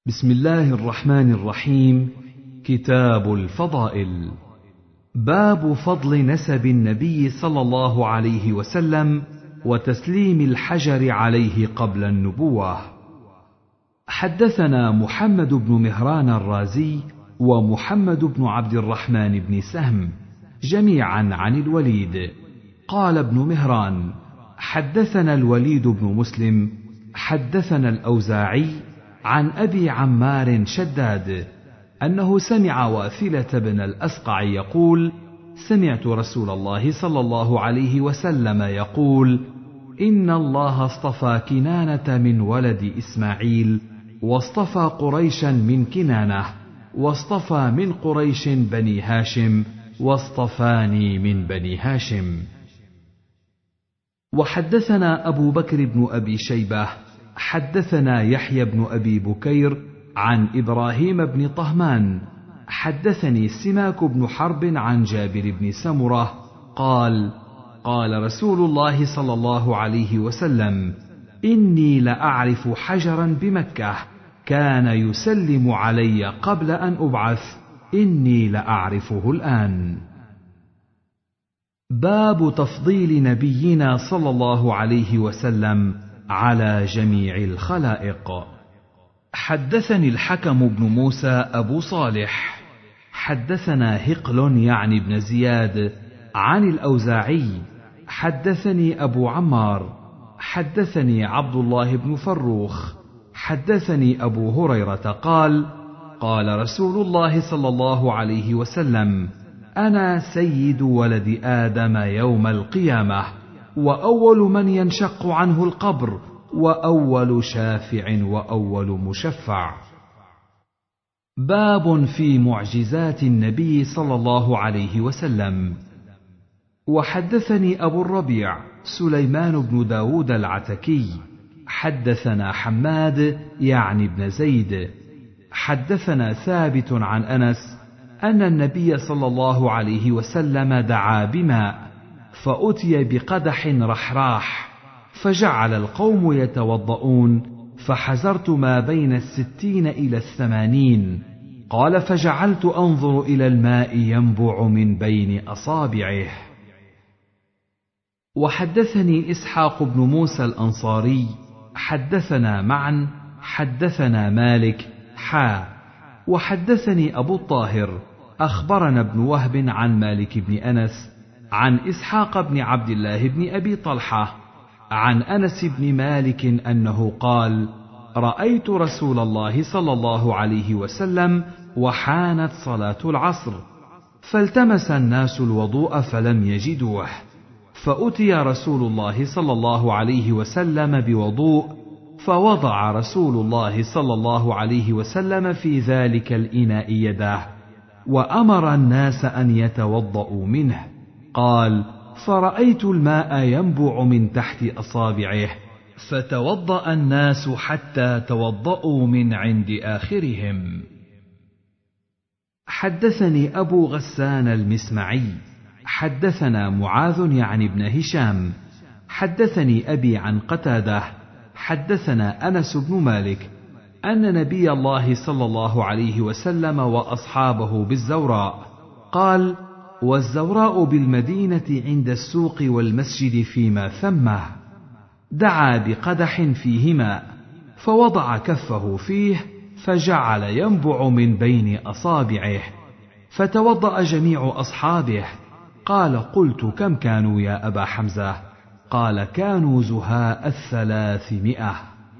بسم الله الرحمن الرحيم. كتاب الفضائل. باب فضل نسب النبي صلى الله عليه وسلم وتسليم الحجر عليه قبل النبوة. حدثنا محمد بن مهران الرازي ومحمد بن عبد الرحمن بن سهم جميعا عن الوليد قال ابن مهران: حدثنا الوليد بن مسلم حدثنا الأوزاعي عن أبي عمار شداد أنه سمع واثلة بن الأسقع يقول: سمعت رسول الله صلى الله عليه وسلم يقول: إن الله اصطفى كنانة من ولد إسماعيل، واصطفى قريشا من كنانة، واصطفى من قريش بني هاشم، واصطفاني من بني هاشم. وحدثنا أبو بكر بن أبي شيبة حدثنا يحيى بن أبي بكير عن إبراهيم بن طهمان حدثني سماك بن حرب عن جابر بن سمرة قال: قال رسول الله صلى الله عليه وسلم: إني لأعرف حجرا بمكة كان يسلم علي قبل أن أبعث، إني لأعرفه الآن. باب تفضيل نبينا صلى الله عليه وسلم على جميع الخلائق. حدثني الحكم بن موسى أبو صالح حدثنا هقل يعني بن زياد عن الأوزاعي حدثني أبو عمار حدثني عبد الله بن فروخ حدثني أبو هريرة قال: قال رسول الله صلى الله عليه وسلم: أنا سيد ولد آدم يوم القيامة، وأول من ينشق عنه القبر، وأول شافع وأول مشفع. باب في معجزات النبي صلى الله عليه وسلم. وحدثني أبو الربيع سليمان بن داود العتكي حدثنا حماد يعني بن زيد حدثنا ثابت عن أنس أن النبي صلى الله عليه وسلم دعا بماء، فأتي بقدح رحراح، فجعل القوم يتوضؤون، فحزرت ما بين 60 إلى 80. قال: فجعلت أنظر إلى الماء ينبع من بين أصابعه. وحدثني إسحاق بن موسى الأنصاري حدثنا معا حدثنا مالك وحدثني أبو الطاهر أخبرنا ابن وهب عن مالك بن أنس عن إسحاق بن عبد الله بن أبي طلحة عن أنس بن مالك أنه قال: رأيت رسول الله صلى الله عليه وسلم وحانت صلاة العصر، فالتمس الناس الوضوء فلم يجدوه، فأتي رسول الله صلى الله عليه وسلم بوضوء، فوضع رسول الله صلى الله عليه وسلم في ذلك الإناء يده، وأمر الناس أن يتوضؤوا منه. قال: فرأيت الماء ينبع من تحت أصابعه، فتوضأ الناس حتى توضؤوا من عند آخرهم. حدثني أبو غسان المسمعي حدثنا معاذ يعني بن هشام حدثني أبي عن قتادة حدثنا أنس بن مالك أن نبي الله صلى الله عليه وسلم وأصحابه بالزوراء، قال: والزوراء بالمدينة عند السوق والمسجد فيما ثمه، دعا بقدح فيه ماء، فوضع كفه فيه، فجعل ينبع من بين أصابعه، فتوضأ جميع أصحابه. قال: قلت: كم كانوا يا أبا حمزة؟ قال: كانوا زهاء 300.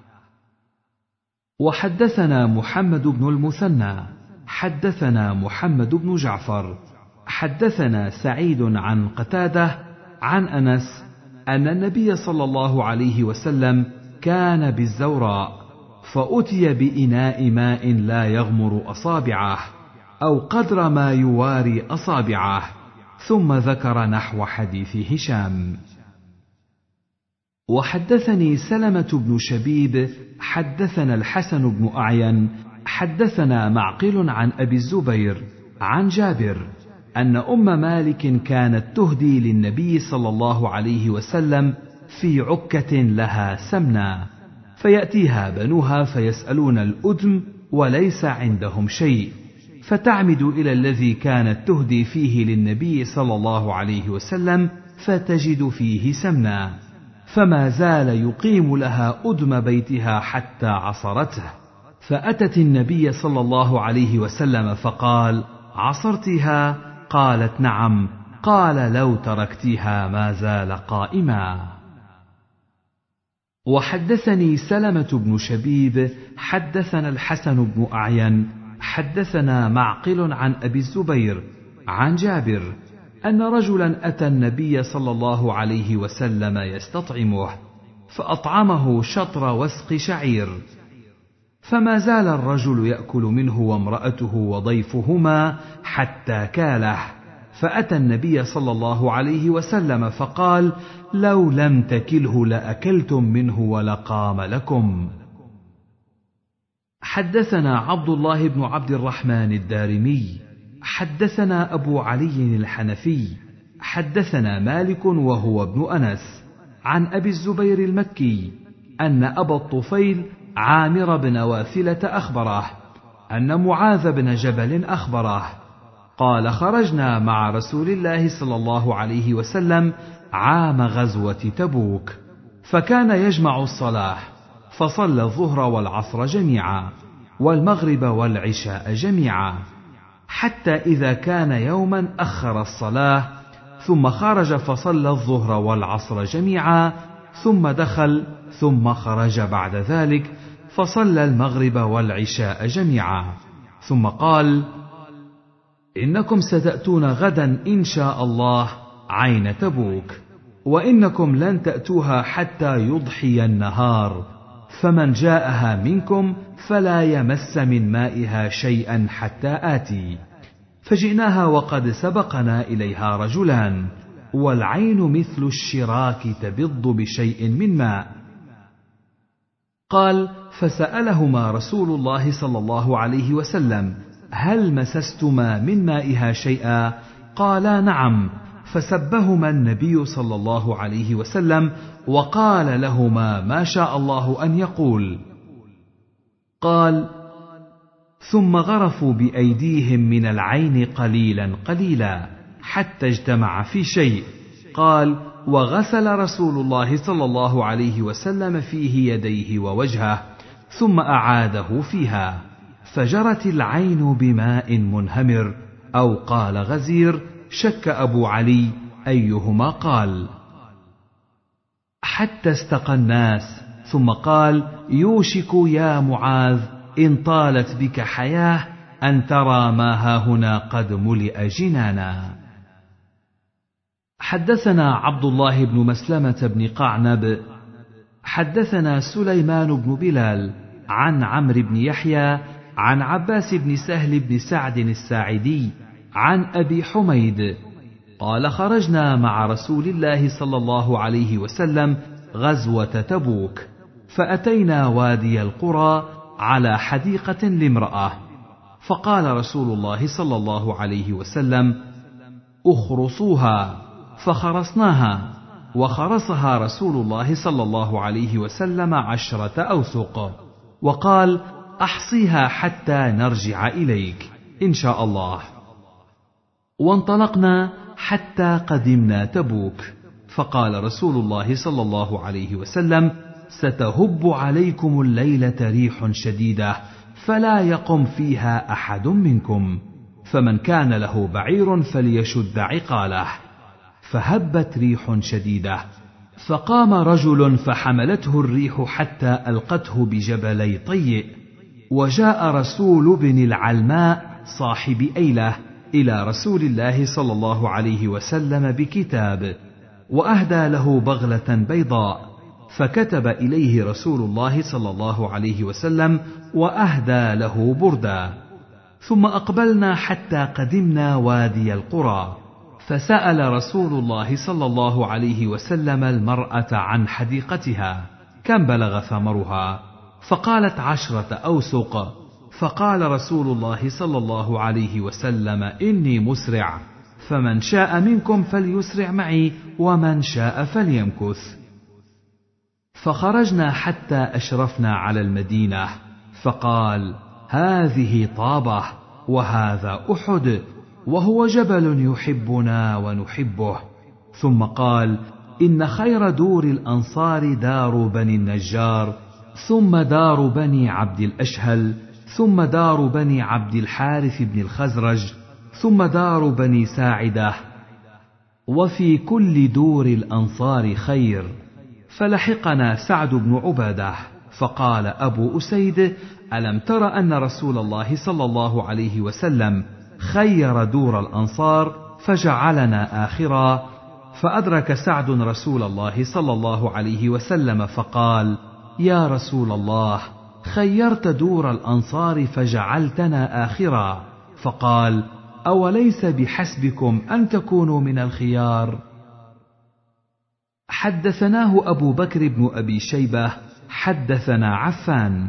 وحدثنا محمد بن المثنى حدثنا محمد بن جعفر حدثنا سعيد عن قتادة عن أنس أن النبي صلى الله عليه وسلم كان بالزوراء، فأتي بإناء ماء لا يغمر أصابعه أو قدر ما يواري أصابعه، ثم ذكر نحو حديث هشام. وحدثني سلمة بن شبيب حدثنا الحسن بن أعين حدثنا معقل عن أبي الزبير عن جابر أن أم مالك كانت تهدي للنبي صلى الله عليه وسلم في عكة لها سمنة، فيأتيها بنوها فيسألون الأدم وليس عندهم شيء، فتعمد إلى الذي كانت تهدي فيه للنبي صلى الله عليه وسلم فتجد فيه سمنا، فما زال يقيم لها أدم بيتها حتى عصرته. فأتت النبي صلى الله عليه وسلم فقال: عصرتها؟ قالت: نعم. قال: لو تركتها ما زال قائما. وحدثني سلمة بن شبيب حدثنا الحسن بن أعين حدثنا معقل عن أبي الزبير عن جابر أن رجلا أتى النبي صلى الله عليه وسلم يستطعمه، فأطعمه شطر وسق شعير، فما زال الرجل يأكل منه وامرأته وضيفهما حتى كاله، فأتى النبي صلى الله عليه وسلم فقال: لو لم تكله لأكلتم منه ولقام لكم. حدثنا عبد الله بن عبد الرحمن الدارمي حدثنا أبو علي الحنفي حدثنا مالك وهو ابن أنس عن أبي الزبير المكي أن أبا الطفيل عامر بن واثلة أخبره أن معاذ بن جبل أخبره قال: خرجنا مع رسول الله صلى الله عليه وسلم عام غزوة تبوك، فكان يجمع الصلاة، فصلى الظهر والعصر جميعا والمغرب والعشاء جميعا، حتى إذا كان يوما أخر الصلاة، ثم خرج فصلى الظهر والعصر جميعا، ثم دخل، ثم خرج بعد ذلك فصلى المغرب والعشاء جميعا، ثم قال: إنكم ستأتون غدا إن شاء الله عين تبوك، وإنكم لن تأتوها حتى يضحي النهار، فمن جاءها منكم فلا يمس من مائها شيئا حتى آتي. فجئناها وقد سبقنا إليها رجلان، والعين مثل الشراك تبض بشيء من ماء. قال: فسألهما رسول الله صلى الله عليه وسلم: هل مسستما من مائها شيئا؟ قالا: نعم. فسبهما النبي صلى الله عليه وسلم وقال لهما ما شاء الله أن يقول. قال: ثم غرفوا بأيديهم من العين قليلا قليلا حتى اجتمع في شيء. قال: وغسل رسول الله صلى الله عليه وسلم فيه يديه ووجهه، ثم أعاده فيها، فجرت العين بماء منهمر، أو قال غزير، شك أبو علي أيهما قال، حتى استقى الناس، ثم قال: يوشك يا معاذ إن طالت بك حياة أن ترى ما هاهنا قد ملئ جنانا. حدثنا عبد الله بن مسلمة بن قعنب حدثنا سليمان بن بلال عن عمرو بن يحيى عن عباس بن سهل بن سعد الساعدي عن أبي حميد قال: خرجنا مع رسول الله صلى الله عليه وسلم غزوة تبوك، فأتينا وادي القرى على حديقة لامرأة، فقال رسول الله صلى الله عليه وسلم: اخرصوها، فخرصناها، وخرصها رسول الله صلى الله عليه وسلم 10 أوسق، وقال: أحصيها حتى نرجع إليك إن شاء الله. وانطلقنا حتى قدمنا تبوك، فقال رسول الله صلى الله عليه وسلم: ستهب عليكم الليلة ريح شديدة فلا يقم فيها أحد منكم، فمن كان له بعير فليشد عقاله. فهبت ريح شديدة، فقام رجل فحملته الريح حتى ألقته بجبلي طيء، وجاء رسول بن العلماء صاحب أيلة إلى رسول الله صلى الله عليه وسلم بكتاب، وأهدى له بغلة بيضاء، فكتب إليه رسول الله صلى الله عليه وسلم وأهدى له بردا. ثم أقبلنا حتى قدمنا وادي القرى، فسأل رسول الله صلى الله عليه وسلم المرأة عن حديقتها كم بلغ ثمرها، فقالت 10 أوسق. فقال رسول الله صلى الله عليه وسلم: إني مسرع، فمن شاء منكم فليسرع معي، ومن شاء فليمكث. فخرجنا حتى أشرفنا على المدينة، فقال: هذه طابة وهذا أحد، وهو جبل يحبنا ونحبه. ثم قال: إن خير دور الأنصار دار بني النجار، ثم دار بني عبد الأشهل، ثم دار بني عبد الحارث بن الخزرج، ثم دار بني ساعدة، وفي كل دور الأنصار خير. فلحقنا سعد بن عبادة فقال أبو أسيد: ألم تر أن رسول الله صلى الله عليه وسلم خير دور الأنصار فجعلنا آخرا؟ فأدرك سعد رسول الله صلى الله عليه وسلم فقال: يا رسول الله، خيرت دور الأنصار فجعلتنا آخرا. فقال: أوليس بحسبكم أن تكونوا من الخيار؟ حدثناه أبو بكر بن أبي شيبة حدثنا عفان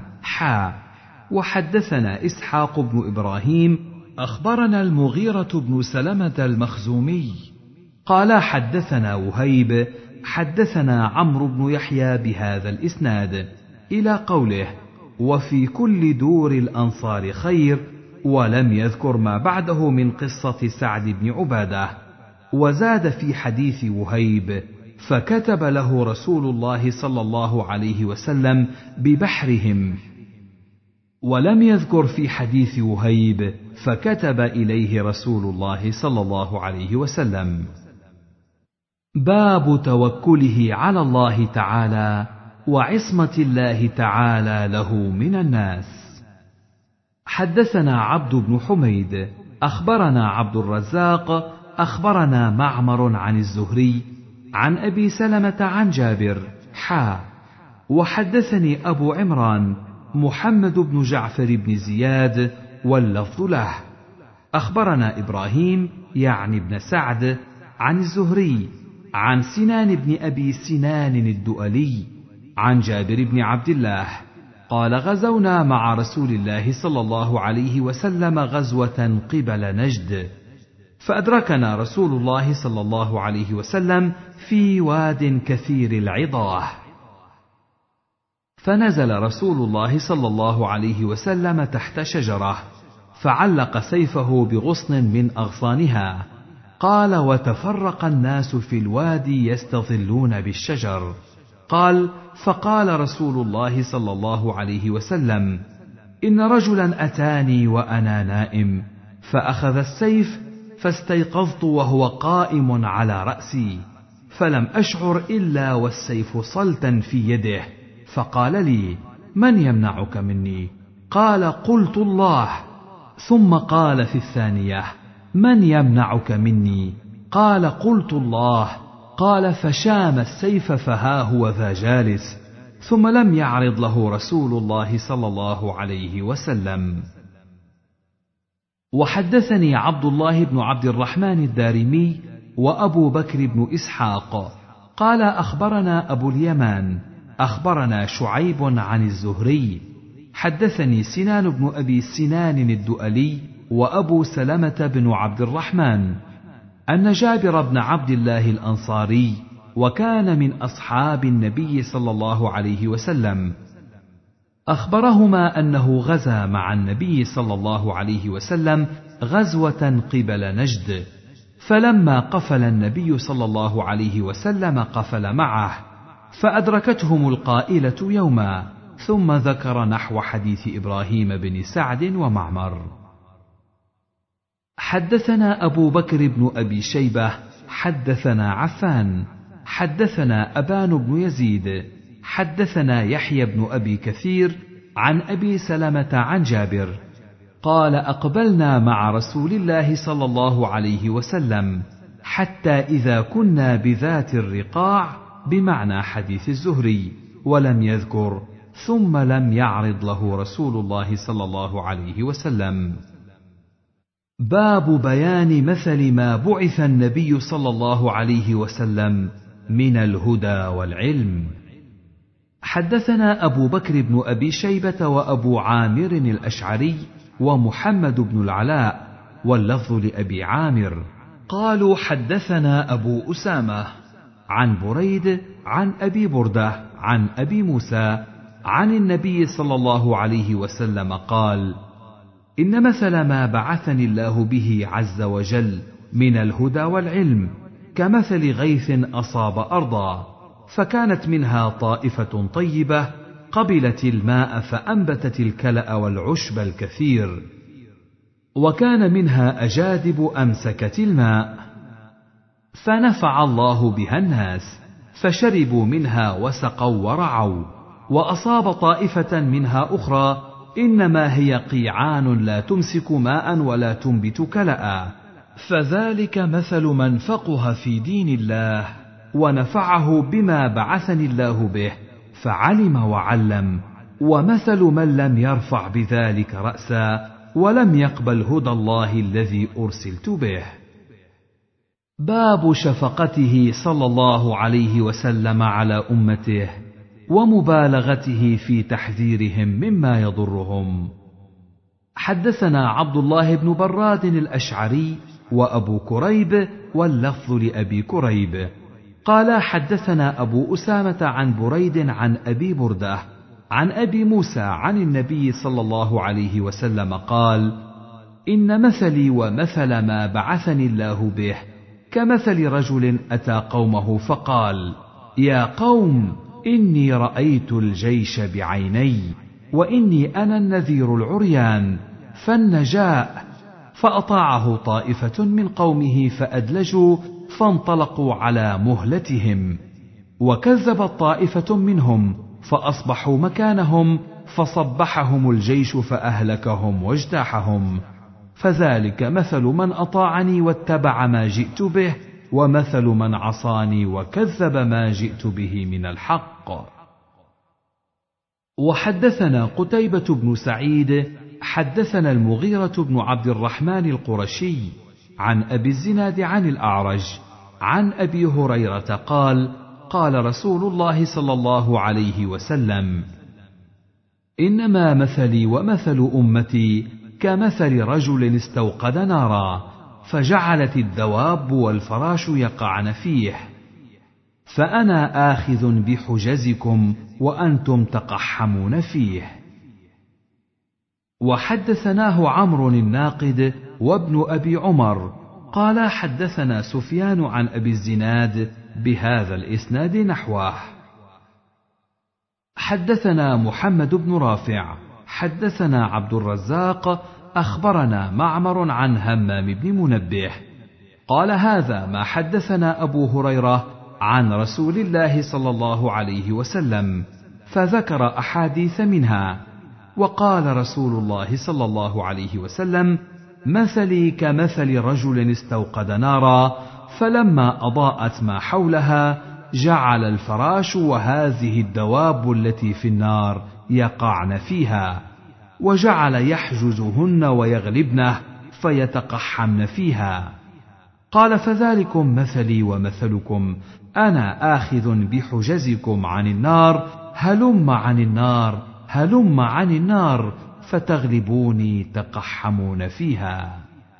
وحدثنا إسحاق بن إبراهيم أخبرنا المغيرة بن سلمة المخزومي قال: حدثنا وهيب حدثنا عمرو بن يحيى بهذا الإسناد إلى قوله: وفي كل دور الأنصار خير، ولم يذكر ما بعده من قصة سعد بن عبادة. وزاد في حديث وهيب: فكتب له رسول الله صلى الله عليه وسلم ببحرهم. ولم يذكر في حديث وهيب: فكتب إليه رسول الله صلى الله عليه وسلم. باب توكله على الله تعالى وعصمة الله تعالى له من الناس. حدثنا عبد بن حميد أخبرنا عبد الرزاق أخبرنا معمر عن الزهري عن أبي سلمة عن جابر وحدثني أبو عمران محمد بن جعفر بن زياد واللفظ له. أخبرنا إبراهيم يعني بن سعد عن الزهري عن سنان بن أبي سنان الدؤلي عن جابر بن عبد الله قال: غزونا مع رسول الله صلى الله عليه وسلم غزوة قبل نجد، فأدركنا رسول الله صلى الله عليه وسلم في واد كثير العضاه، فنزل رسول الله صلى الله عليه وسلم تحت شجرة، فعلق سيفه بغصن من أغصانها. قال: وتفرق الناس في الوادي يستظلون بالشجر. قال: فقال رسول الله صلى الله عليه وسلم: إن رجلا أتاني وأنا نائم، فأخذ السيف فاستيقظت وهو قائم على رأسي، فلم أشعر إلا والسيف صلتا في يده، فقال لي: من يمنعك مني؟ قال: قلت الله. ثم قال في الثانية: من يمنعك مني؟ قال: قلت الله. قال: فشام السيف فها هو ذا جالس، ثم لم يعرض له رسول الله صلى الله عليه وسلم. وحدثني عبد الله بن عبد الرحمن الدارمي وأبو بكر بن إسحاق قال: أخبرنا أبو اليمان أخبرنا شعيب عن الزهري حدثني سنان بن أبي سنان الدؤلي وأبو سلمة بن عبد الرحمن أن جابر بن عبد الله الأنصاري وكان من أصحاب النبي صلى الله عليه وسلم أخبرهما أنه غزا مع النبي صلى الله عليه وسلم غزوة قبل نجد، فلما قفل النبي صلى الله عليه وسلم قفل معه، فأدركتهم القائلة يوما، ثم ذكر نحو حديث إبراهيم بن سعد ومعمر. حدثنا أبو بكر بن أبي شيبة حدثنا عفان حدثنا أبان بن يزيد حدثنا يحيى بن أبي كثير عن أبي سلمة عن جابر قال: أقبلنا مع رسول الله صلى الله عليه وسلم حتى إذا كنا بذات الرقاع، بمعنى حديث الزهري، ولم يذكر ثم لم يعرض له رسول الله صلى الله عليه وسلم. باب بيان مثل ما بعث النبي صلى الله عليه وسلم من الهدى والعلم. حدثنا أبو بكر بن أبي شيبة وأبو عامر الأشعري ومحمد بن العلاء واللفظ لأبي عامر قالوا: حدثنا أبو أسامة عن بريد عن أبي بردة عن أبي موسى عن النبي صلى الله عليه وسلم قال: إن مثل ما بعثني الله به عز وجل من الهدى والعلم كمثل غيث أصاب أرضا، فكانت منها طائفة طيبة قبلت الماء فأنبتت الكلأ والعشب الكثير، وكان منها أجادب أمسكت الماء فنفع الله بها الناس، فشربوا منها وسقوا ورعوا. وأصاب طائفة منها أخرى إنما هي قيعان لا تمسك ماء ولا تنبت كلأ، فذلك مثل من فقه في دين الله ونفعه بما بعثني الله به فعلم وعلم، ومثل من لم يرفع بذلك رأسا ولم يقبل هدى الله الذي أرسلت به. باب شفقته صلى الله عليه وسلم على أمته ومبالغته في تحذيرهم مما يضرهم. حدثنا عبد الله بن براد الأشعري وأبو كريب واللفظ لأبي كريب قال حدثنا أبو أسامة عن بريد عن أبي بردة عن أبي موسى عن النبي صلى الله عليه وسلم قال: إن مثلي ومثل ما بعثني الله به كمثل رجل أتى قومه فقال: يا قوم إني رأيت الجيش بعيني وإني أنا النذير العريان، فالنجاء. فأطاعه طائفة من قومه فأدلجوا فانطلقوا على مهلتهم، وكذبت طائفة منهم فأصبحوا مكانهم فصبحهم الجيش فأهلكهم واجتاحهم. فذلك مثل من أطاعني واتبع ما جئت به، ومثل من عصاني وكذب ما جئت به من الحق. وحدثنا قتيبة بن سعيد حدثنا المغيرة بن عبد الرحمن القرشي عن أبي الزناد عن الأعرج عن أبي هريرة قال: قال رسول الله صلى الله عليه وسلم: إنما مثلي ومثل أمتي كمثل رجل استوقد نارا فجعلت الدواب والفراش يقعن فيه، فأنا آخذ بحجزكم وأنتم تقحمون فيه. وحدثناه عمرو الناقد وابن أبي عمر قال حدثنا سفيان عن أبي الزناد بهذا الإسناد نحوه. حدثنا محمد بن رافع حدثنا عبد الرزاق أخبرنا معمر عن همام بن منبه قال: هذا ما حدثنا أبو هريرة عن رسول الله صلى الله عليه وسلم، فذكر أحاديث منها. وقال رسول الله صلى الله عليه وسلم: مثلي كمثل رجل استوقد نارا فلما أضاءت ما حولها جعل الفراش وهذه الدواب التي في النار يقعن فيها، وجعل يحجزهن ويغلبنه فيتقحمن فيها. قال: فذلكم مثلي ومثلكم، أنا آخذ بحجزكم عن النار، هلم عن النار هلم عن النار فتغلبوني تقحمون فيها.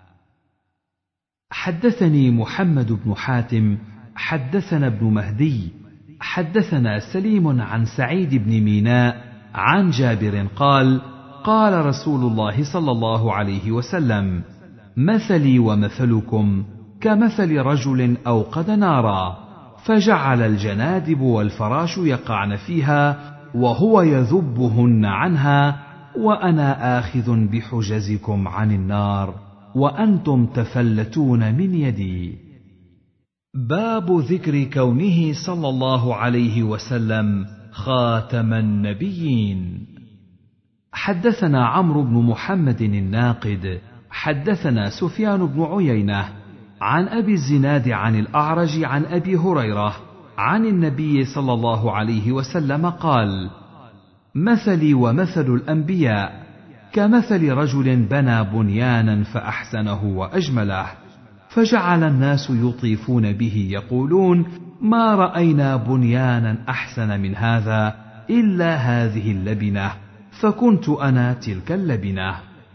حدثني محمد بن حاتم حدثنا ابن مهدي حدثنا سليم عن سعيد بن ميناء عن جابر قال: قال رسول الله صلى الله عليه وسلم: مثلي ومثلكم كمثل رجل أوقد نارا فجعل الجنادب والفراش يقعن فيها وهو يذبهن عنها، وأنا آخذ بحجزكم عن النار وأنتم تفلتون من يدي. باب ذكر كونه صلى الله عليه وسلم خاتم النبيين. حدثنا عمرو بن محمد الناقد حدثنا سفيان بن عيينة عن أبي الزناد عن الأعرج عن أبي هريرة عن النبي صلى الله عليه وسلم قال: مثلي ومثل الأنبياء كمثل رجل بنى بنيانا فأحسنه وأجمله، فجعل الناس يطيفون به يقولون: ما رأينا بنيانا أحسن من هذا إلا هذه اللبنة، فكنت أنا تلك اللبنة.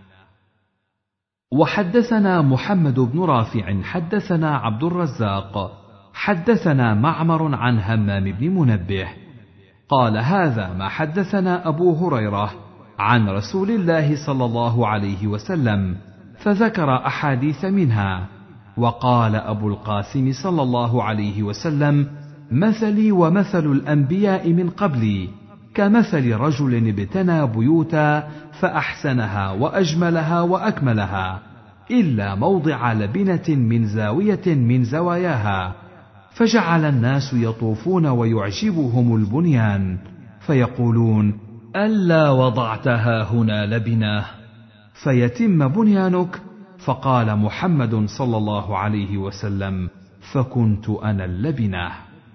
وحدثنا محمد بن رافع حدثنا عبد الرزاق حدثنا معمر عن همام بن منبه قال: هذا ما حدثنا أبو هريرة عن رسول الله صلى الله عليه وسلم، فذكر أحاديث منها. وقال أبو القاسم صلى الله عليه وسلم: مثلي ومثل الأنبياء من قبلي كمثل رجل ابتنى بيوتا فأحسنها وأجملها وأكملها، إلا موضع لبنة من زاوية من زواياها، فجعل الناس يطوفون ويعجبهم البنيان، فيقولون: ألا وضعتها هنا لبنة؟ فيتم بنيانك. فقال محمد صلى الله عليه وسلم: فكنت أنا اللبنة.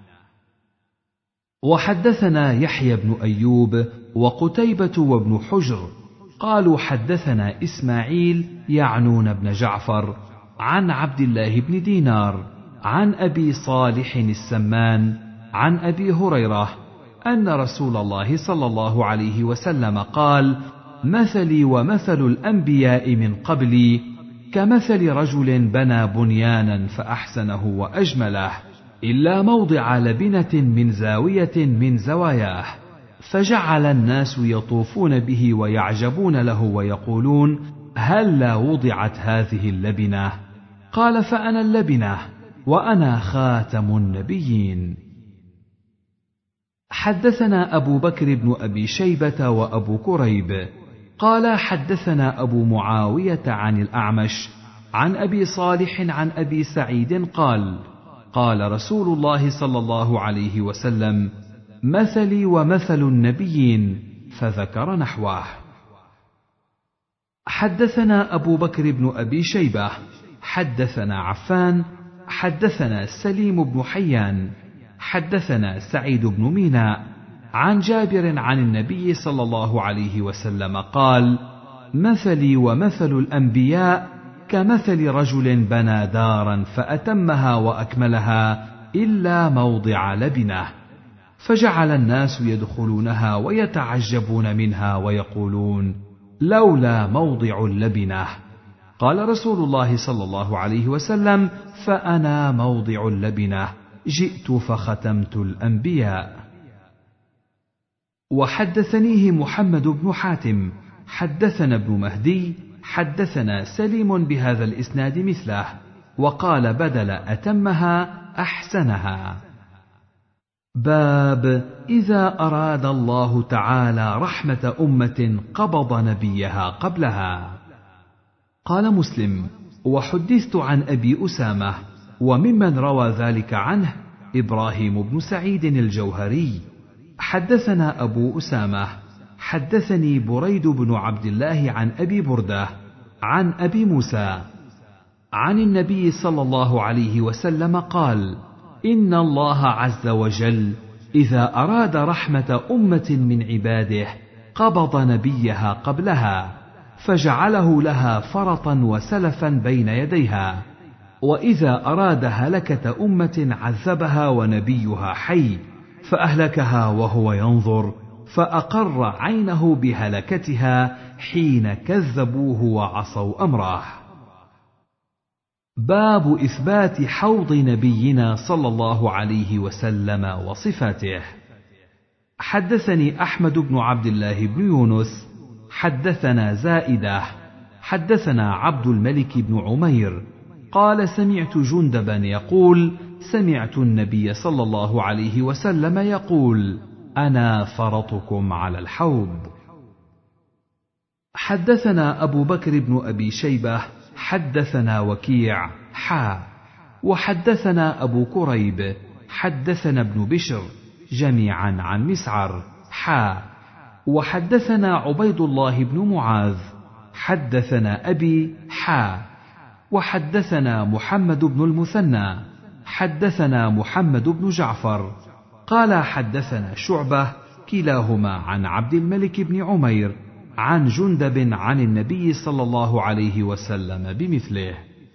وحدثنا يحيى بن أيوب وقتيبة وابن حجر قالوا حدثنا إسماعيل يعنون بن جعفر عن عبد الله بن دينار عن أبي صالح السمان عن أبي هريرة أن رسول الله صلى الله عليه وسلم قال: مثلي ومثل الأنبياء من قبلي كمثل رجل بنى بنيانا فأحسنه وأجمله، إلا موضع لبنة من زاوية من زواياه، فجعل الناس يطوفون به ويعجبون له ويقولون: هلا وضعت هذه اللبنة؟ قال: فأنا اللبنة وأنا خاتم النبيين. حدثنا أبو بكر بن أبي شيبة وأبو كريب قال حدثنا أبو معاوية عن الأعمش عن أبي صالح عن أبي سعيد قال: قال رسول الله صلى الله عليه وسلم: مثلي ومثل النبيين، فذكر نحوه. حدثنا أبو بكر بن أبي شيبة حدثنا عفان حدثنا سليم بن حيان حدثنا سعيد بن ميناء عن جابر عن النبي صلى الله عليه وسلم قال: مثلي ومثل الأنبياء كمثل رجل بنى دارا فأتمها وأكملها إلا موضع لبنة، فجعل الناس يدخلونها ويتعجبون منها ويقولون: لولا موضع اللبنة. قال رسول الله صلى الله عليه وسلم: فأنا موضع اللبنة، جئت فختمت الأنبياء. وحدثنيه محمد بن حاتم حدثنا ابن مهدي حدثنا سليم بهذا الإسناد مثله، وقال بدل أتمها أحسنها. باب إذا أراد الله تعالى رحمة أمة قبض نبيها قبلها. قال مسلم: وحدثت عن أبي أسامة، وممن روى ذلك عنه إبراهيم بن سعيد الجوهري. حدثنا أبو أسامة حدثني بريد بن عبد الله عن أبي بردة عن أبي موسى عن النبي صلى الله عليه وسلم قال: إن الله عز وجل إذا أراد رحمة أمة من عباده قبض نبيها قبلها، فجعله لها فرطا وسلفا بين يديها، وإذا أراد هلكة أمة عذبها ونبيها حي، فأهلكها وهو ينظر، فأقر عينه بهلكتها حين كذبوه وعصوا أمره. باب إثبات حوض نبينا صلى الله عليه وسلم وصفاته. حدثني أحمد بن عبد الله بن يونس حدثنا زائدة حدثنا عبد الملك بن عمير قال: سمعت جندبا يقول: سمعت النبي صلى الله عليه وسلم يقول: أنا فرطكم على الحوض. حدثنا أبو بكر بن أبي شيبة حدثنا وكيع وحدثنا أبو كريب حدثنا ابن بشر جميعا عن مسعر وحدثنا عبيد الله بن معاذ حدثنا أبي وحدثنا محمد بن المثنى حدثنا محمد بن جعفر قال حدثنا شعبة كلاهما عن عبد الملك بن عمير عن جندب عن النبي صلى الله عليه وسلم بمثله.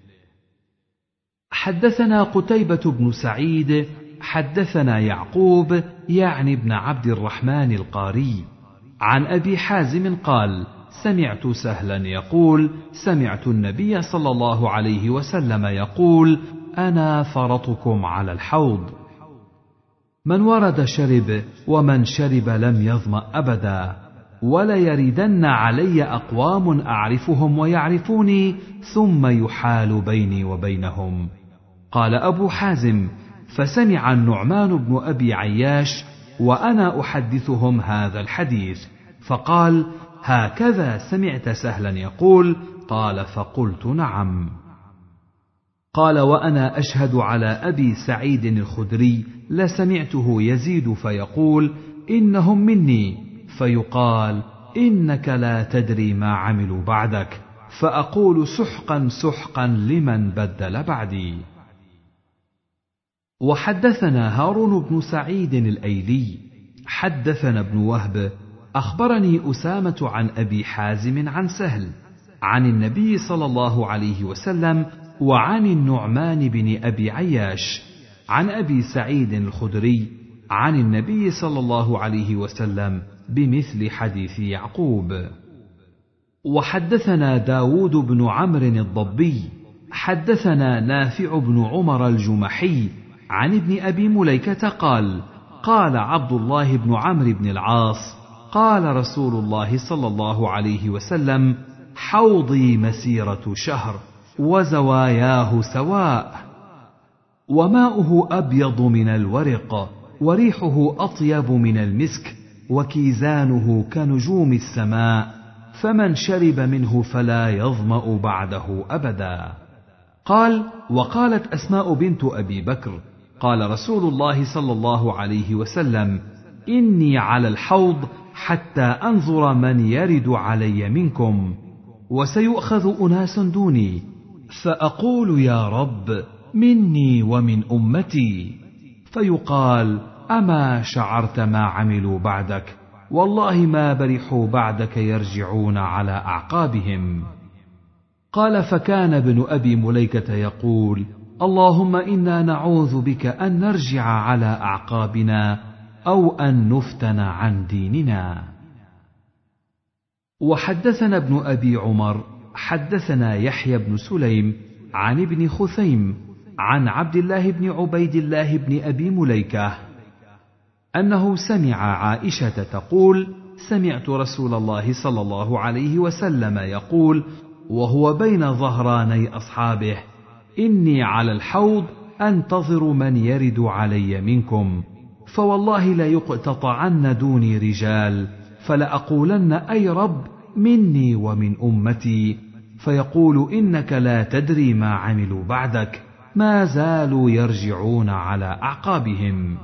حدثنا قتيبة بن سعيد حدثنا يعقوب يعني ابن عبد الرحمن القاري عن أبي حازم قال: سمعت سهلا يقول: سمعت النبي صلى الله عليه وسلم يقول: أنا فرطكم على الحوض. من ورد شرب، ومن شرب لم يظمأ أبدا. وليردن علي أقوام أعرفهم ويعرفوني ثم يحال بيني وبينهم. قال أبو حازم: فسمع النعمان بن أبي عياش وأنا أحدثهم هذا الحديث، فقال: هكذا سمعت سهلا يقول؟ قال: فقلت: نعم. قال: وأنا أشهد على أبي سعيد الخدري لسمعته يزيد فيقول: إنهم مني، فيقال: إنك لا تدري ما عملوا بعدك، فأقول: سحقا سحقا لمن بدل بعدي. وحدثنا هارون بن سعيد الأيلي حدثنا ابن وهب أخبرني أسامة عن أبي حازم عن سهل عن النبي صلى الله عليه وسلم وعن النعمان بن أبي عياش عن أبي سعيد الخدري عن النبي صلى الله عليه وسلم بمثل حديث يعقوب. وحدثنا داود بن عمرو الضبي حدثنا نافع بن عمر الجمحي عن ابن أبي مليكة قال: قال عبد الله بن عمرو بن العاص: قال رسول الله صلى الله عليه وسلم: حوضي مسيرة شهر وزواياه سواء، وماؤه أبيض من الورق، وريحه أطيب من المسك، وكيزانه كنجوم السماء، فمن شرب منه فلا يظمأ بعده أبدا. قال: وقالت أسماء بنت أبي بكر: قال رسول الله صلى الله عليه وسلم: إني على الحوض حتى أنظر من يرد علي منكم، وسيؤخذ أناس دوني، فأقول: يا رب، مني ومن أمتي، فيقال: أما شعرت ما عملوا بعدك؟ والله ما برحوا بعدك يرجعون على أعقابهم. قال: فكان ابن أبي مليكة يقول: اللهم إنا نعوذ بك أن نرجع على أعقابنا أو أن نفتن عن ديننا. وحدثنا ابن أبي عمر حدثنا يحيى بن سليم عن ابن خثيم عن عبد الله بن عبيد الله بن أبي مليكة أنه سمع عائشة تقول: سمعت رسول الله صلى الله عليه وسلم يقول وهو بين ظهراني أصحابه: إني على الحوض أنتظر من يرد علي منكم، فوالله ليقتطعن دوني رجال، فلأقولن: أي رب، مني ومن أمتي، فيقول: إنك لا تدري ما عملوا بعدك، ما زالوا يرجعون على أعقابهم.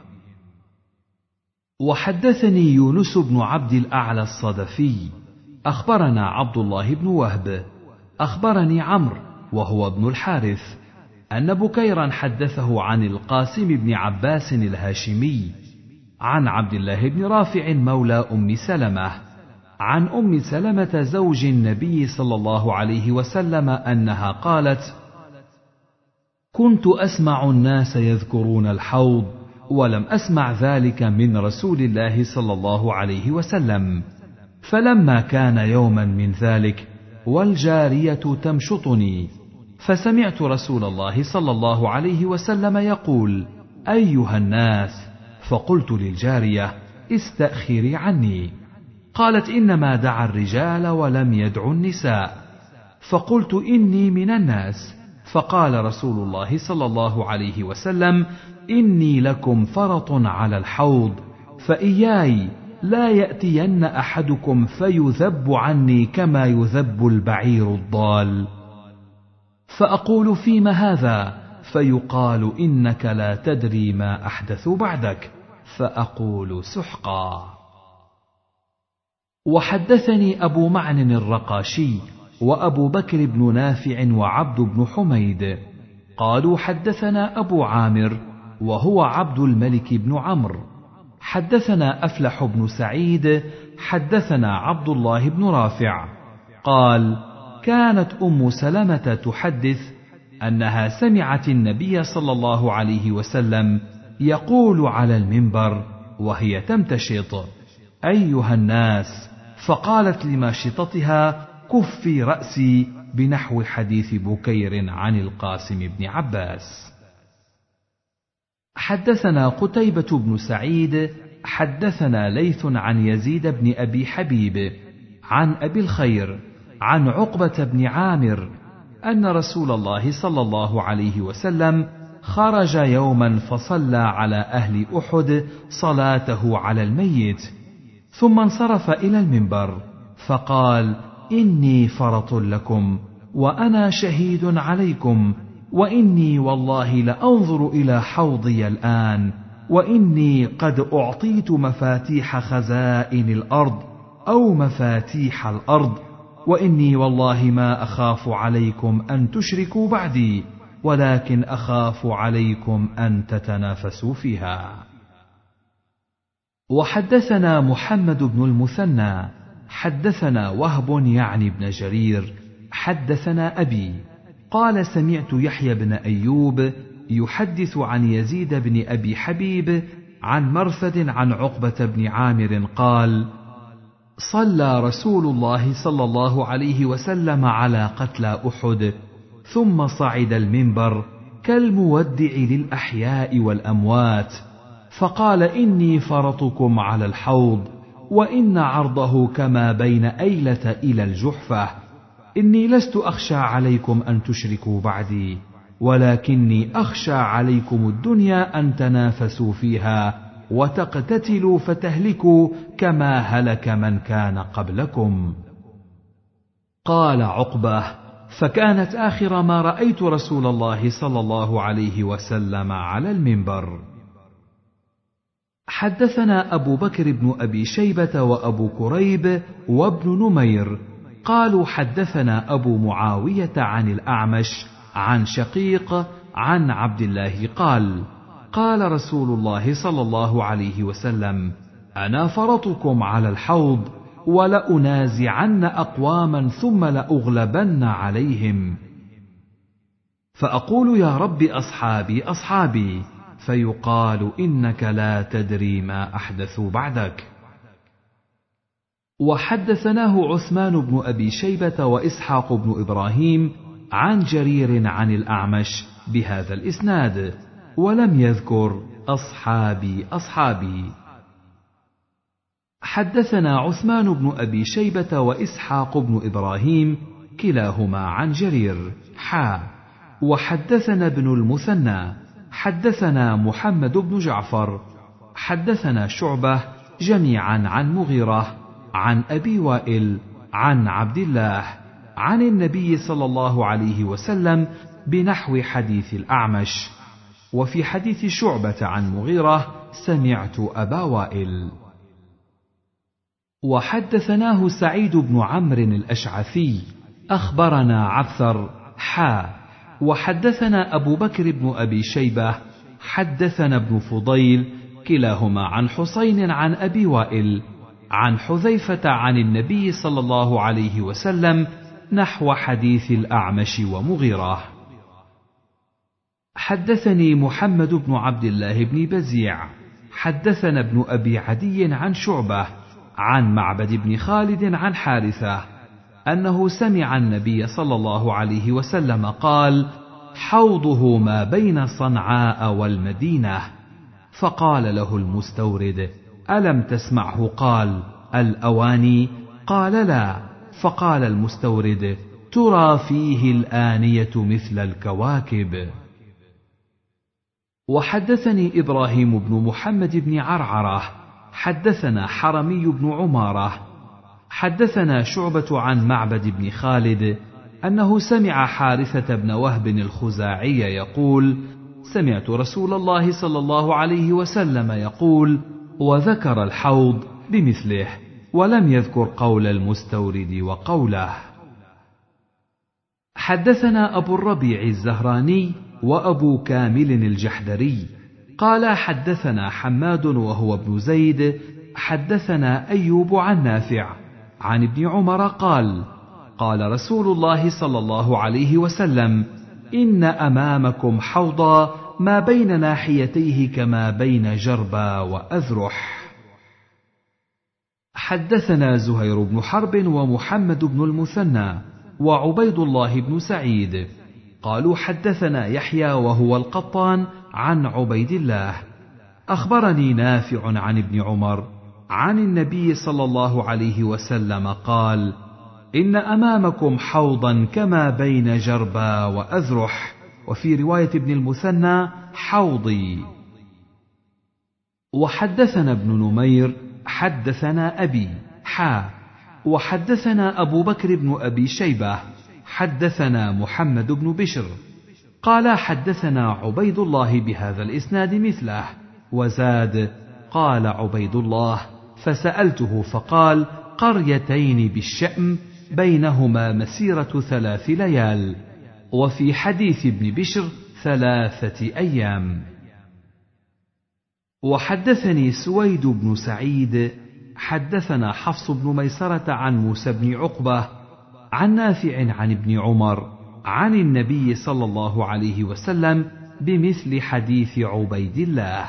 وحدثني يونس بن عبد الأعلى الصدفي أخبرنا عبد الله بن وهب أخبرني عمرو وهو ابن الحارث أن بكيرا حدثه عن القاسم بن عباس الهاشمي عن عبد الله بن رافع مولى أم سلمة عن أم سلمة زوج النبي صلى الله عليه وسلم أنها قالت: كنت أسمع الناس يذكرون الحوض ولم أسمع ذلك من رسول الله صلى الله عليه وسلم، فلما كان يوما من ذلك والجارية تمشطني، فسمعت رسول الله صلى الله عليه وسلم يقول: أيها الناس، فقلت للجارية: استأخري عني. قالت: إنما دعا الرجال ولم يدع النساء. فقلت: إني من الناس. فقال رسول الله صلى الله عليه وسلم: إني لكم فرط على الحوض، فإياي لا يأتين أحدكم فيذب عني كما يذب البعير الضال، فأقول: فيم هذا؟ فيقال: إنك لا تدري ما أحدث بعدك، فأقول: سحقا. وحدثني أبو معن الرقاشي وأبو بكر بن نافع وعبد بن حميد قالوا: حدثنا أبو عامر وهو عبد الملك بن عمرو حدثنا أفلح بن سعيد حدثنا عبد الله بن رافع قال: كانت أم سلمة تحدث أنها سمعت النبي صلى الله عليه وسلم يقول على المنبر وهي تمتشط: أيها الناس، فقالت لماشطتها: كفي رأسي، بنحو حديث بكير عن القاسم بن عباس. حدثنا قتيبة بن سعيد حدثنا ليث عن يزيد بن أبي حبيب عن أبي الخير عن عقبة بن عامر أن رسول الله صلى الله عليه وسلم خرج يوما فصلى على أهل أحد صلاته على الميت، ثم انصرف إلى المنبر فقال: إني فرط لكم وأنا شهيد عليكم، وإني والله لأنظر إلى حوضي الآن، وإني قد أعطيت مفاتيح خزائن الأرض أو مفاتيح الأرض، وإني والله ما أخاف عليكم أن تشركوا بعدي، ولكن أخاف عليكم أن تتنافسوا فيها. وحدثنا محمد بن المثنى حدثنا وهب يعني بن جرير حدثنا أبي قال: سمعت يحيى بن أيوب يحدث عن يزيد بن أبي حبيب عن مرثد عن عقبة بن عامر قال: صلى رسول الله صلى الله عليه وسلم على قتلى أحد، ثم صعد المنبر كالمودع للأحياء والأموات، فقال: إني فرطكم على الحوض، وإن عرضه كما بين أيلة إلى الجحفة، إني لست أخشى عليكم أن تشركوا بعدي، ولكني أخشى عليكم الدنيا أن تنافسوا فيها وتقتتلوا فتهلكوا كما هلك من كان قبلكم. قال عقبة: فكانت آخر ما رأيت رسول الله صلى الله عليه وسلم على المنبر. حدثنا أبو بكر بن أبي شيبة وأبو كريب وابن نمير قالوا: حدثنا أبو معاوية عن الأعمش عن شقيق عن عبد الله قال: قال رسول الله صلى الله عليه وسلم: أنا فرطكم على الحوض، ولأنازعن أقواما ثم لأغلبن عليهم، فأقول: يا رب أصحابي أصحابي، فيقال: إنك لا تدري ما أحدثوا بعدك. وحدثناه عثمان بن أبي شيبة وإسحاق بن إبراهيم عن جرير عن الأعمش بهذا الإسناد، ولم يذكر أصحابي أصحابي. حدثنا عثمان بن أبي شيبة وإسحاق بن إبراهيم كلاهما عن جرير وحدثنا ابن المثنى حدثنا محمد بن جعفر حدثنا شعبة جميعا عن مغيرة عن أبي وائل عن عبد الله عن النبي صلى الله عليه وسلم بنحو حديث الأعمش، وفي حديث شعبة عن مغيرة سمعت أبا وائل. وحدثناه سعيد بن عمرو الأشعثي أخبرنا عبثر وحدثنا أبو بكر بن أبي شيبة حدثنا ابن فضيل كلاهما عن حسين عن أبي وائل عن حذيفة عن النبي صلى الله عليه وسلم نحو حديث الأعمش ومغيرة. حدثني محمد بن عبد الله بن بزيع حدثنا ابن أبي عدي عن شعبة عن معبد بن خالد عن حارثة أنه سمع النبي صلى الله عليه وسلم قال: حوضه ما بين صنعاء والمدينة. فقال له المستورد: ألم تسمعه قال: الأواني؟ قال: لا. فقال المستورد: ترى فيه الآنية مثل الكواكب. وحدثني إبراهيم بن محمد بن عرعرة حدثنا حرمي بن عمارة حدثنا شعبة عن معبد بن خالد أنه سمع حارثة بن وهب الخزاعي يقول: سمعت رسول الله صلى الله عليه وسلم يقول، وذكر الحوض بمثله، ولم يذكر قول المستورد وقوله. حدثنا أبو الربيع الزهراني وأبو كامل الجحدري قال: حدثنا حماد وهو ابن زيد حدثنا أيوب عن نافع عن ابن عمر قال: قال رسول الله صلى الله عليه وسلم: إن أمامكم حوضا ما بين ناحيتيه كما بين جربا وأذرح. حدثنا زهير بن حرب ومحمد بن المثنى وعبيد الله بن سعيد قالوا: حدثنا يحيى وهو القطان عن عبيد الله أخبرني نافع عن ابن عمر عن النبي صلى الله عليه وسلم قال: إن أمامكم حوضا كما بين جربا وأذرح، وفي رواية ابن المثنى حوضي. وحدثنا ابن نمير حدثنا أبي وحدثنا أبو بكر بن أبي شيبة حدثنا محمد بن بشر قال حدثنا عبيد الله بهذا الإسناد مثله، وزاد: قال عبيد الله فسألته فقال: قريتين بالشأم بينهما مسيرة 3 ليال. وفي حديث ابن بشر 3 أيام. وحدثني سويد بن سعيد حدثنا حفص بن ميسرة عن موسى بن عقبة عن نافع عن ابن عمر عن النبي صلى الله عليه وسلم بمثل حديث عبيد الله.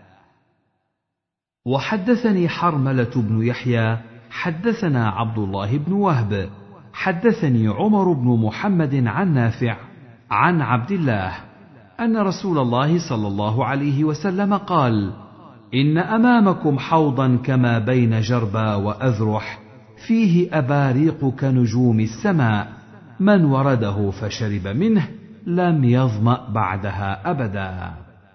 وحدثني حرملة بن يحيى حدثنا عبد الله بن وهب حدثني عمر بن محمد عن نافع عن عبد الله أن رسول الله صلى الله عليه وسلم قال: إن أمامكم حوضا كما بين جربا وأذرح فيه أباريق كنجوم السماء، من ورده فشرب منه لم يظمأ بعدها أبدا.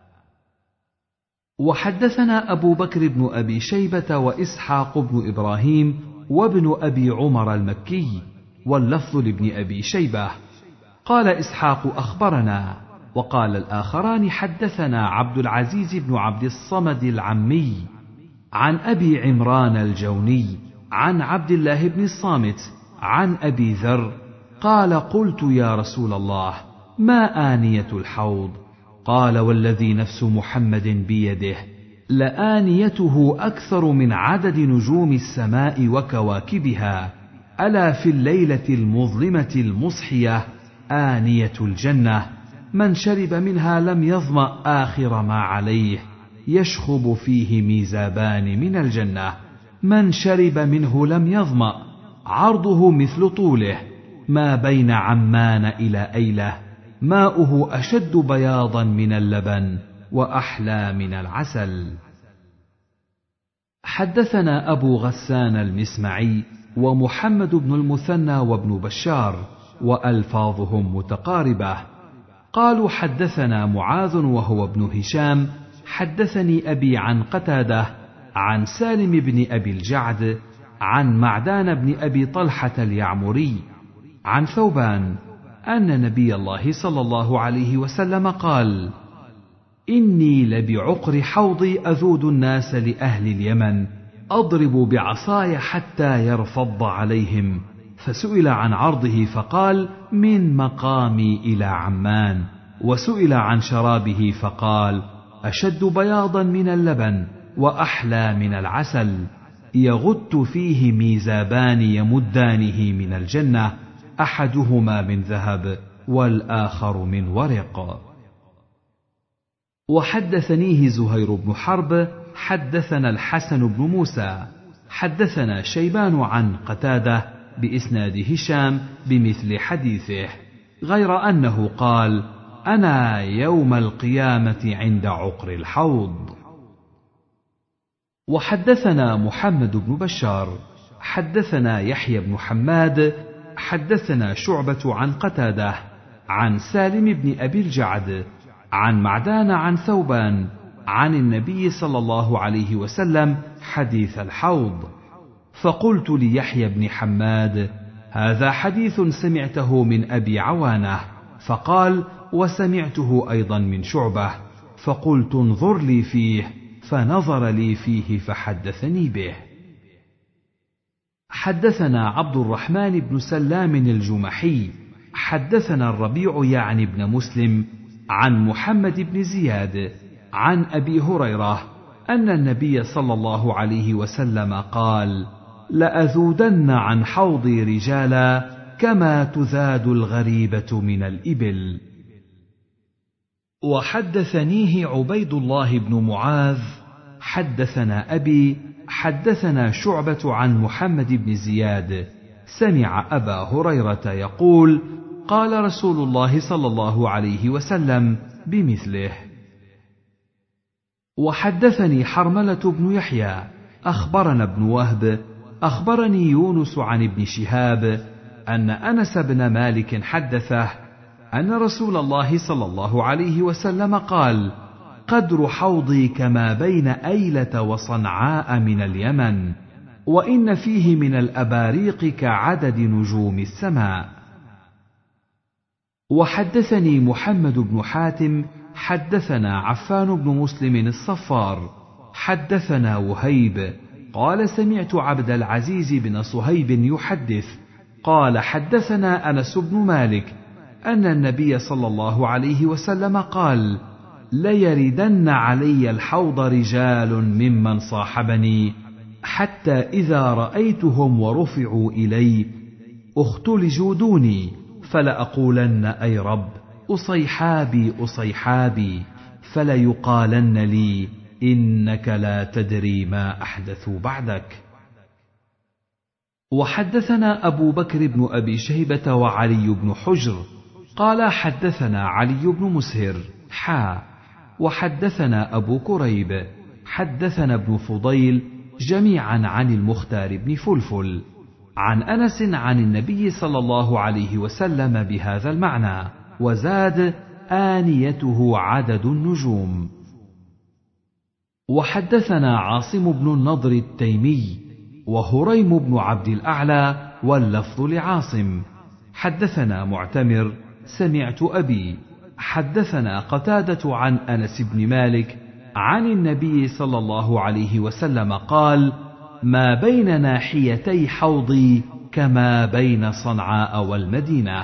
وحدثنا أبو بكر بن أبي شيبة وإسحاق بن إبراهيم وابن أبي عمر المكي، واللفظ لابن أبي شيبة. قال إسحاق: أخبرنا. وقال الآخران: حدثنا عبد العزيز بن عبد الصمد العمي عن أبي عمران الجوني عن عبد الله بن الصامت عن أبي ذر قال: قلت يا رسول الله، ما آنية الحوض؟ قال: والذي نفس محمد بيده لآنيته أكثر من عدد نجوم السماء وكواكبها، ألا في الليلة المظلمة المصحية آنية الجنة، من شرب منها لم يظمأ آخر ما عليه، يشخب فيه ميزابان من الجنة، من شرب منه لم يظمأ، عرضه مثل طوله، ما بين عمان إلى أيلة، ماؤه أشد بياضا من اللبن وأحلى من العسل. حدثنا أبو غسان المسمعي ومحمد بن المثنى وابن بشار، وألفاظهم متقاربة. قالوا: حدثنا معاذ وهو ابن هشام حدثني أبي عن قتادة عن سالم بن أبي الجعد عن معدان بن أبي طلحة اليعمري عن ثوبان أن نبي الله صلى الله عليه وسلم قال: إني لبعقر حوضي أذود الناس لأهل اليمن، أضرب بعصاي حتى يرفض عليهم. فسئل عن عرضه فقال: من مقامي إلى عمان. وسئل عن شرابه فقال: أشد بياضا من اللبن وأحلى من العسل، يغت فيه ميزابان يمدانه من الجنة، أحدهما من ذهب والآخر من ورق. وحدثنيه زهير بن حرب حدثنا الحسن بن موسى حدثنا شيبان عن قتادة بإسناد هشام بمثل حديثه، غير أنه قال: أنا يوم القيامة عند عقر الحوض. وحدثنا محمد بن بشار حدثنا يحيى بن حماد حدثنا شعبة عن قتادة عن سالم بن أبي الجعد عن معدان عن ثوبان عن النبي صلى الله عليه وسلم حديث الحوض. فقلت ليحيى بن حماد: هذا حديث سمعته من أبي عوانة. فقال: وسمعته أيضا من شعبة. فقلت: انظر لي فيه. فنظر لي فيه فحدثني به. حدثنا عبد الرحمن بن سلام الجمحي حدثنا الربيع يعني بن مسلم عن محمد بن زياد عن أبي هريرة أن النبي صلى الله عليه وسلم قال: لأذودن عن حوضي رجالا كما تذاد الغريبة من الإبل. وحدثنيه عبيد الله بن معاذ حدثنا أبي حدثنا شعبة عن محمد بن زياد سمع أبا هريرة يقول: قال رسول الله صلى الله عليه وسلم بمثله. وحدثني حرملة بن يحيى أخبرنا ابن وهب أخبرني يونس عن ابن شهاب أن أنس بن مالك حدثه أن رسول الله صلى الله عليه وسلم قال: قدر حوضي كما بين أيلة وصنعاء من اليمن، وإن فيه من الأباريق كعدد نجوم السماء. وحدثني محمد بن حاتم حدثنا عفان بن مسلم الصفار حدثنا وهيب قال: سمعت عبد العزيز بن صهيب يحدث قال: حدثنا أنس بن مالك أن النبي صلى الله عليه وسلم قال: ليردن علي الحوض رجال ممن صاحبني، حتى إذا رأيتهم ورفعوا إلي اختلجوا دوني، فلأقولن: أي رب، أصيحابي أصيحابي، فليقالن لي: إنك لا تدري ما أحدثوا بعدك. وحدثنا أبو بكر بن أبي شيبة وعلي بن حجر قال: حدثنا علي بن مسهر وحدثنا أبو كريب حدثنا ابن فضيل جميعا عن المختار بن فلفل عن أنس عن النبي صلى الله عليه وسلم بهذا المعنى، وزاد: آنيته عدد النجوم. وحدثنا عاصم بن النضر التيمي وهريم بن عبد الأعلى واللفظ لعاصم حدثنا معتمر سمعت أبي حدثنا قتادة عن أنس بن مالك عن النبي صلى الله عليه وسلم قال: ما بين ناحيتي حوضي كما بين صنعاء والمدينة.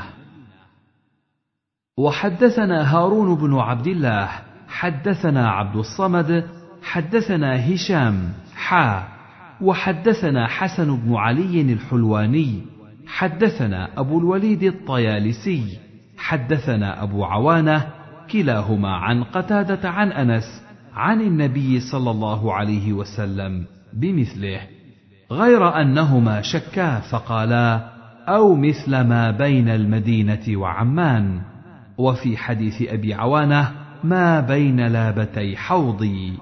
وحدثنا هارون بن عبد الله حدثنا عبد الصمد حدثنا هشام وحدثنا حسن بن علي الحلواني حدثنا أبو الوليد الطيالسي حدثنا أبو عوانة كلاهما عن قتادة عن أنس عن النبي صلى الله عليه وسلم بمثله، غير أنهما شكا فقالا: أو مثل ما بين المدينة وعمان. وفي حديث أبي عوانة: ما بين لابتي حوضي.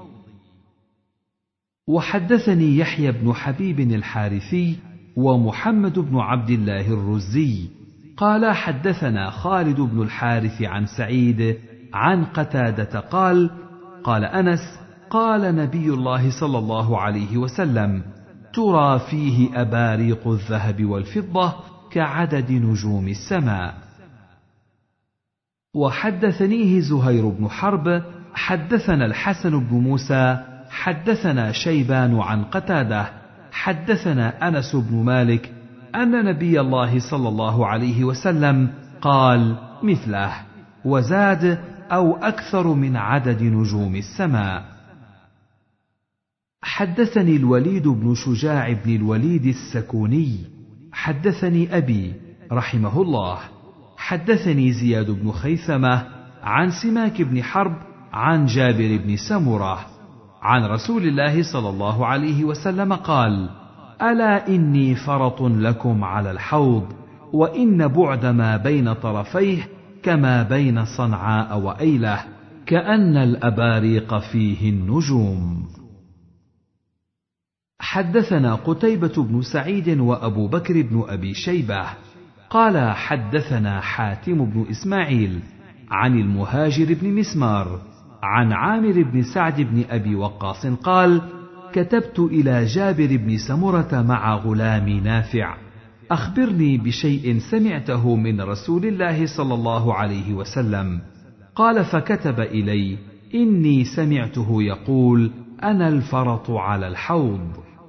وحدثني يحيى بن حبيب الحارثي ومحمد بن عبد الله الرزي قال: حدثنا خالد بن الحارث عن سعيد عن قتادة قال: قال أنس: قال نبي الله صلى الله عليه وسلم: ترى فيه أباريق الذهب والفضة كعدد نجوم السماء. وحدثنيه زهير بن حرب حدثنا الحسن بن موسى حدثنا شيبان عن قتادة حدثنا أنس بن مالك أن نبي الله صلى الله عليه وسلم قال مثله، وزاد: أو أكثر من عدد نجوم السماء. حدثني الوليد بن شجاع بن الوليد السكوني حدثني أبي رحمه الله حدثني زياد بن خيثمة عن سماك بن حرب عن جابر بن سمرة عن رسول الله صلى الله عليه وسلم قال: ألا إني فرط لكم على الحوض، وإن بعد ما بين طرفيه كما بين صنعاء وأيلة، كأن الأباريق فيه النجوم. حدثنا قتيبة بن سعيد وأبو بكر بن أبي شيبة قال: حدثنا حاتم بن إسماعيل عن المهاجر بن مسمار عن عامر بن سعد بن أبي وقاص قال: كتبت إلى جابر بن سمرة مع غلامي نافع: أخبرني بشيء سمعته من رسول الله صلى الله عليه وسلم. قال: فكتب إلي: إني سمعته يقول: أنا الفرط على الحوض.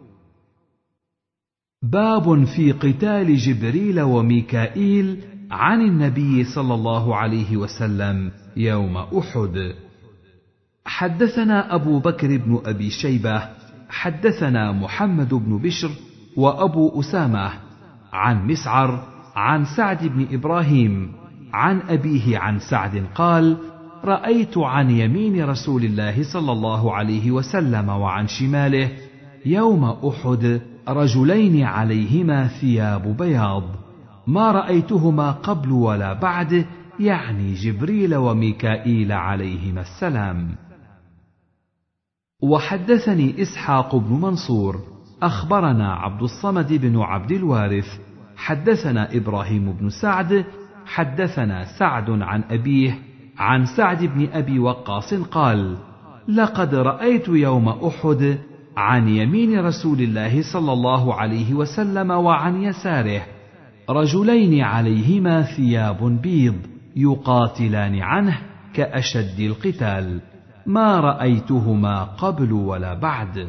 باب في قتال جبريل وميكائيل عن النبي صلى الله عليه وسلم يوم أحد. حدثنا أبو بكر بن أبي شيبة حدثنا محمد بن بشر وأبو أسامة عن مسعر عن سعد بن إبراهيم عن أبيه عن سعد قال: رأيت عن يمين رسول الله صلى الله عليه وسلم وعن شماله يوم أحد رجلين عليهما ثياب بياض، ما رأيتهما قبل ولا بعد، يعني جبريل وميكائيل عليهما السلام. وحدثني إسحاق بن منصور أخبرنا عبد الصمد بن عبد الوارث حدثنا إبراهيم بن سعد حدثنا سعد عن أبيه عن سعد بن أبي وقاص قال: لقد رأيت يوم أحد عن يمين رسول الله صلى الله عليه وسلم وعن يساره رجلين عليهما ثياب بيض يقاتلان عنه كأشد القتال، ما رأيتهما قبل ولا بعد.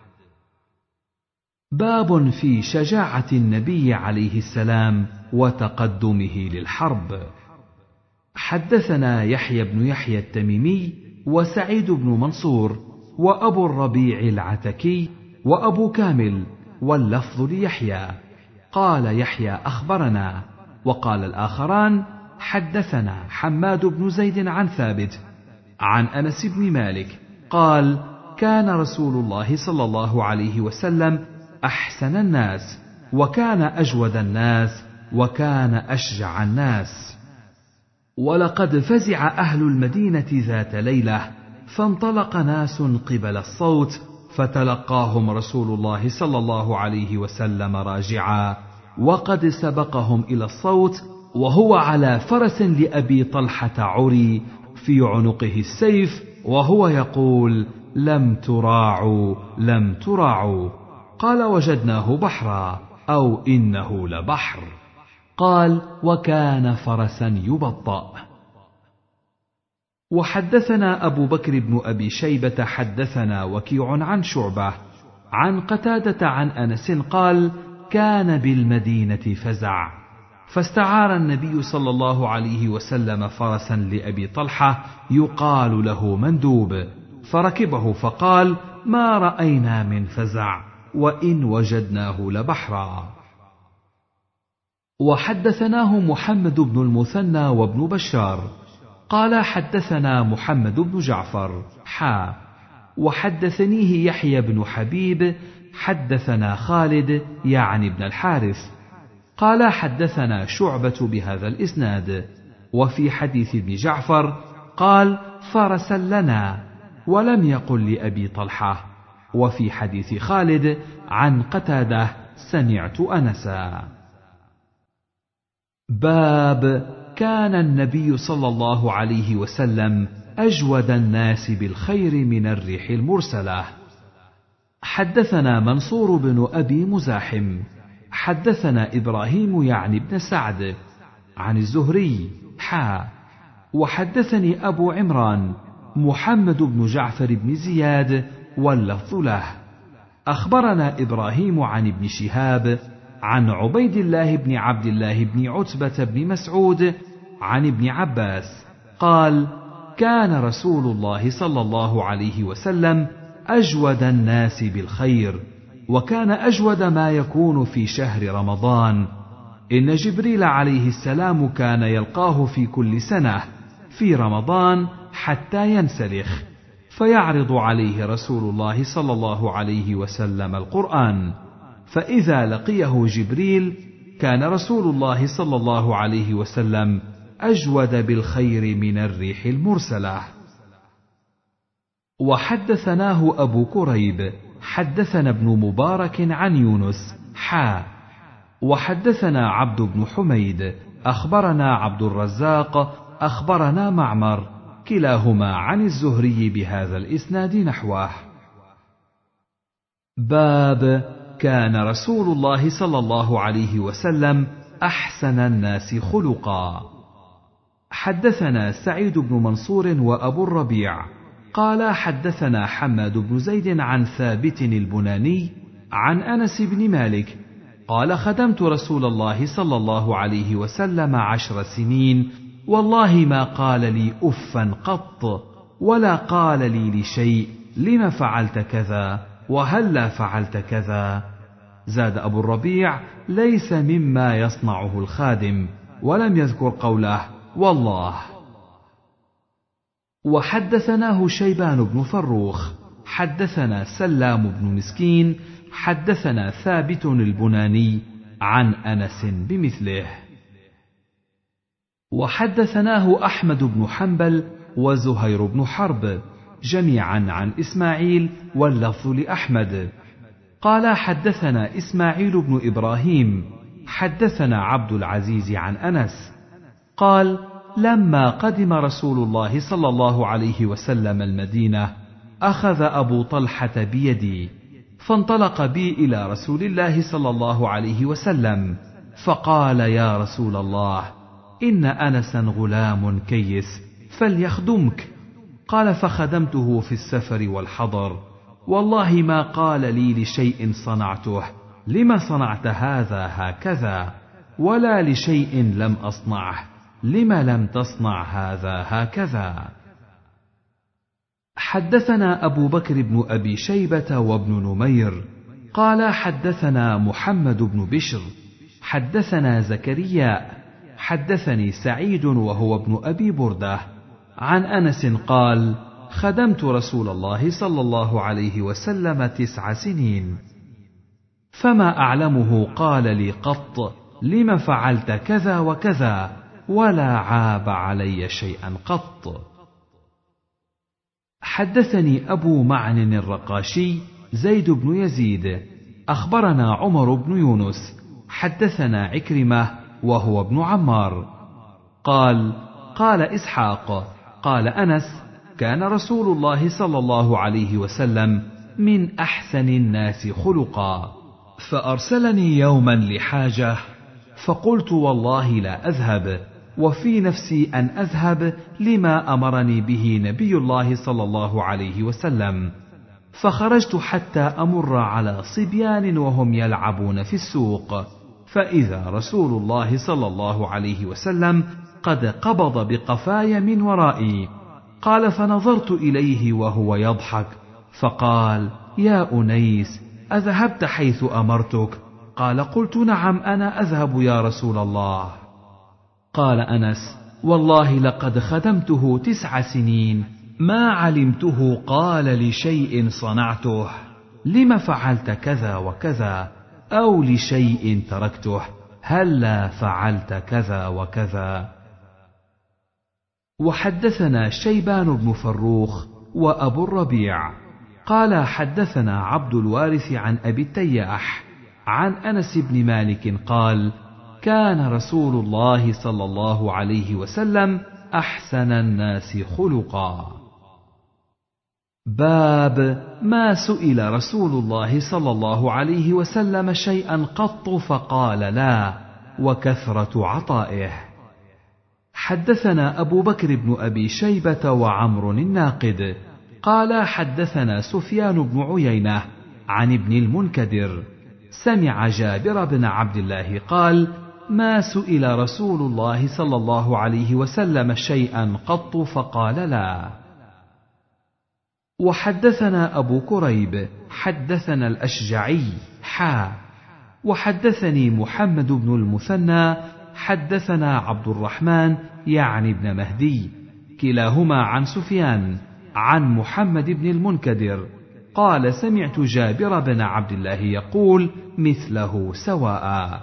باب في شجاعة النبي عليه السلام وتقدمه للحرب. حدثنا يحيى بن يحيى التميمي وسعيد بن منصور وأبو الربيع العتكي وأبو كامل، واللفظ ليحيى. قال يحيى أخبرنا، وقال الآخران حدثنا حماد بن زيد عن ثابت عن أنس بن مالك قال: كان رسول الله صلى الله عليه وسلم أحسن الناس، وكان أجود الناس، وكان أشجع الناس. ولقد فزع أهل المدينة ذات ليلة، فانطلق ناس قبل الصوت، فتلقاهم رسول الله صلى الله عليه وسلم راجعا، وقد سبقهم إلى الصوت، وهو على فرس لأبي طلحة عري، في عنقه السيف، وهو يقول: لم تراعوا لم تراعوا. قال: وجدناه بحرا، أو إنه لبحر. قال: وكان فرسا يبطأ. وحدثنا أبو بكر بن أبي شيبة حدثنا وكيع عن شعبة عن قتادة عن أنس قال: كان بالمدينة فزع، فاستعار النبي صلى الله عليه وسلم فرسا لأبي طلحة يقال له مندوب، فركبه فقال: ما رأينا من فزع، وإن وجدناه لبحرا. وحدثناه محمد بن المثنى وابن بشار قال: حدثنا محمد بن جعفر وحدثنيه يحيى بن حبيب حدثنا خالد يعني ابن الحارث قال: حدثنا شعبة بهذا الإسناد. وفي حديث ابن جعفر قال: فرسا لنا، ولم يقل لأبي طلحة. وفي حديث خالد عن قتادة: سمعت أنسا. باب كان النبي صلى الله عليه وسلم أجود الناس بالخير من الريح المرسلة. حدثنا منصور بن أبي مزاحم حدثنا إبراهيم يعني بن سعد عن الزهري وحدثني أبو عمران محمد بن جعفر بن زياد، واللفظ له. أخبرنا إبراهيم عن ابن شهاب عن عبيد الله بن عبد الله بن عتبة بن مسعود عن ابن عباس قال: كان رسول الله صلى الله عليه وسلم أجود الناس بالخير، وكان أجود ما يكون في شهر رمضان. إن جبريل عليه السلام كان يلقاه في كل سنة في رمضان حتى ينسلخ، فيعرض عليه رسول الله صلى الله عليه وسلم القرآن، فإذا لقيه جبريل كان رسول الله صلى الله عليه وسلم أجود بالخير من الريح المرسلة. وحدثناه أبو كريب حدثنا ابن مبارك عن يونس وحدثنا عبد بن حميد أخبرنا عبد الرزاق أخبرنا معمر كلاهما عن الزهري بهذا الإسناد نحوه. باب كان رسول الله صلى الله عليه وسلم أحسن الناس خلقا. حدثنا سعيد بن منصور وأبو الربيع قال: حدثنا حماد بن زيد عن ثابت البناني عن أنس بن مالك قال: خدمت رسول الله صلى الله عليه وسلم 10 سنين، والله ما قال لي أفا قط، ولا قال لي لشيء لم فعلت كذا وهلا فعلت كذا. زاد أبو الربيع: ليس مما يصنعه الخادم، ولم يذكر قوله والله. وحدثناه شيبان بن فروخ حدثنا سلام بن مسكين حدثنا ثابت البناني عن أنس بمثله. وحدثناه أحمد بن حنبل وزهير بن حرب جميعا عن إسماعيل واللفظ لأحمد. قال حدثنا إسماعيل بن إبراهيم حدثنا عبد العزيز عن أنس قال لما قدم رسول الله صلى الله عليه وسلم المدينة أخذ أبو طلحة بيدي فانطلق بي إلى رسول الله صلى الله عليه وسلم فقال يا رسول الله إن أنسا غلام كيس فليخدمك. قال فخدمته في السفر والحضر والله ما قال لي لشيء صنعته لم صنعت هذا هكذا ولا لشيء لم أصنعه لم لم تصنع هذا هكذا. حدثنا أبو بكر بن أبي شيبة وابن نمير قال حدثنا محمد بن بشر حدثنا زكريا حدثني سعيد وهو ابن أبي بردة عن أنس قال خدمت رسول الله صلى الله عليه وسلم 9 سنين فما أعلمه قال لي قط لم فعلت كذا وكذا ولا عاب علي شيئا قط. حدثني أبو معن الرقاشي زيد بن يزيد أخبرنا عمر بن يونس حدثنا عكرمة وهو ابن عمار قال إسحاق قال أنس كان رسول الله صلى الله عليه وسلم من أحسن الناس خلقا فأرسلني يوما لحاجة فقلت والله لا أذهب وفي نفسي أن أذهب لما أمرني به نبي الله صلى الله عليه وسلم فخرجت حتى أمر على صبيان وهم يلعبون في السوق فإذا رسول الله صلى الله عليه وسلم قد قبض بقفاي من ورائي. قال فنظرت إليه وهو يضحك فقال يا أنيس أذهبت حيث أمرتك؟ قال قلت نعم أنا أذهب يا رسول الله. قال أنس والله لقد خدمته 9 سنين ما علمته قال لشيء صنعته لم فعلت كذا وكذا أو لشيء تركته هلا فعلت كذا وكذا. وحدثنا شيبان بن فروخ وأبو الربيع قال حدثنا عبد الوارث عن أبي التياح عن أنس بن مالك قال كان رسول الله صلى الله عليه وسلم أحسن الناس خلقا. باب ما سئل رسول الله صلى الله عليه وسلم شيئا قط فقال لا وكثرة عطائه. حدثنا أبو بكر بن أبي شيبة وعمر الناقد قال حدثنا سفيان بن عيينة عن ابن المنكدر سمع جابر بن عبد الله قال ما سئل رسول الله صلى الله عليه وسلم شيئا قط فقال لا. وحدثنا أبو كريب حدثنا الأشجعي وحدثني محمد بن المثنى حدثنا عبد الرحمن يعني ابن مهدي كلاهما عن سفيان عن محمد بن المنكدر قال سمعت جابر بن عبد الله يقول مثله سواء.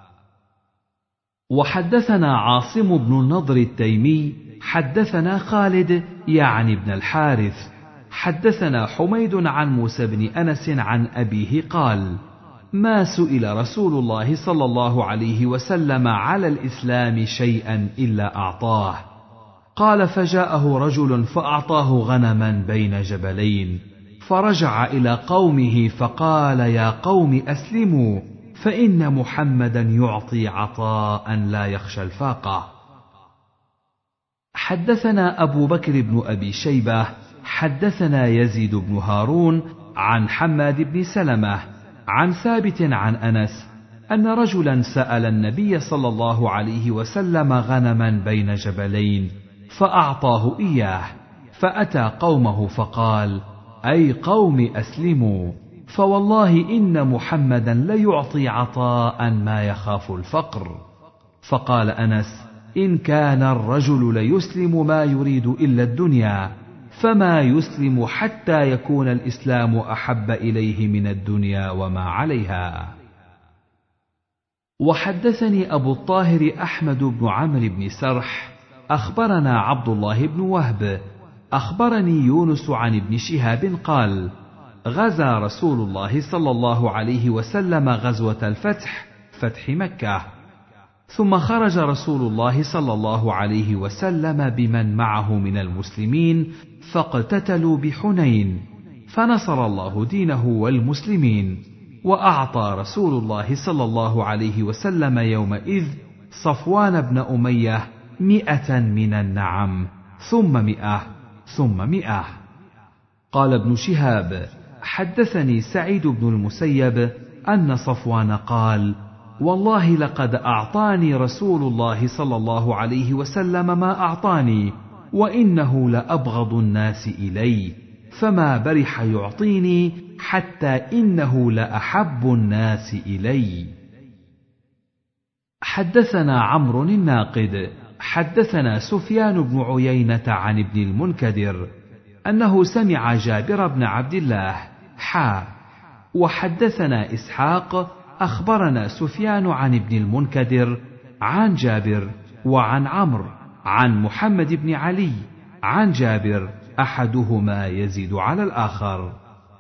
وحدثنا عاصم بن النضر التيمي حدثنا خالد يعني ابن الحارث حدثنا حميد عن موسى بن أنس عن أبيه قال ما سئل رسول الله صلى الله عليه وسلم على الإسلام شيئا إلا أعطاه. قال فجاءه رجل فأعطاه غنما بين جبلين فرجع إلى قومه فقال يا قوم أسلموا فإن محمدا يعطي عطاء لا يخشى الفاقة. حدثنا أبو بكر بن أبي شيبة حدثنا يزيد بن هارون عن حماد بن سلمة عن ثابت عن أنس أن رجلا سأل النبي صلى الله عليه وسلم غنما بين جبلين فأعطاه إياه فأتى قومه فقال أي قوم أسلموا فوالله إن محمدا ليعطي عطاء ما يخاف الفقر. فقال أنس إن كان الرجل ليسلم ما يريد إلا الدنيا فما يسلم حتى يكون الإسلام أحب إليه من الدنيا وما عليها. وحدثني أبو الطاهر أحمد بن عمرو بن سرح أخبرنا عبد الله بن وهب أخبرني يونس عن ابن شهاب قال: غزا رسول الله صلى الله عليه وسلم غزوة الفتح، فتح مكة، ثم خرج رسول الله صلى الله عليه وسلم بمن معه من المسلمين فاقتتلوا بحنين، فنصر الله دينه والمسلمين، وأعطى رسول الله صلى الله عليه وسلم يومئذ صفوان بن أمية 100 من النعم، ثم 100 ثم 100. قال ابن شهاب: حدثني سعيد بن المسيب أن صفوان قال: والله لقد أعطاني رسول الله صلى الله عليه وسلم ما أعطاني، وإنه لأبغض الناس إلي، فما برح يعطيني حتى إنه لأحب الناس إلي. حدثنا عمرو الناقد حدثنا سفيان بن عيينة عن ابن المنكدر أنه سمع جابر بن عبد الله وحدثنا إسحاق أخبرنا سفيان عن ابن المنكدر عن جابر وعن عمرو عن محمد بن علي عن جابر، أحدهما يزيد على الآخر.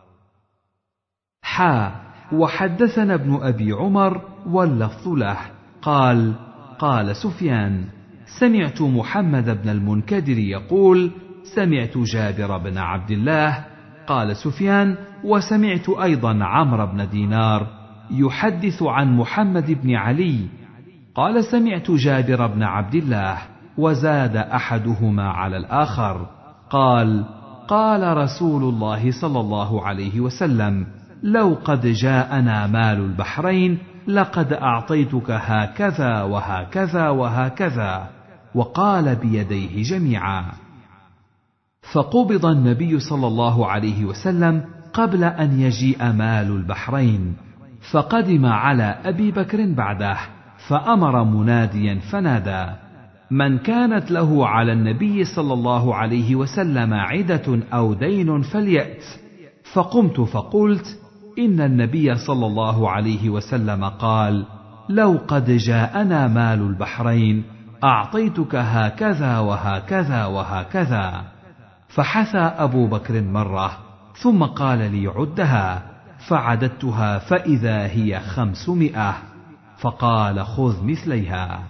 وحدثنا ابن أبي عمر واللفظ له قال: قال سفيان: سمعت محمد بن المنكدر يقول: سمعت جابر بن عبد الله. قال سفيان: وسمعت أيضا عمرو بن دينار يحدث عن محمد بن علي قال: سمعت جابر بن عبد الله، وزاد أحدهما على الآخر قال: قال رسول الله صلى الله عليه وسلم: لو قد جاءنا مال البحرين لقد أعطيتك هكذا وهكذا وهكذا، وقال بيديه جميعا. فقبض النبي صلى الله عليه وسلم قبل أن يجيء مال البحرين، فقدم على أبي بكر بعده، فأمر مناديا فنادى: من كانت له على النبي صلى الله عليه وسلم عدة أو دين فليأت. فقمت فقلت: إن النبي صلى الله عليه وسلم قال: لو قد جاءنا مال البحرين أعطيتك هكذا وهكذا وهكذا. فحثى أبو بكر مرة، ثم قال لي: عدها، فعددتها فإذا هي 500، فقال: خذ مثليها.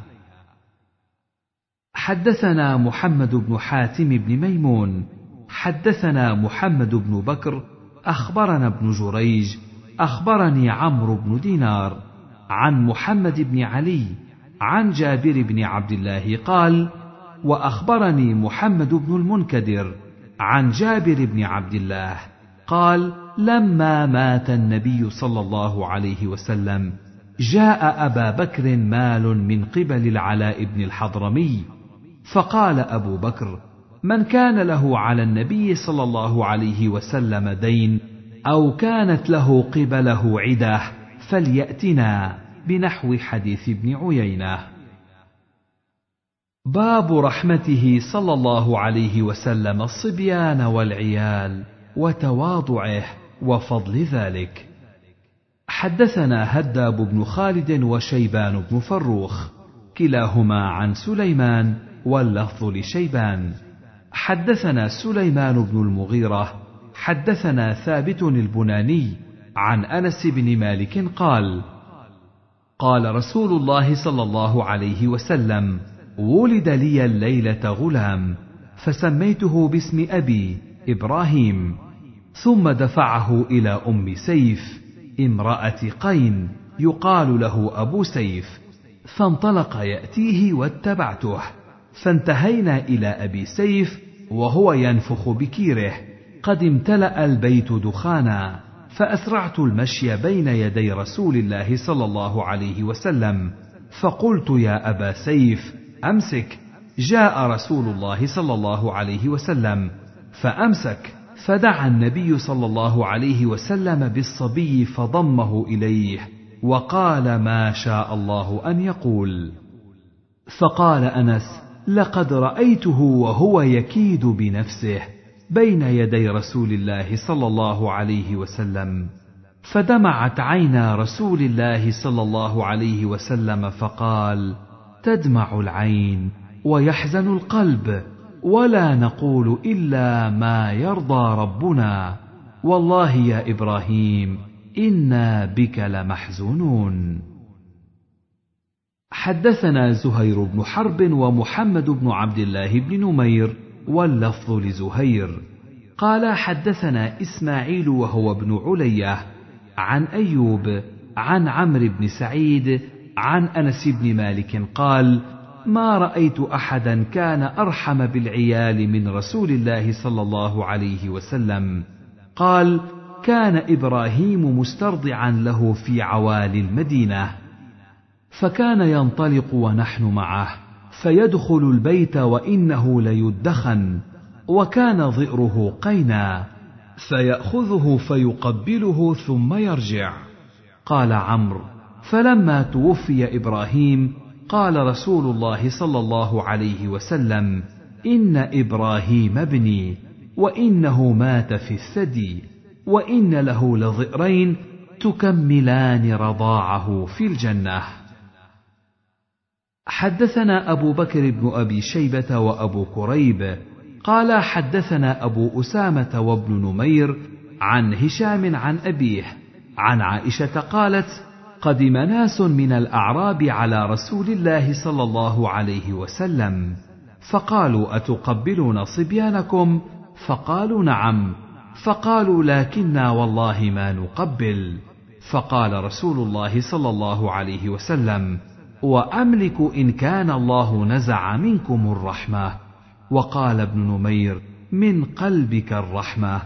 حدثنا محمد بن حاتم بن ميمون حدثنا محمد بن بكر أخبرنا ابن جريج أخبرني عمرو بن دينار عن محمد بن علي عن جابر بن عبد الله قال: وأخبرني محمد بن المنكدر عن جابر بن عبد الله قال: لما مات النبي صلى الله عليه وسلم جاء أبا بكر مال من قبل العلاء بن الحضرمي، فقال أبو بكر: من كان له على النبي صلى الله عليه وسلم دين أو كانت له قبله عدة فليأتنا، بنحو حديث ابن عيينة. باب رحمته صلى الله عليه وسلم الصبيان والعيال وتواضعه وفضل ذلك. حدثنا هداب بن خالد وشيبان بن فروخ كلاهما عن سليمان واللفظ لشيبان. حدثنا سليمان بن المغيرة حدثنا ثابت البناني عن أنس بن مالك قال: قال رسول الله صلى الله عليه وسلم: ولد لي الليلة غلام، فسميته باسم أبي إبراهيم، ثم دفعه إلى أم سيف امرأة قين يقال له أبو سيف، فانطلق يأتيه واتبعته، فانتهينا إلى أبي سيف وهو ينفخ بكيره، قد امتلأ البيت دخانا، فأسرعت المشي بين يدي رسول الله صلى الله عليه وسلم، فقلت: يا أبا سيف أمسك، جاء رسول الله صلى الله عليه وسلم، فأمسك، فدعا النبي صلى الله عليه وسلم بالصبي فضمه إليه، وقال ما شاء الله أن يقول. فقال أنس: لقد رأيته وهو يكيد بنفسه بين يدي رسول الله صلى الله عليه وسلم، فدمعت عينا رسول الله صلى الله عليه وسلم، فقال: تدمع العين ويحزن القلب، ولا نقول إلا ما يرضى ربنا، والله يا إبراهيم إنا بك لمحزونون. حدثنا زهير بن حرب ومحمد بن عبد الله بن نمير واللفظ لزهير قال حدثنا إسماعيل وهو ابن علية عن أيوب عن عمرو بن سعيد عن أنس بن مالك قال: ما رأيت أحدا كان أرحم بالعيال من رسول الله صلى الله عليه وسلم. قال: كان إبراهيم مسترضعا له في عوالي المدينة، فكان ينطلق ونحن معه، فيدخل البيت وإنه ليدخن، وكان ظئره قينا، فيأخذه فيقبله ثم يرجع. قال عمرو: فلما توفي إبراهيم قال رسول الله صلى الله عليه وسلم: إن إبراهيم ابني، وإنه مات في الثدي، وإن له لظئرين تكملان رضاعه في الجنة. حدثنا أبو بكر بن أبي شيبة وأبو كريب قال حدثنا أبو أسامة وابن نمير عن هشام عن أبيه عن عائشة قالت: قدم ناس من الأعراب على رسول الله صلى الله عليه وسلم، فقالوا: أتقبلون صبيانكم؟ فقالوا: نعم. فقالوا: لكنا والله ما نقبل. فقال رسول الله صلى الله عليه وسلم: وأملك إن كان الله نزع منكم الرحمة. وقال ابن نمير: من قلبك الرحمة.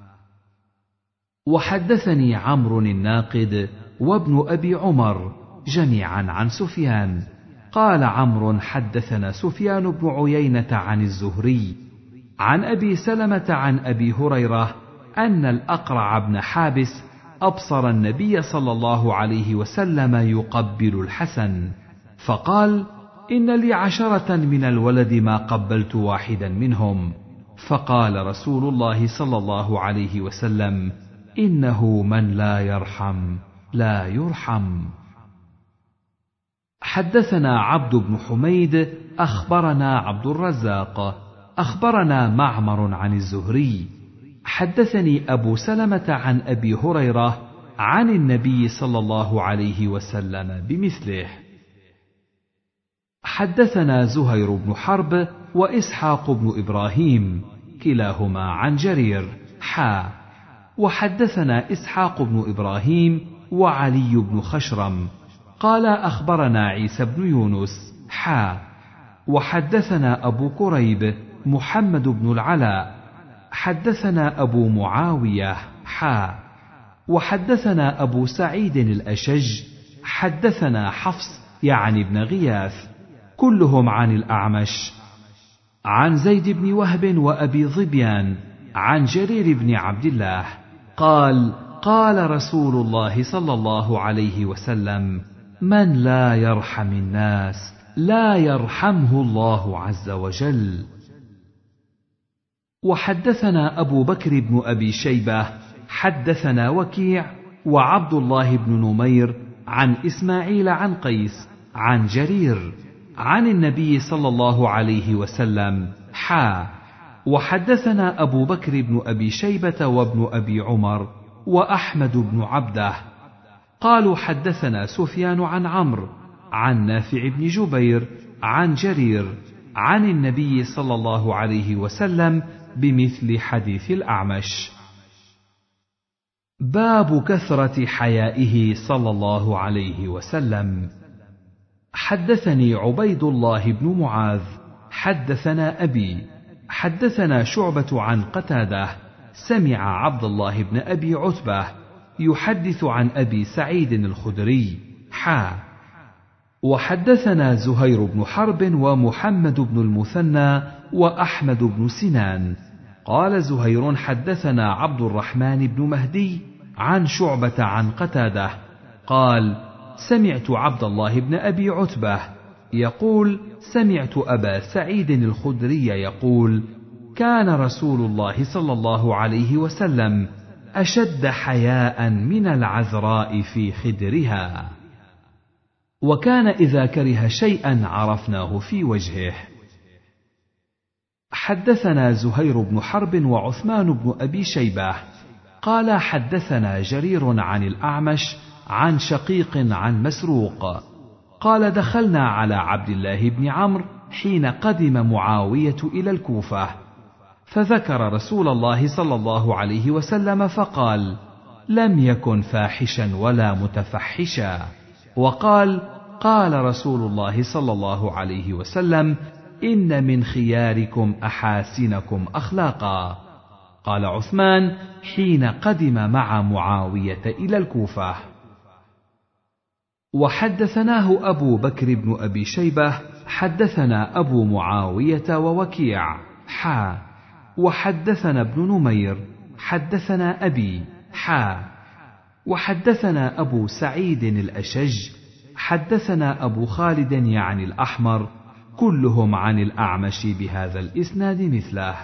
وحدثني عمرو الناقد وابن أبي عمر جميعا عن سفيان قال عمرو: حدثنا سفيان بن عيينة عن الزهري عن أبي سلمة عن أبي هريرة أن الأقرع بن حابس أبصر النبي صلى الله عليه وسلم يقبل الحسن، فقال: إن لي 10 من الولد ما قبلت واحدا منهم. فقال رسول الله صلى الله عليه وسلم: إنه من لا يرحم لا يرحم. حدثنا عبد بن حميد أخبرنا عبد الرزاق أخبرنا معمر عن الزهري حدثني أبو سلمة عن أبي هريرة عن النبي صلى الله عليه وسلم بمثله. حدثنا زهير بن حرب وإسحاق بن إبراهيم كلاهما عن جرير وحدثنا إسحاق بن إبراهيم وعلي بن خشرم قال أخبرنا عيسى بن يونس وحدثنا أبو كريب محمد بن العلاء حدثنا أبو معاوية وحدثنا أبو سعيد الأشج حدثنا حفص يعني بن غياث كلهم عن الأعمش عن زيد بن وهب وأبي ظبيان عن جرير بن عبد الله قال: قال رسول الله صلى الله عليه وسلم: من لا يرحم الناس لا يرحمه الله عز وجل. وحدثنا أبو بكر بن أبي شيبة حدثنا وكيع وعبد الله بن نمير عن إسماعيل عن قيس عن جرير عن النبي صلى الله عليه وسلم وحدثنا أبو بكر بن أبي شيبة وابن أبي عمر وأحمد بن عبده قالوا حدثنا سفيان عن عمرو عن نافع بن جبير عن جرير عن النبي صلى الله عليه وسلم بمثل حديث الأعمش. باب كثرة حيائه صلى الله عليه وسلم. حدثني عبيد الله بن معاذ حدثنا أبي حدثنا شعبة عن قتادة سمع عبد الله بن أبي عتبة يحدث عن أبي سعيد الخدري وحدثنا زهير بن حرب ومحمد بن المثنى وأحمد بن سنان قال زهير حدثنا عبد الرحمن بن مهدي عن شعبة عن قتادة قال: سمعت عبد الله بن أبي عتبة يقول: سمعت أبا سعيد الخدري يقول: كان رسول الله صلى الله عليه وسلم أشد حياء من العذراء في خدرها، وكان إذا كره شيئا عرفناه في وجهه. حدثنا زهير بن حرب وعثمان بن أبي شيبة قال حدثنا جرير عن الأعمش عن شقيق عن مسروق قال دخلنا على عبد الله بن عمرو حين قدم معاوية إلى الكوفة، فذكر رسول الله صلى الله عليه وسلم فقال: لم يكن فاحشا ولا متفحشا، وقال: قال رسول الله صلى الله عليه وسلم: إن من خياركم أحاسنكم أخلاقا. قال عثمان حين قدم مع معاوية إلى الكوفة. وحدثناه أبو بكر بن أبي شيبة حدثنا أبو معاوية ووكيع وحدثنا ابن نمير حدثنا أبي وحدثنا أبو سعيد الأشج حدثنا أبو خالد يعني الأحمر كلهم عن الأعمش بهذا الإسناد مثله.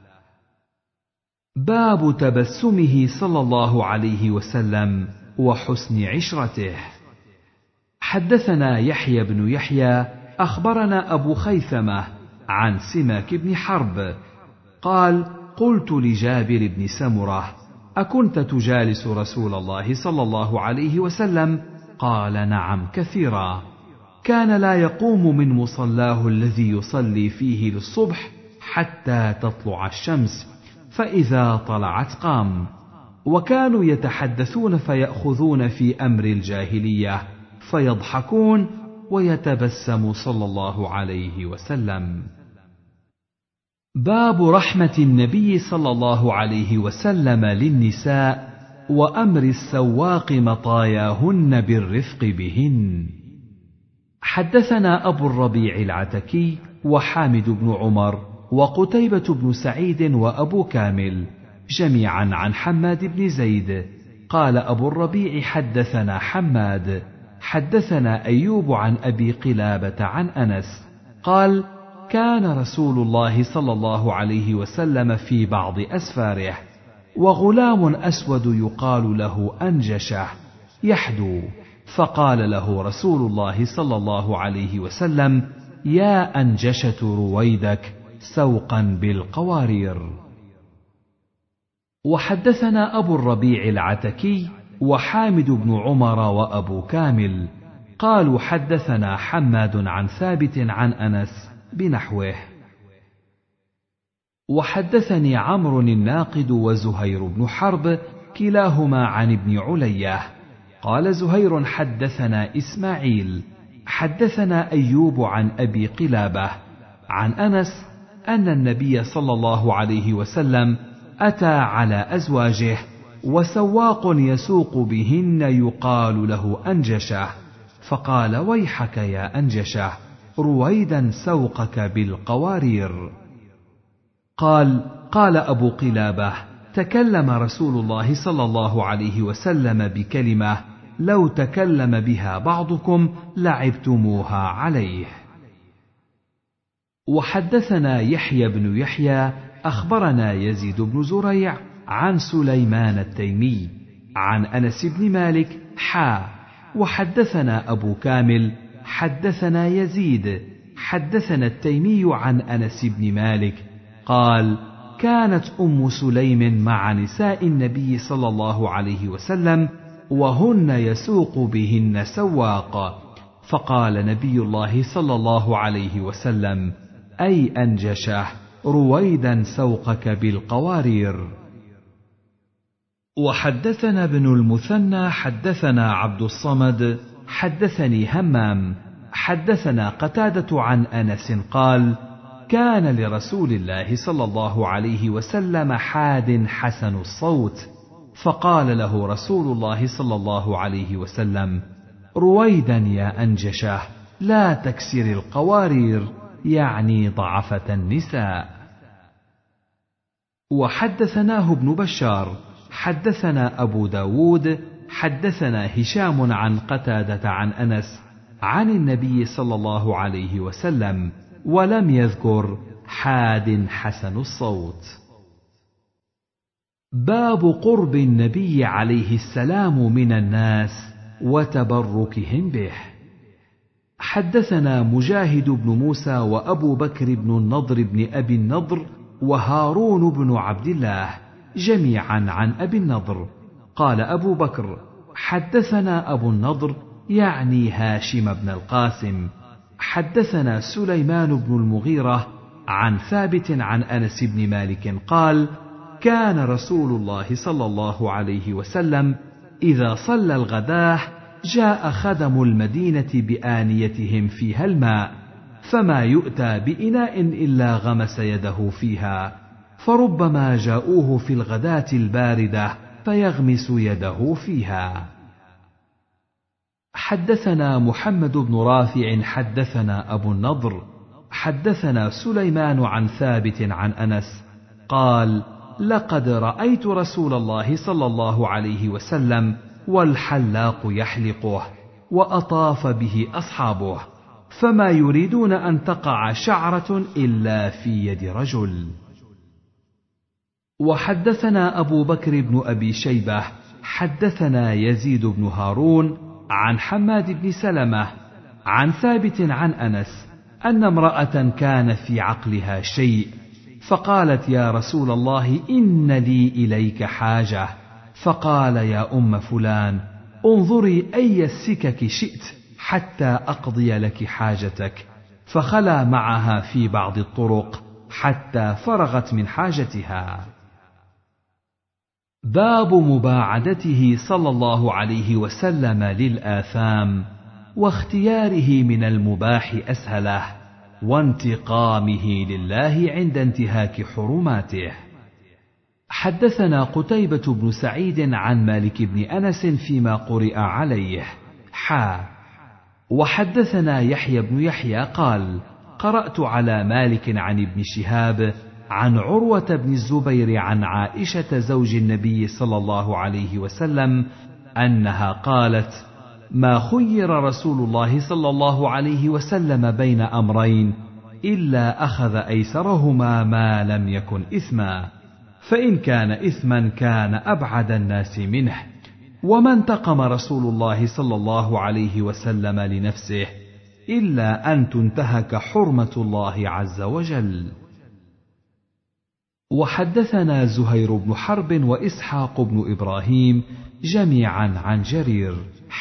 باب تبسمه صلى الله عليه وسلم وحسن عشرته. حدثنا يحيى بن يحيى أخبرنا أبو خيثمة عن سماك بن حرب قال: قلت لجابر بن سمرة: أكنت تجالس رسول الله صلى الله عليه وسلم؟ قال: نعم كثيرا، كان لا يقوم من مصلاه الذي يصلي فيه للصبح حتى تطلع الشمس، فإذا طلعت قام، وكانوا يتحدثون فيأخذون في أمر الجاهلية فيضحكون ويتبسم صلى الله عليه وسلم. باب رحمة النبي صلى الله عليه وسلم للنساء وأمر السواق مطاياهن بالرفق بهن. حدثنا أبو الربيع العتكي وحامد بن عمر وقتيبة بن سعيد وأبو كامل جميعا عن حماد بن زيد قال أبو الربيع: حدثنا حماد حدثنا أيوب عن أبي قلابة عن أنس قال: كان رسول الله صلى الله عليه وسلم في بعض أسفاره وغلام أسود يقال له أنجشة يحدو، فقال له رسول الله صلى الله عليه وسلم: يا أنجشة رويدك سوقا بالقوارير. وحدثنا أبو الربيع العتكي وحامد بن عمر وأبو كامل قالوا حدثنا حماد عن ثابت عن أنس بنحوه. وحدثني عمرو الناقد وزهير بن حرب كلاهما عن ابن علية قال زهير: حدثنا إسماعيل حدثنا أيوب عن أبي قلابة عن أنس أن النبي صلى الله عليه وسلم أتى على أزواجه وسواق يسوق بهن يقال له أنجشة، فقال: ويحك يا أنجشة، رويدا سوقك بالقوارير. قال أبو قلابة: تكلم رسول الله صلى الله عليه وسلم بكلمة لو تكلم بها بعضكم لعبتموها عليه. وحدثنا يحيى بن يحيى أخبرنا يزيد بن زريع عن سليمان التيمي عن أنس بن مالك وحدثنا أبو كامل حدثنا يزيد حدثنا التيمي عن أنس بن مالك قال: كانت أم سليم مع نساء النبي صلى الله عليه وسلم وهن يسوق بهن سواق، فقال نبي الله صلى الله عليه وسلم: أي أنجشه، رويدا سوقك بالقوارير. وحدثنا ابن المثنى حدثنا عبد الصمد حدثني همام حدثنا قتادة عن أنس قال: كان لرسول الله صلى الله عليه وسلم حاد حسن الصوت، فقال له رسول الله صلى الله عليه وسلم: رويدا يا أنجشه، لا تكسر القوارير، يعني ضعفة النساء. وحدثناه ابن بشار حدثنا أبو داود حدثنا هشام عن قتادة عن أنس عن النبي صلى الله عليه وسلم، ولم يذكر حاد حسن الصوت. باب قرب النبي عليه السلام من الناس وتبركهم به. حدثنا مجاهد بن موسى وأبو بكر بن النضر بن أبي النضر وهارون بن عبد الله جميعا عن أبي النضر. قال أبو بكر: حدثنا أبو النضر يعني هاشم بن القاسم. حدثنا سليمان بن المغيرة عن ثابت عن أنس بن مالك قال: كان رسول الله صلى الله عليه وسلم إذا صلى الغداة جاء خدم المدينة بآنيتهم فيها الماء، فما يؤتى بإناء إلا غمس يده فيها، فربما جاءوه في الغداة الباردة فيغمس يده فيها. حدثنا محمد بن رافع حدثنا أبو النضر حدثنا سليمان عن ثابت عن أنس قال: لقد رأيت رسول الله صلى الله عليه وسلم والحلاق يحلقه وأطاف به أصحابه، فما يريدون أن تقع شعرة إلا في يد رجل. وحدثنا أبو بكر بن أبي شيبة حدثنا يزيد بن هارون عن حماد بن سلمة عن ثابت عن أنس أن امرأة كان في عقلها شيء، فقالت: يا رسول الله، إن لي إليك حاجة. فقال: يا أم فلان، انظري أي السكك شئت حتى أقضي لك حاجتك. فخلا معها في بعض الطرق حتى فرغت من حاجتها. باب مباعدته صلى الله عليه وسلم للآثام، واختياره من المباح أسهله، وانتقامه لله عند انتهاك حرماته. حدثنا قتيبة بن سعيد عن مالك بن أنس فيما قرئ عليه وحدثنا يحيى بن يحيى قال: قرأت على مالك عن ابن شهاب عن عروة بن الزبير عن عائشة زوج النبي صلى الله عليه وسلم أنها قالت: ما خير رسول الله صلى الله عليه وسلم بين أمرين إلا أخذ أيسرهما ما لم يكن إثما، فإن كان إثما كان أبعد الناس منه، وما انتقم رسول الله صلى الله عليه وسلم لنفسه إلا أن تنتهك حرمة الله عز وجل. وحدثنا زهير بن حرب وإسحاق بن إبراهيم جميعا عن جرير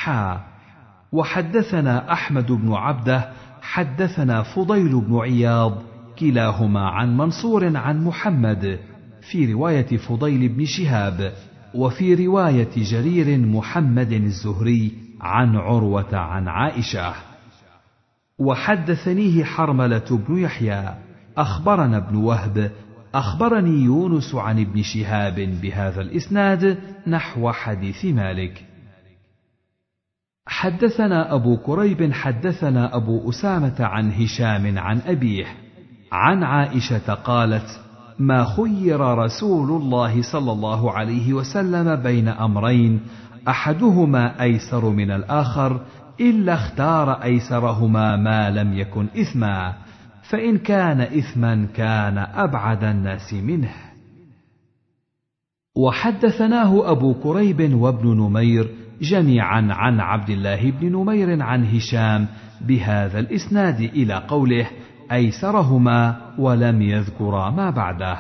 وحدثنا أحمد بن عبده حدثنا فضيل بن عياض كلاهما عن منصور عن محمد في رواية فضيل بن شهاب، وفي رواية جرير محمد الزهري عن عروة عن عائشة. وحدثنيه حرملة بن يحيى أخبرنا ابن وهب أخبرني يونس عن ابن شهاب بهذا الإسناد نحو حديث مالك. حدثنا أبو كريب حدثنا أبو أسامة عن هشام عن أبيه عن عائشة قالت: ما خير رسول الله صلى الله عليه وسلم بين أمرين أحدهما أيسر من الآخر إلا اختار أيسرهما ما لم يكن إثما، فإن كان إثما كان أبعد الناس منه. وحدثناه أبو كريب وابن نمير جميعا عن عبد الله بن نمير عن هشام بهذا الإسناد إلى قوله أيسرهما ولم يذكر ما بعده.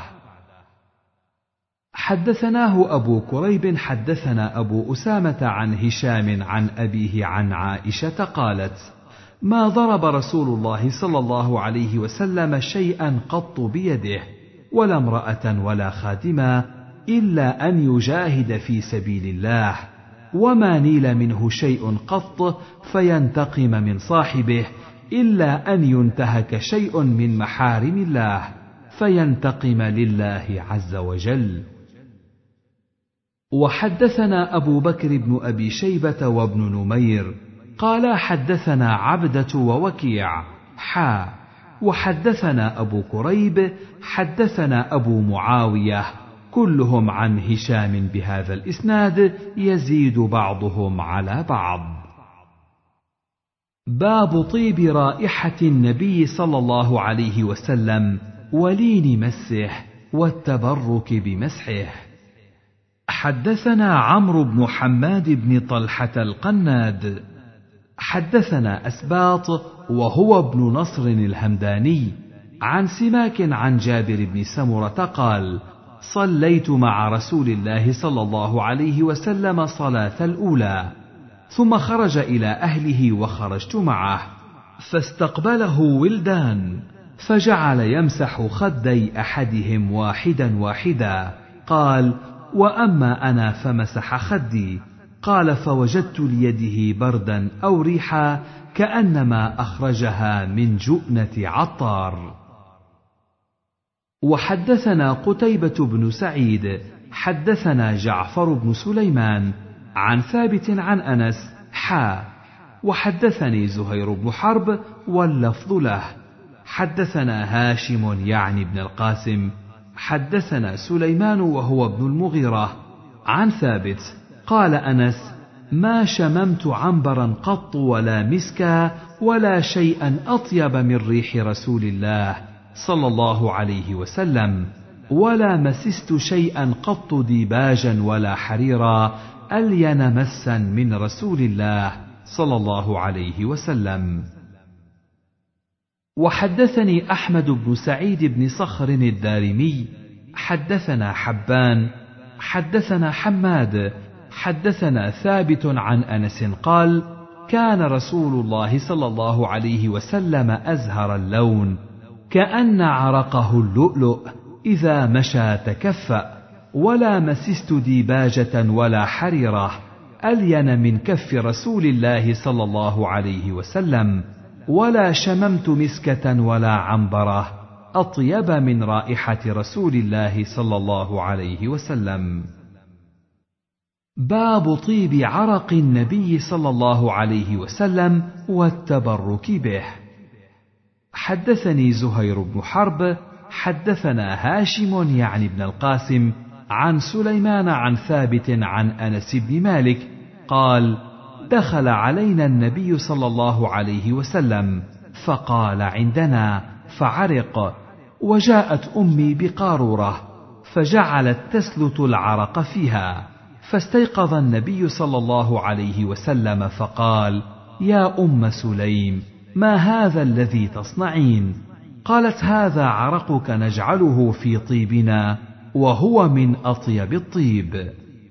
حدثناه أبو كريب حدثنا أبو أسامة عن هشام عن أبيه عن عائشة قالت: ما ضرب رسول الله صلى الله عليه وسلم شيئا قط بيده ولا امرأة ولا خادما إلا أن يجاهد في سبيل الله، وما نيل منه شيء قط فينتقم من صاحبه إلا أن ينتهك شيء من محارم الله فينتقم لله عز وجل. وحدثنا أبو بكر بن أبي شيبة وابن نمير قال حدثنا عبدة ووكيع وحدثنا أبو كريب حدثنا أبو معاوية كلهم عن هشام بهذا الإسناد يزيد بعضهم على بعض. باب طيب رائحة النبي صلى الله عليه وسلم ولين مسه والتبرك بمسحه. حدثنا عمرو بن حماد بن طلحة القناد حدثنا أسباط وهو ابن نصر الهمداني، عن سماك عن جابر بن سمرة قال: صليت مع رسول الله صلى الله عليه وسلم صلاة الأولى، ثم خرج إلى أهله وخرجت معه، فاستقبله ولدان، فجعل يمسح خدي أحدهم واحدا واحدا، قال: وأما أنا فمسح خدي، قال: فوجدت ليده بردا أو ريحا كأنما أخرجها من جؤنة عطار. وحدثنا قتيبة بن سعيد حدثنا جعفر بن سليمان عن ثابت عن أنس وحدثني زهير بن حرب واللفظ له. حدثنا هاشم يعني بن القاسم حدثنا سليمان وهو ابن المغيرة عن ثابت قال أنس: ما شممت عنبرا قط ولا مسكا ولا شيئا أطيب من ريح رسول الله صلى الله عليه وسلم، ولا مسست شيئا قط ديباجا ولا حريرا ألين مسا من رسول الله صلى الله عليه وسلم. وحدثني أحمد بن سعيد بن صخر الدارمي حدثنا حبان حدثنا حماد حدثنا ثابت عن أنس قال: كان رسول الله صلى الله عليه وسلم أزهر اللون كأن عرقه اللؤلؤ، إذا مشى تكفأ، ولا مسست ديباجة ولا حريرة ألين من كف رسول الله صلى الله عليه وسلم، ولا شممت مسكة ولا عنبرة أطيب من رائحة رسول الله صلى الله عليه وسلم. باب طيب عرق النبي صلى الله عليه وسلم والتبرك به. حدثني زهير بن حرب حدثنا هاشم يعني بن القاسم عن سليمان عن ثابت عن أنس بن مالك قال: دخل علينا النبي صلى الله عليه وسلم فقال عندنا فعرق، وجاءت أمي بقارورة فجعلت تسلت العرق فيها، فاستيقظ النبي صلى الله عليه وسلم فقال: يا أم سليم، ما هذا الذي تصنعين؟ قالت: هذا عرقك نجعله في طيبنا، وهو من أطيب الطيب.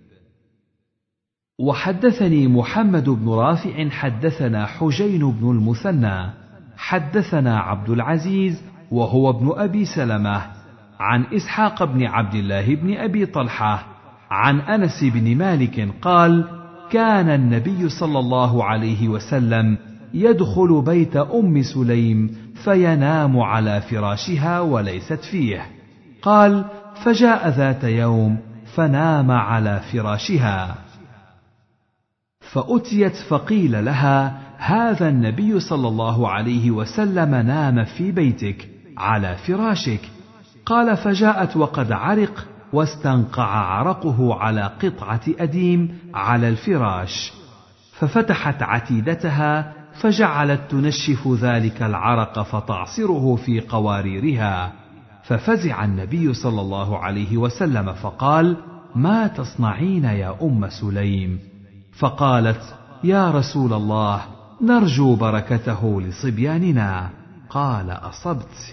وحدثني محمد بن رافع حدثنا حجين بن المثنى حدثنا عبد العزيز وهو ابن أبي سلمة عن إسحاق بن عبد الله بن أبي طلحة عن أنس بن مالك قال: كان النبي صلى الله عليه وسلم يدخل بيت أم سليم فينام على فراشها وليست فيه. قال: فجاء ذات يوم فنام على فراشها، فأتيت فقيل لها: هذا النبي صلى الله عليه وسلم نام في بيتك على فراشك. قال: فجاءت وقد عرق واستنقع عرقه على قطعة أديم على الفراش، ففتحت عتيدتها فجعلت تنشف ذلك العرق فتعصره في قواريرها، ففزع النبي صلى الله عليه وسلم فقال: ما تصنعين يا أم سليم؟ فقالت: يا رسول الله، نرجو بركته لصبياننا. قال: أصبت.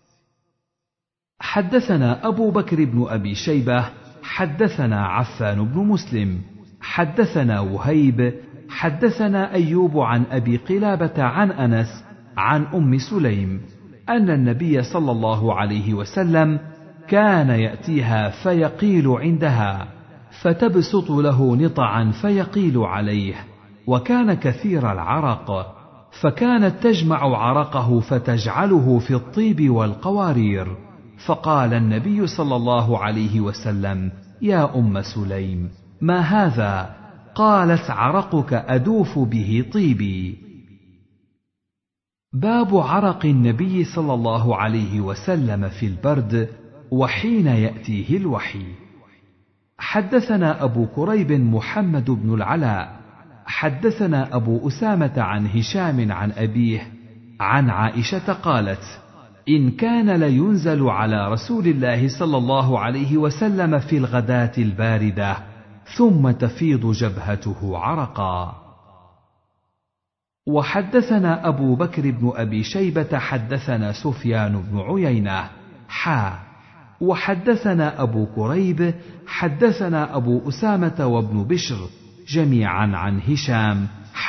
حدثنا أبو بكر بن أبي شيبة حدثنا عفان بن مسلم حدثنا وهيب حدثنا أيوب عن أبي قلابة عن أنس عن أم سليم أن النبي صلى الله عليه وسلم كان يأتيها فيقيل عندها، فتبسط له نطعا فيقيل عليه، وكان كثير العرق، فكانت تجمع عرقه فتجعله في الطيب والقوارير. فقال النبي صلى الله عليه وسلم: يا أم سليم، ما هذا؟ قالت: عرقك أدوف به طيبي. باب عرق النبي صلى الله عليه وسلم في البرد وحين يأتيه الوحي. حدثنا أبو كريب محمد بن العلاء حدثنا أبو أسامة عن هشام عن أبيه عن عائشة قالت: إن كان لينزل على رسول الله صلى الله عليه وسلم في الغداة الباردة ثم تفيض جبهته عرقا. وحدثنا أبو بكر بن أبي شيبة حدثنا سفيان بن عيينة وحدثنا أبو كريب حدثنا أبو أسامة وابن بشر جميعا عن هشام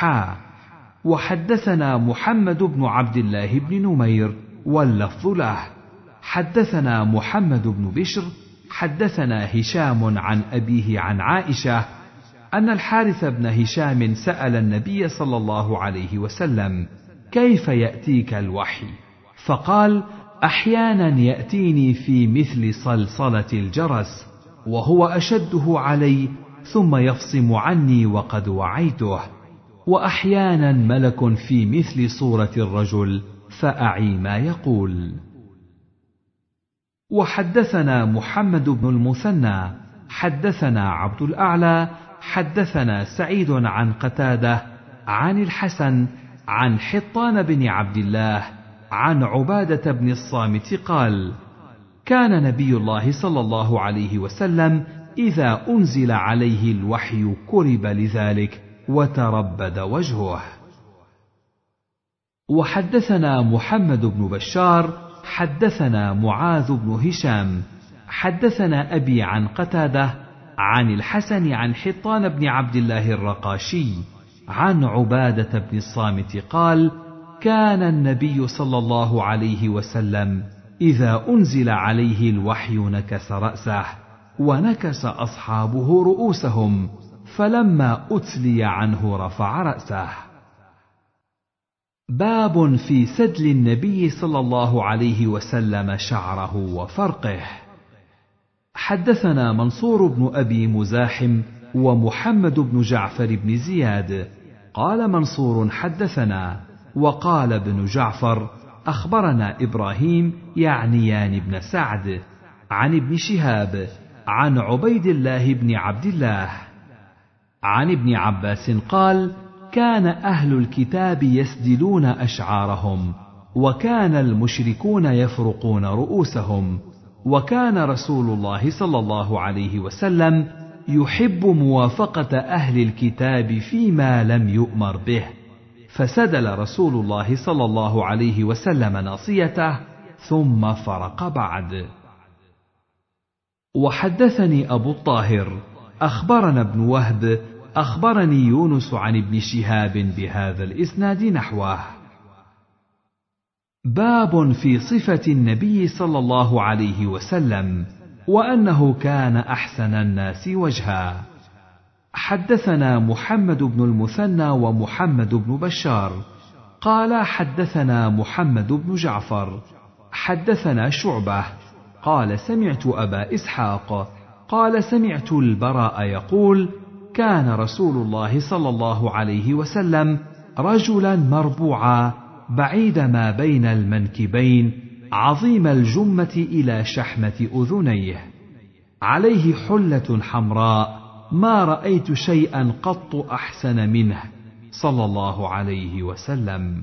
وحدثنا محمد بن عبد الله بن نمير واللفظ له حدثنا محمد بن بشر حدثنا هشام عن أبيه عن عائشة أن الحارث بن هشام سأل النبي صلى الله عليه وسلم: كيف يأتيك الوحي؟ فقال: أحيانا يأتيني في مثل صلصلة الجرس وهو أشده علي ثم يفصم عني وقد وعيته، وأحيانا ملك في مثل صورة الرجل فأعي ما يقول. وحدثنا محمد بن المثنى حدثنا عبد الأعلى حدثنا سعيد عن قتادة عن الحسن عن حطان بن عبد الله عن عبادة بن الصامت قال: كان نبي الله صلى الله عليه وسلم إذا أنزل عليه الوحي كرب لذلك وتربد وجهه. وحدثنا محمد بن بشار حدثنا معاذ بن هشام حدثنا أبي عن قتادة عن الحسن عن حطان بن عبد الله الرقاشي عن عبادة بن الصامت قال: كان النبي صلى الله عليه وسلم إذا أنزل عليه الوحي نكس رأسه ونكس أصحابه رؤوسهم، فلما أتلي عنه رفع رأسه. باب في سدل النبي صلى الله عليه وسلم شعره وفرقه. حدثنا منصور بن أبي مزاحم ومحمد بن جعفر بن زياد قال منصور حدثنا، وقال ابن جعفر أخبرنا إبراهيم يعنيان بن سعد عن ابن شهاب عن عبيد الله بن عبد الله عن ابن عباس قال: كان أهل الكتاب يسدلون أشعارهم، وكان المشركون يفرقون رؤوسهم، وكان رسول الله صلى الله عليه وسلم يحب موافقة أهل الكتاب فيما لم يؤمر به، فسدل رسول الله صلى الله عليه وسلم ناصيته ثم فرق بعد. وحدثني أبو الطاهر أخبرنا ابن وهب أخبرني يونس عن ابن شهاب بهذا الإسناد نحوه. باب في صفة النبي صلى الله عليه وسلم وأنه كان أحسن الناس وجها. حدثنا محمد بن المثنى ومحمد بن بشار قال حدثنا محمد بن جعفر حدثنا شعبة قال سمعت أبا إسحاق قال سمعت البراء يقول: كان رسول الله صلى الله عليه وسلم رجلا مربوعا بعيد ما بين المنكبين عظيم الجمة إلى شحمة أذنيه، عليه حلة حمراء ما رأيت شيئا قط أحسن منه صلى الله عليه وسلم.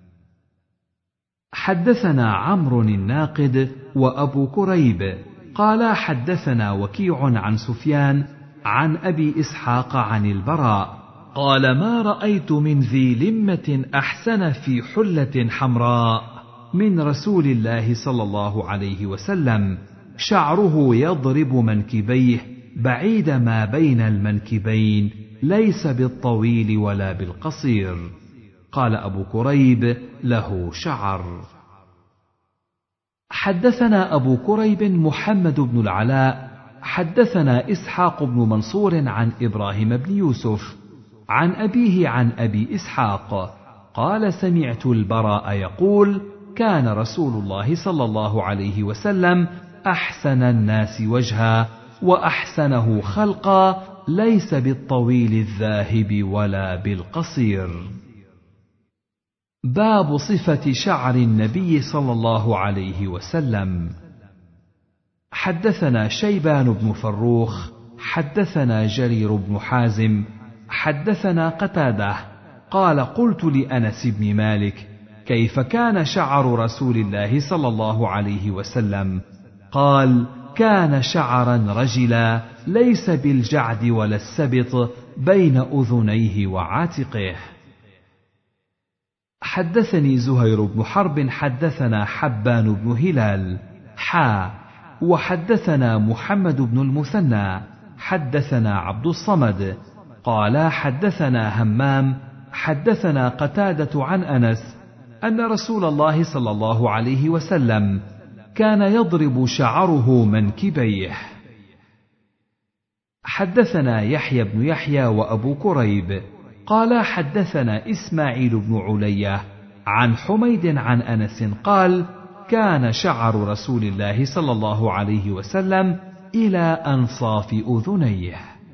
حدثنا عمرو الناقد وأبو كريب قال حدثنا وكيع عن سفيان عن أبي إسحاق عن البراء قال: ما رأيت من ذي لمة أحسن في حلة حمراء من رسول الله صلى الله عليه وسلم، شعره يضرب منكبيه بعيد ما بين المنكبين ليس بالطويل ولا بالقصير. قال أبو كريب: له شعر. حدثنا أبو كريب محمد بن العلاء حدثنا إسحاق بن منصور عن إبراهيم بن يوسف عن أبيه عن أبي إسحاق قال: سمعت البراء يقول: كان رسول الله صلى الله عليه وسلم أحسن الناس وجها وأحسنه خلقا ليس بالطويل الذاهب ولا بالقصير. باب صفة شعر النبي صلى الله عليه وسلم. حدثنا شيبان بن فروخ حدثنا جرير بن حازم حدثنا قتادة قال: قلت لأنس بن مالك: كيف كان شعر رسول الله صلى الله عليه وسلم؟ قال: كان شعرا رجلا ليس بالجعد ولا السبط بين أذنيه وعاتقه. حدثني زهير بن حرب حدثنا حبان بن هلال وحدثنا محمد بن المثنى حدثنا عبد الصمد قال حدثنا همام حدثنا قتادة عن أنس أن رسول الله صلى الله عليه وسلم كان يضرب شعره منكبيه. حدثنا يحيى بن يحيى وأبو كريب قال حدثنا إسماعيل بن علية عن حميد عن أنس قال كان شعر رسول الله صلى الله عليه وسلم إلى أنصاف أذنيه.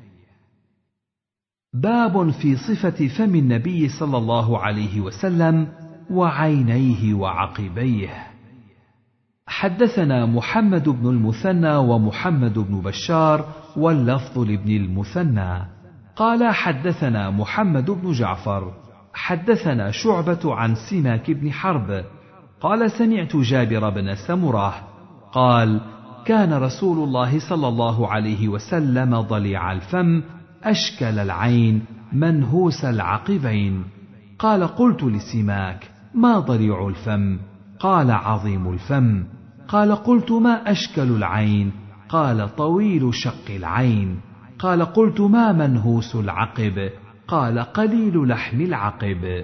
باب في صفة فم النبي صلى الله عليه وسلم وعينيه وعقبيه. حدثنا محمد بن المثنى ومحمد بن بشار واللفظ لابن المثنى قال حدثنا محمد بن جعفر حدثنا شعبة عن سماك بن حرب قال سمعت جابر بن سمرة قال كان رسول الله صلى الله عليه وسلم ضليع الفم أشكل العين منهوس العقبين. قال قلت لسماك ما ضليع الفم؟ قال عظيم الفم. قال قلت ما أشكل العين؟ قال طويل شق العين. قال قلت ما منهوس العقب؟ قال قليل لحم العقب.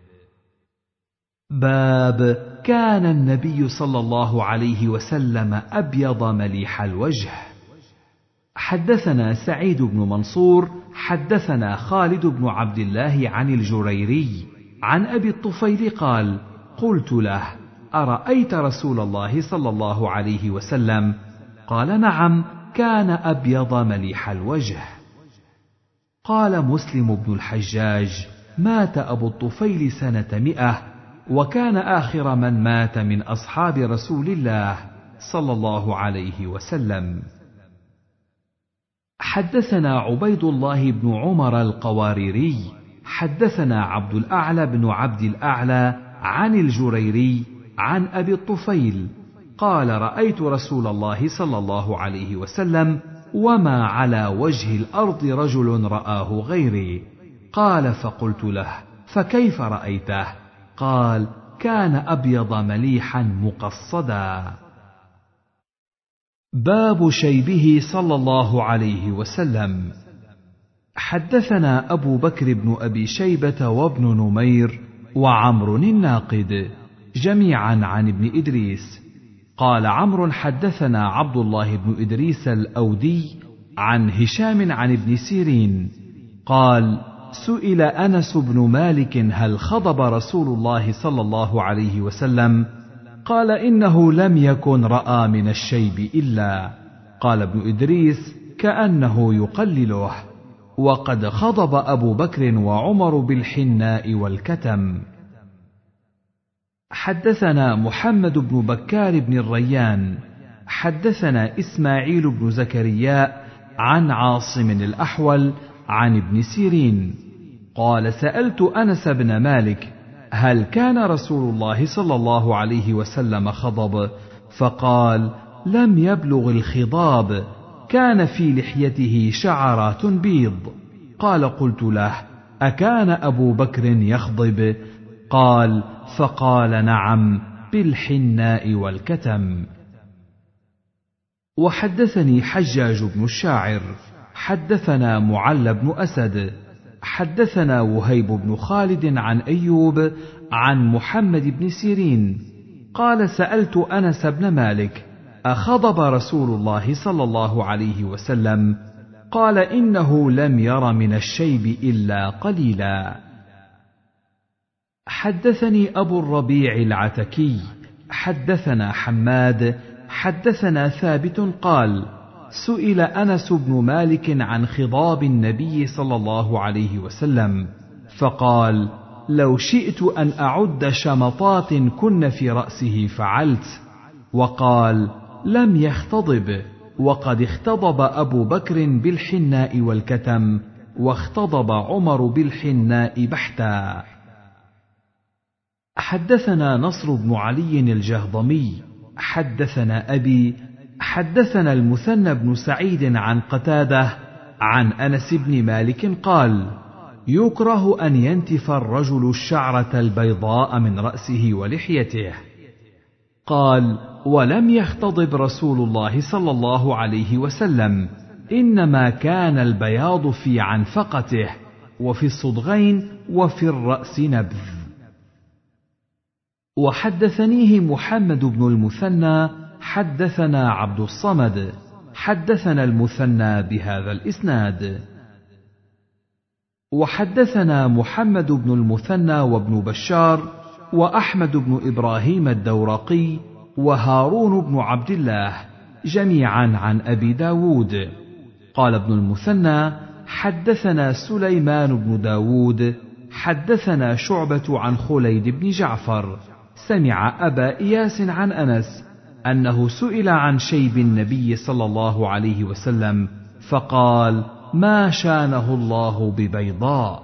باب كان النبي صلى الله عليه وسلم أبيض مليح الوجه. حدثنا سعيد بن منصور حدثنا خالد بن عبد الله عن الجريري عن أبي الطفيل قال قلت له أرأيت رسول الله صلى الله عليه وسلم؟ قال نعم كان أبيض مليح الوجه. قال مسلم بن الحجاج مات أبو الطفيل سنة 100 وكان آخر من مات من أصحاب رسول الله صلى الله عليه وسلم. حدثنا عبيد الله بن عمر القواريري حدثنا عبد الأعلى بن عبد الأعلى عن الجريري عن أبي الطفيل قال رأيت رسول الله صلى الله عليه وسلم وما على وجه الأرض رجل رآه غيري. قال فقلت له فكيف رأيته؟ قال كان أبيض مليحا مقصدا. باب شيبه صلى الله عليه وسلم. حدثنا أبو بكر بن أبي شيبة وابن نمير وعمر الناقد جميعا عن ابن إدريس قال عمرو حدثنا عبد الله بن إدريس الأودي عن هشام عن ابن سيرين قال سئل أنس بن مالك هل خضب رسول الله صلى الله عليه وسلم؟ قال إنه لم يكن رأى من الشيب إلا. قال ابن إدريس كأنه يقلله وقد خضب أبو بكر وعمر بالحناء والكتم. حدثنا محمد بن بكار بن الريان حدثنا إسماعيل بن زكريا عن عاصم الأحول عن ابن سيرين قال سألت أنس بن مالك هل كان رسول الله صلى الله عليه وسلم خضب؟ فقال لم يبلغ الخضاب كان في لحيته شعرات بيض. قال قلت له أكان أبو بكر يخضب؟ قال فقال نعم بالحناء والكتم. وحدثني حجاج بن الشاعر حدثنا معل بن أسد حدثنا وهيب بن خالد عن أيوب عن محمد بن سيرين قال سألت أنس بن مالك أخضب رسول الله صلى الله عليه وسلم؟ قال إنه لم ير من الشيب إلا قليلا. حدثني أبو الربيع العتكي حدثنا حماد حدثنا ثابت قال سئل أنس بن مالك عن خضاب النبي صلى الله عليه وسلم فقال لو شئت أن أعد شمطات كن في رأسه فعلت. وقال لم يختضب وقد اختضب أبو بكر بالحناء والكتم واختضب عمر بالحناء بحتا. حدثنا نصر بن علي الجهضمي حدثنا أبي حدثنا المثنى بن سعيد عن قتادة عن أنس بن مالك قال يكره أن ينتف الرجل الشعرة البيضاء من رأسه ولحيته. قال: ولم يختضب رسول الله صلى الله عليه وسلم، إنما كان البياض في عنفقته وفي الصدغين وفي الرأس نبذ. وحدثنيه محمد بن المثنى حدثنا عبد الصمد حدثنا المثنى بهذا الإسناد. وحدثنا محمد بن المثنى وابن بشار وأحمد بن إبراهيم الدورقي وهارون بن عبد الله جميعا عن أبي داود. قال ابن المثنى: حدثنا سليمان بن داود حدثنا شعبة عن خليد بن جعفر سمع أبا إياس عن أنس أنه سئل عن شيب النبي صلى الله عليه وسلم فقال: ما شانه الله ببيضاء.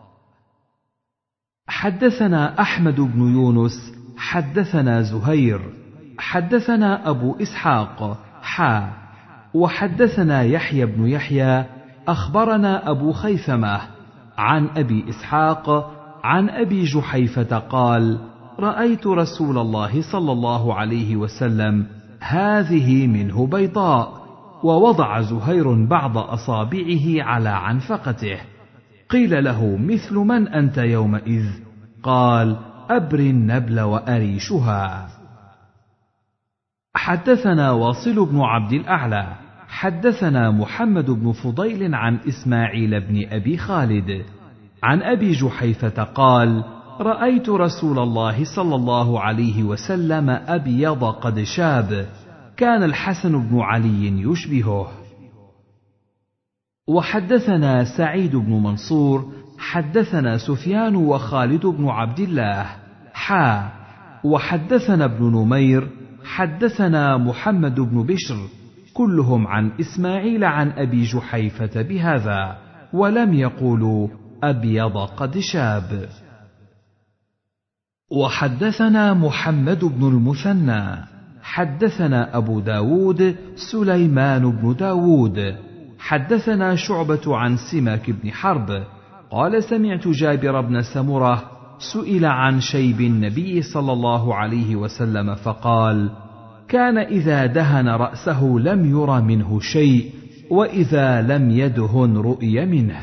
حدثنا أحمد بن يونس حدثنا زهير حدثنا أبو إسحاق وحدثنا يحيى بن يحيى أخبرنا أبو خيثمة عن أبي إسحاق عن أبي جحيفة قال: رأيت رسول الله صلى الله عليه وسلم هذه منه بيضاء. ووضع زهير بعض أصابعه على عنفقته. قيل له: مثل من أنت يومئذ؟ قال: أبري النبل وأريشها. حدثنا واصل بن عبد الأعلى حدثنا محمد بن فضيل عن إسماعيل بن أبي خالد عن أبي جحيفة قال: رأيت رسول الله صلى الله عليه وسلم أبيض قد شاب، كان الحسن بن علي يشبهه. وحدثنا سعيد بن منصور حدثنا سفيان وخالد بن عبد الله وحدثنا ابن نمير حدثنا محمد بن بشر كلهم عن إسماعيل عن أبي جحيفة بهذا، ولم يقولوا أبيض قد شاب. وحدثنا محمد بن المثنى حدثنا أبو داود سليمان بن داود حدثنا شعبة عن سماك بن حرب قال: سمعت جابر بن سمرة سئل عن شيب النبي صلى الله عليه وسلم فقال: كان إذا دهن رأسه لم ير منه شيء، وإذا لم يدهن رؤي منه.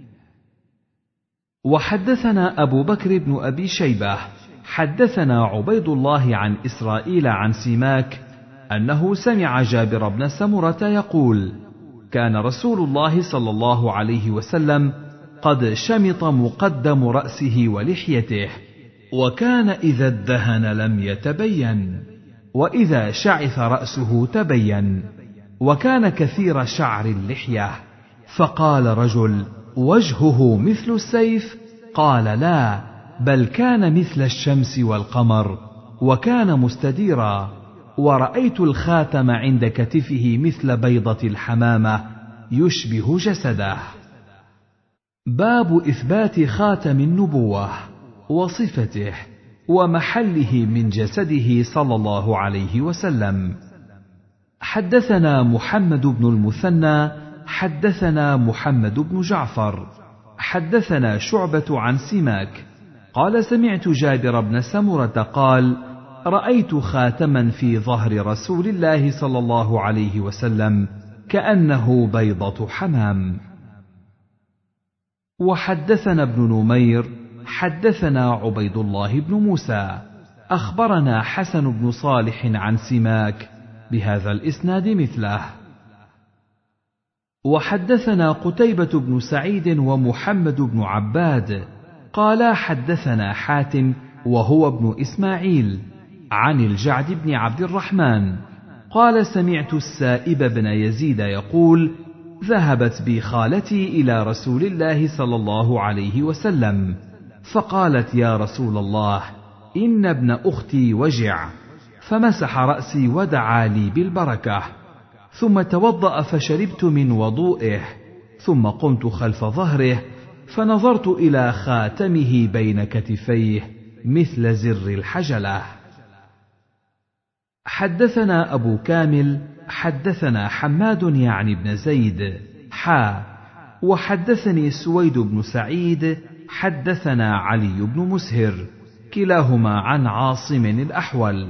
وحدثنا أبو بكر بن أبي شيبة حدثنا عبيد الله عن إسرائيل عن سماك أنه سمع جابر بن سمرة يقول: كان رسول الله صلى الله عليه وسلم قد شمط مقدم رأسه ولحيته، وكان إذا ادهن لم يتبين، وإذا شعث رأسه تبين، وكان كثير شعر اللحية. فقال رجل: وجهه مثل السيف؟ قال: لا، بل كان مثل الشمس والقمر، وكان مستديرا، ورأيت الخاتم عند كتفه مثل بيضة الحمامة يشبه جسده. باب إثبات خاتم النبوة وصفته ومحله من جسده صلى الله عليه وسلم. حدثنا محمد بن المثنى حدثنا محمد بن جعفر حدثنا شعبة عن سماك قال: سمعت جابر بن سمرة قال: رأيت خاتما في ظهر رسول الله صلى الله عليه وسلم كأنه بيضة حمام. وحدثنا ابن نمير حدثنا عبيد الله بن موسى أخبرنا حسن بن صالح عن سماك بهذا الإسناد مثله. وحدثنا قتيبة بن سعيد ومحمد بن عباد قالا: حدثنا حاتم وهو ابن إسماعيل عن الجعد بن عبد الرحمن قال: سمعت السائب بن يزيد يقول: ذهبت بي خالتي إلى رسول الله صلى الله عليه وسلم فقالت: يا رسول الله، إن ابن أختي وجع، فمسح رأسي ودعا لي بالبركة، ثم توضأ فشربت من وضوئه، ثم قمت خلف ظهره فنظرت إلى خاتمه بين كتفيه مثل زر الحجلة. حدثنا أبو كامل حدثنا حماد يعني بن زيد وحدثني سويد بن سعيد حدثنا علي بن مسهر كلاهما عن عاصم الأحول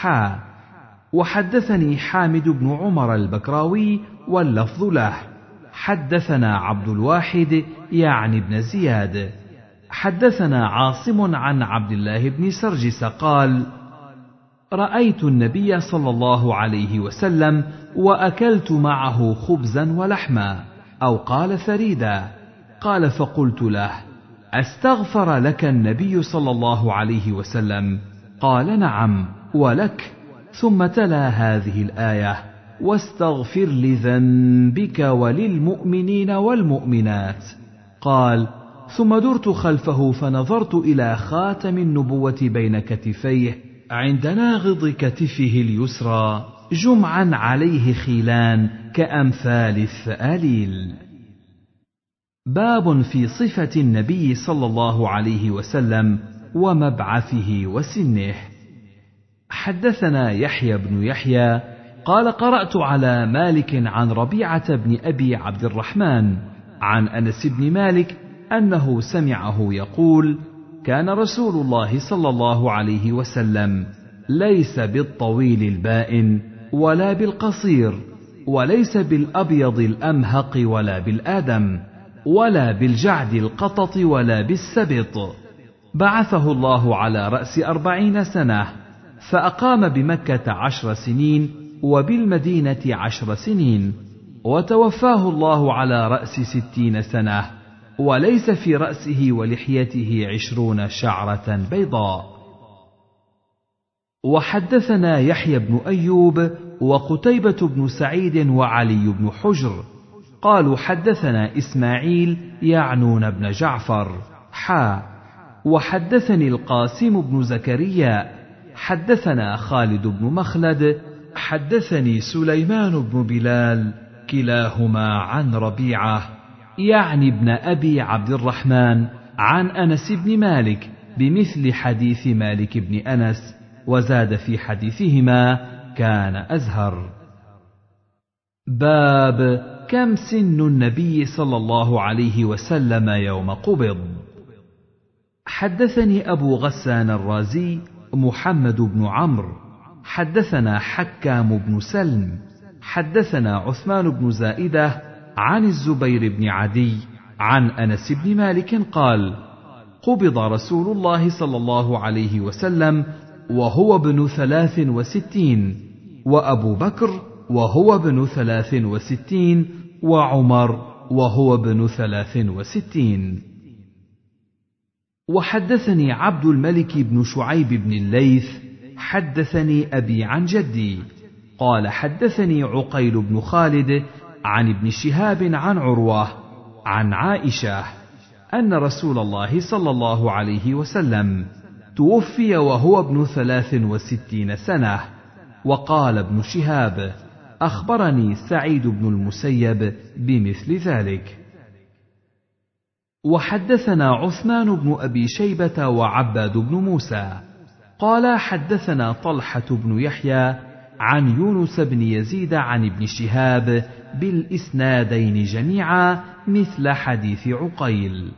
وحدثني حامد بن عمر البكراوي واللفظ له حدثنا عبد الواحد يعني بن زياد حدثنا عاصم عن عبد الله بن سرجس قال: رأيت النبي صلى الله عليه وسلم وأكلت معه خبزا ولحما، أو قال ثريدا. قال: فقلت له: أستغفر لك النبي صلى الله عليه وسلم؟ قال: نعم ولك. ثم تلا هذه الآية: واستغفر لذنبك وللمؤمنين والمؤمنات. قال: ثم درت خلفه فنظرت إلى خاتم النبوة بين كتفيه عند ناغض كتفه اليسرى جمعا عليه خيلان كأمثال الثآليل. باب في صفة النبي صلى الله عليه وسلم ومبعثه وسنه. حدثنا يحيى بن يحيى قال: قرأت على مالك عن ربيعة بن أبي عبد الرحمن عن أنس بن مالك أنه سمعه يقول: كان رسول الله صلى الله عليه وسلم ليس بالطويل البائن ولا بالقصير، وليس بالأبيض الأمهق ولا بالآدم، ولا بالجعد القطط ولا بالسبط. بعثه الله على رأس 40 سنة، فأقام بمكة 10 سنين وبالمدينة 10 سنين، وتوفاه الله على رأس 60 سنة، وليس في رأسه ولحيته 20 شعرة بيضاء. وحدثنا يحيى بن أيوب وقتيبة بن سعيد وعلي بن حجر قالوا: حدثنا إسماعيل يعنون بن جعفر وحدثني القاسم بن زكريا حدثنا خالد بن مخلد حدثني سليمان بن بلال كلاهما عن ربيعة يعني ابن أبي عبد الرحمن عن أنس بن مالك بمثل حديث مالك بن أنس، وزاد في حديثهما: كان أزهر. باب كم سن النبي صلى الله عليه وسلم يوم قبض. حدثني أبو غسان الرازي محمد بن عمرو حدثنا حكام بن سلم حدثنا عثمان بن زائدة عن الزبير بن عدي عن أنس بن مالك قال: قبض رسول الله صلى الله عليه وسلم وهو ابن 63، وأبو بكر وهو ابن 63، وعمر وهو ابن 63. وحدثني عبد الملك بن شعيب بن الليث حدثني أبي عن جدي قال: حدثني عقيل بن خالد عن ابن شهاب عن عروة عن عائشة أن رسول الله صلى الله عليه وسلم توفي وهو ابن 63 سنة. وقال ابن شهاب: أخبرني سعيد بن المسيب بمثل ذلك. وحدثنا عثمان بن أبي شيبة وعباد بن موسى قال: حدثنا طلحة بن يحيى عن يونس بن يزيد عن ابن شهاب بالإسنادين جميعا مثل حديث عقيل.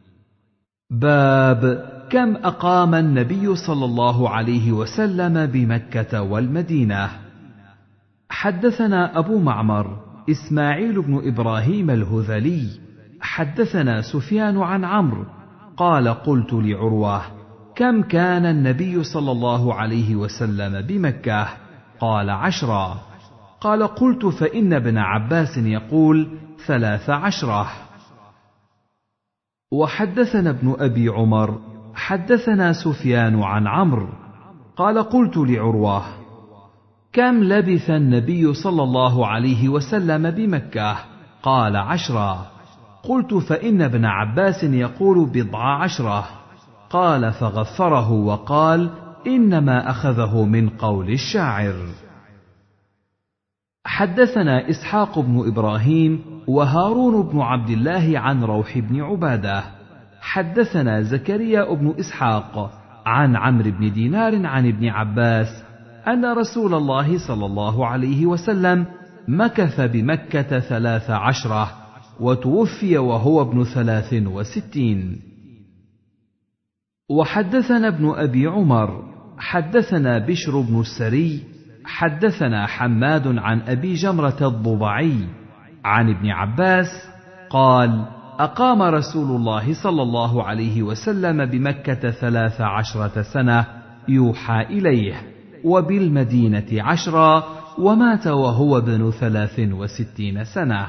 باب كم أقام النبي صلى الله عليه وسلم بمكة والمدينة. حدثنا أبو معمر إسماعيل بن إبراهيم الهذلي حدثنا سفيان عن عمرو قال: قلت لعروة: كم كان النبي صلى الله عليه وسلم بمكة؟ قال: 10. قال: قلت: فإن ابن عباس يقول 13. وحدثنا ابن أبي عمر حدثنا سفيان عن عمرو قال: قلت لعروة: كم لبث النبي صلى الله عليه وسلم بمكة؟ قال: 10. قلت: فإن ابن عباس يقول 14. قال: فغفره وقال: إنما أخذه من قول الشاعر. حدثنا إسحاق بن إبراهيم وهارون بن عبد الله عن روح بن عبادة حدثنا زكريا بن إسحاق عن عمرو بن دينار عن ابن عباس أن رسول الله صلى الله عليه وسلم مكث بمكة 13، وتوفي وهو ابن 63. وحدثنا ابن أبي عمر حدثنا بشر بن السري حدثنا حماد عن أبي جمرة الضبعي عن ابن عباس قال: أقام رسول الله صلى الله عليه وسلم بمكة 13 سنة يوحى إليه، وبالمدينة 10، ومات وهو ابن 63 سنة.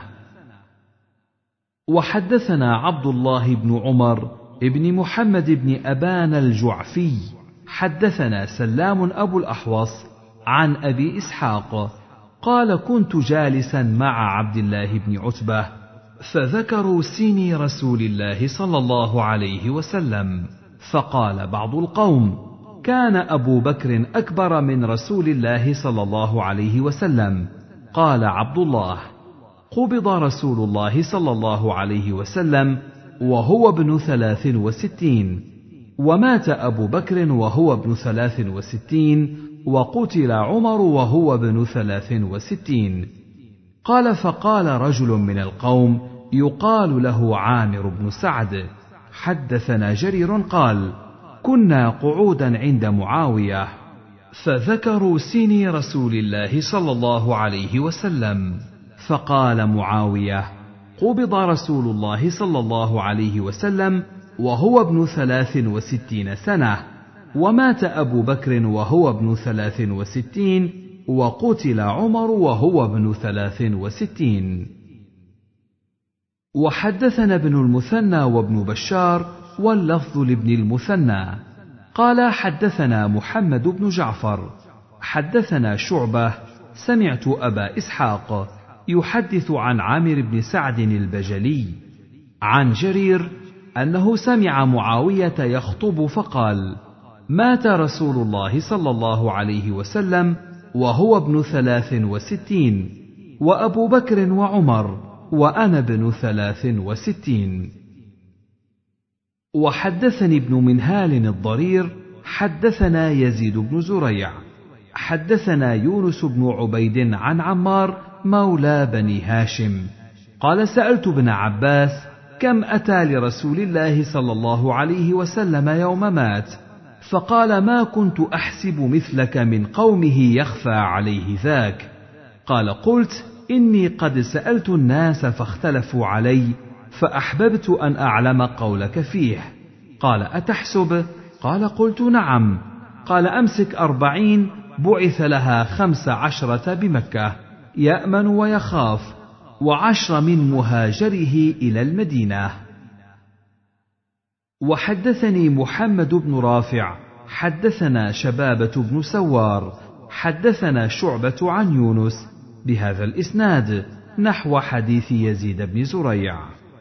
وحدثنا عبد الله بن عمر ابن محمد بن أبان الجعفي حدثنا سلام أبو الأحوص عن أبي إسحاق قال: كنت جالسا مع عبد الله بن عتبة فذكروا سيني رسول الله صلى الله عليه وسلم، فقال بعض القوم: كان أبو بكر أكبر من رسول الله صلى الله عليه وسلم. قال عبد الله: قبض رسول الله صلى الله عليه وسلم وهو ابن 63، ومات أبو بكر وهو ابن 63، وقتل عمر وهو ابن 63. قال: فقال رجل من القوم يقال له عامر بن سعد حدثنا جرير قال: كنا قعودا عند معاوية فذكروا سني رسول الله صلى الله عليه وسلم، فقال معاوية: قبض رسول الله صلى الله عليه وسلم وهو ابن 63 سنة، ومات أبو بكر وهو ابن 63، وقتل عمر وهو ابن 63. وحدثنا ابن المثنى وابن بشار واللفظ لابن المثنى قال: حدثنا محمد بن جعفر حدثنا شعبة سمعت أبا إسحاق يحدث عن عامر بن سعد البجلي عن جرير أنه سمع معاوية يخطب فقال: مات رسول الله صلى الله عليه وسلم وهو ابن 63، وأبو بكر وعمر وأنا ابن 63. وحدثني ابن منهال الضرير حدثنا يزيد بن زريع حدثنا يونس بن عبيد عن عمار مولى بني هاشم قال: سألت ابن عباس: كم أتى لرسول الله صلى الله عليه وسلم يوم مات؟ فقال: ما كنت أحسب مثلك من قومه يخفى عليه ذاك. قال: قلت: إني قد سألت الناس فاختلفوا علي، فأحببت أن أعلم قولك فيه. قال: أتحسب؟ قال: قلت: نعم. قال: أمسك 40 بعث لها 15 بمكة يأمن ويخاف، و10 من مهاجره إلى المدينة. وحدثني محمد بن رافع حدثنا شبابة بن سوار حدثنا شعبة عن يونس بهذا الإسناد نحو حديث يزيد بن زريع.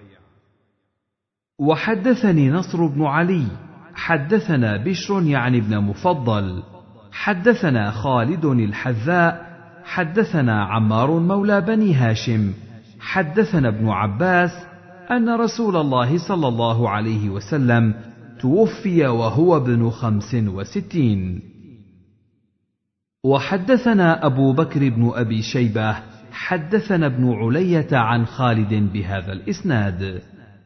وحدثني نصر بن علي حدثنا بشر يعني ابن مفضل حدثنا خالد الحذاء حدثنا عمار مولى بني هاشم حدثنا ابن عباس أن رسول الله صلى الله عليه وسلم توفي وهو ابن 65. وحدثنا أبو بكر بن أبي شيبة حدثنا ابن علية عن خالد بهذا الإسناد.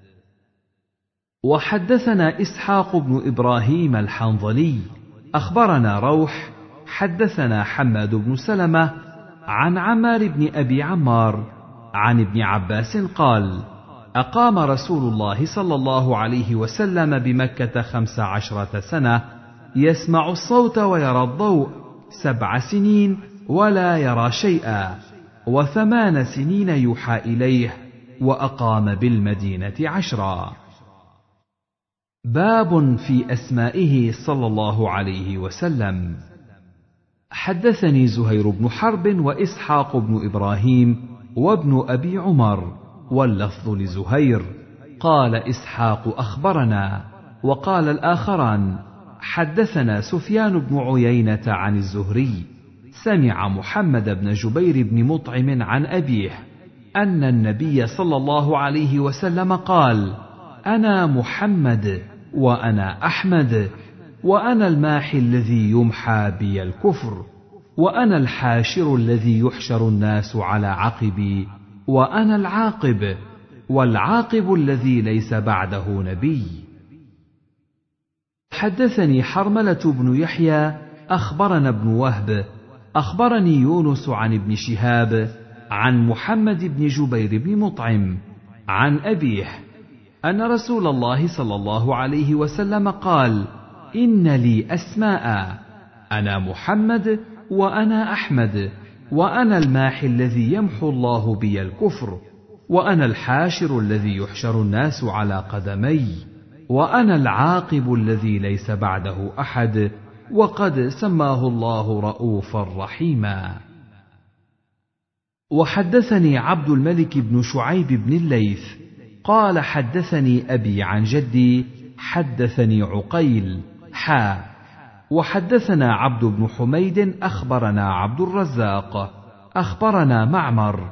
وحدثنا إسحاق بن إبراهيم الحنظلي أخبرنا روح حدثنا حماد بن سلمة عن عمار بن أبي عمار عن ابن عباس قال: أقام رسول الله صلى الله عليه وسلم بمكة 15 سنة يسمع الصوت ويرى الضوء 7 سنين ولا يرى شيئا، و8 سنين يوحى إليه، وأقام بالمدينة 10. باب في أسمائه صلى الله عليه وسلم. حدثني زهير بن حرب وإسحاق بن إبراهيم وابن أبي عمر، واللفظ لزهير. قال إسحاق: أخبرنا. وقال الآخران: حدثنا سفيان بن عيينة عن الزهري سمع محمد بن جبير بن مطعم عن أبيه أن النبي صلى الله عليه وسلم قال: أنا محمد وأنا أحمد، وأنا الماحي الذي يمحى بي الكفر، وأنا الحاشر الذي يحشر الناس على عقبي، وأنا العاقب، والعاقب الذي ليس بعده نبي. حدثني حرملة بن يحيى أخبرنا ابن وهب أخبرني يونس عن ابن شهاب عن محمد بن جبير بن مطعم عن أبيه أن رسول الله صلى الله عليه وسلم قال: إن لي أسماء، أنا محمد وأنا أحمد، وأنا الماحي الذي يمحو الله بي الكفر، وأنا الحاشر الذي يحشر الناس على قدمي، وأنا العاقب الذي ليس بعده أحد، وقد سماه الله رؤوفا رحيما. وحدثني عبد الملك بن شعيب بن الليث قال: حدثني أبي عن جدي حدثني عقيل وحدثنا عبد بن حميد أخبرنا عبد الرزاق أخبرنا معمر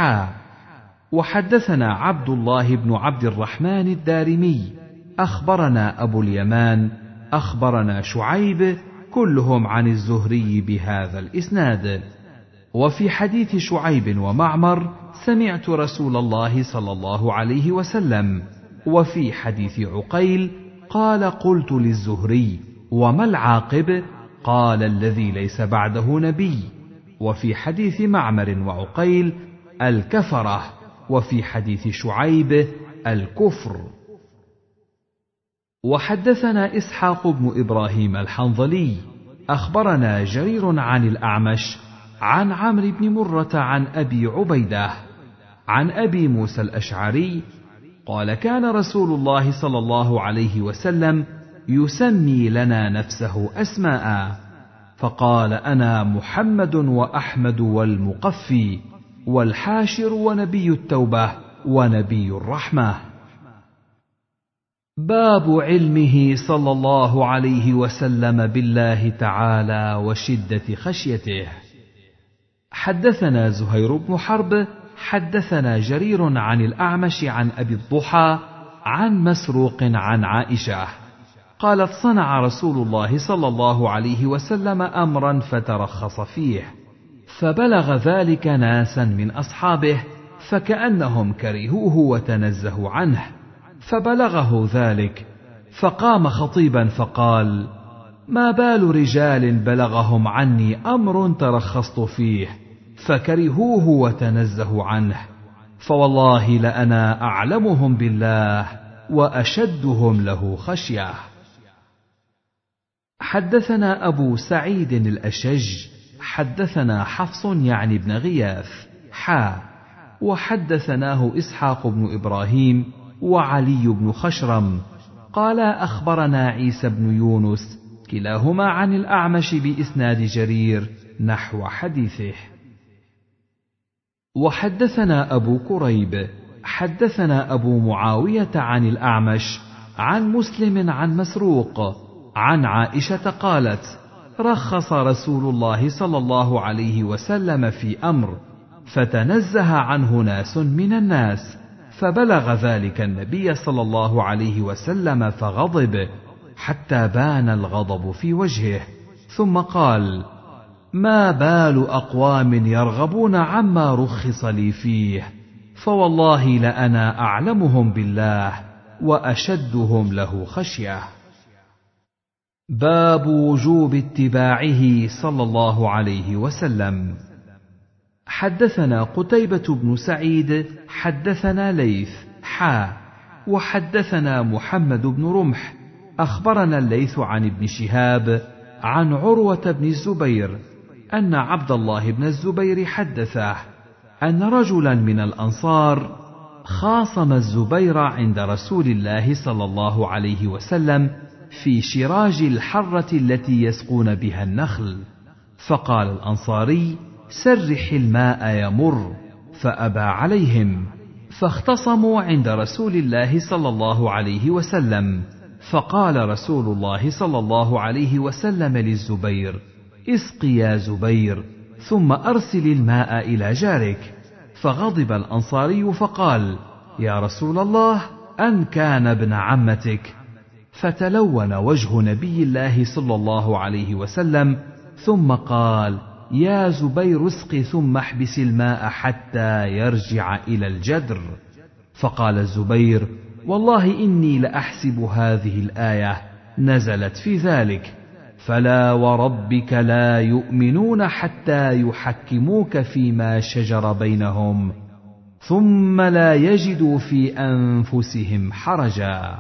وحدثنا عبد الله بن عبد الرحمن الدارمي أخبرنا أبو اليمان أخبرنا شعيب كلهم عن الزهري بهذا الإسناد. وفي حديث شعيب ومعمر سمعت رسول الله صلى الله عليه وسلم. وفي حديث عقيل قال: قلت للزهري: وما العاقب؟ قال: الذي ليس بعده نبي. وفي حديث معمر وعقيل: الكفرة. وفي حديث شعيب: الكفر. وحدثنا إسحاق بن إبراهيم الحنظلي أخبرنا جرير عن الأعمش عن عمرو بن مرة عن أبي عبيدة عن أبي موسى الأشعري قال: كان رسول الله صلى الله عليه وسلم يسمي لنا نفسه أسماء، فقال: أنا محمد وأحمد والمقفي والحاشر ونبي التوبة ونبي الرحمة. باب علمه صلى الله عليه وسلم بالله تعالى وشدة خشيته. حدثنا زهير بن حرب حدثنا جرير عن الأعمش عن أبي الضحى عن مسروق عن عائشة قالت: صنع رسول الله صلى الله عليه وسلم أمرا فترخص فيه، فبلغ ذلك ناسا من أصحابه فكأنهم كرهوه وتنزهوا عنه، فبلغه ذلك فقام خطيبا فقال: ما بال رجال بلغهم عني أمر ترخصت فيه فكرهوه وتنزهوا عنه، فوالله لأنا أعلمهم بالله وأشدهم له خشية. حدثنا أبو سعيد الأشج حدثنا حفص يعني بن غياث وحدثناه إسحاق بن إبراهيم وعلي بن خشرم قال: أخبرنا عيسى بن يونس كلاهما عن الأعمش بإسناد جرير نحو حديثه. وحدثنا أبو كريب حدثنا أبو معاوية عن الأعمش عن مسلم عن مسروق عن عائشة قالت: رخص رسول الله صلى الله عليه وسلم في أمر فتنزه عنه ناس من الناس، فبلغ ذلك النبي صلى الله عليه وسلم فغضب حتى بان الغضب في وجهه، ثم قال: ما بال أقوام يرغبون عما رخص لي فيه، فوالله لأنا أعلمهم بالله وأشدهم له خشية. باب وجوب اتباعه صلى الله عليه وسلم. حدثنا قتيبة بن سعيد حدثنا ليث وحدثنا محمد بن رمح أخبرنا الليث عن ابن شهاب عن عروة بن الزبير أن عبد الله بن الزبير حدثه أن رجلا من الأنصار خاصم الزبير عند رسول الله صلى الله عليه وسلم في شراج الحرة التي يسقون بها النخل، فقال الأنصاري: سرح الماء يمر، فأبى عليهم، فاختصموا عند رسول الله صلى الله عليه وسلم، فقال رسول الله صلى الله عليه وسلم للزبير: اسق يا زبير ثم أرسل الماء إلى جارك. فغضب الأنصاري فقال: يا رسول الله، أن كان ابن عمتك؟ فتلون وجه نبي الله صلى الله عليه وسلم ثم قال: يا زبير اسق ثم احبس الماء حتى يرجع إلى الجدر. فقال الزبير: والله إني لأحسب هذه الآية نزلت في ذلك: فلا وربك لا يؤمنون حتى يحكموك فيما شجر بينهم ثم لا يجدوا في أنفسهم حرجا.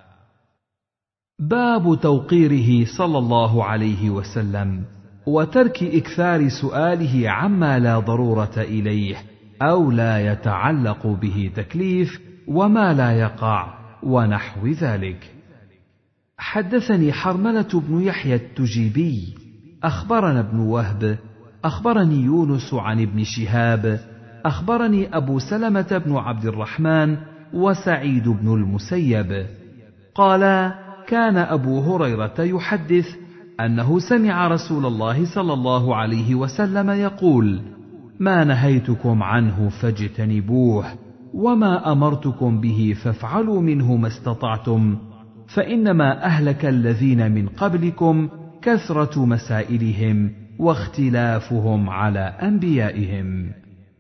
باب توقيره صلى الله عليه وسلم وترك إكثار سؤاله عما لا ضرورة إليه أو لا يتعلق به تكليف وما لا يقع ونحو ذلك. حدثني حرملة بن يحيى التجيبي أخبرنا ابن وهب أخبرني يونس عن ابن شهاب أخبرني أبو سلمة بن عبد الرحمن وسعيد بن المسيب قالا: كان أبو هريرة يحدث أنه سمع رسول الله صلى الله عليه وسلم يقول: ما نهيتكم عنه فاجتنبوه وما أمرتكم به فافعلوا منه ما استطعتم، فإنما أهلك الذين من قبلكم كثرة مسائلهم واختلافهم على أنبيائهم.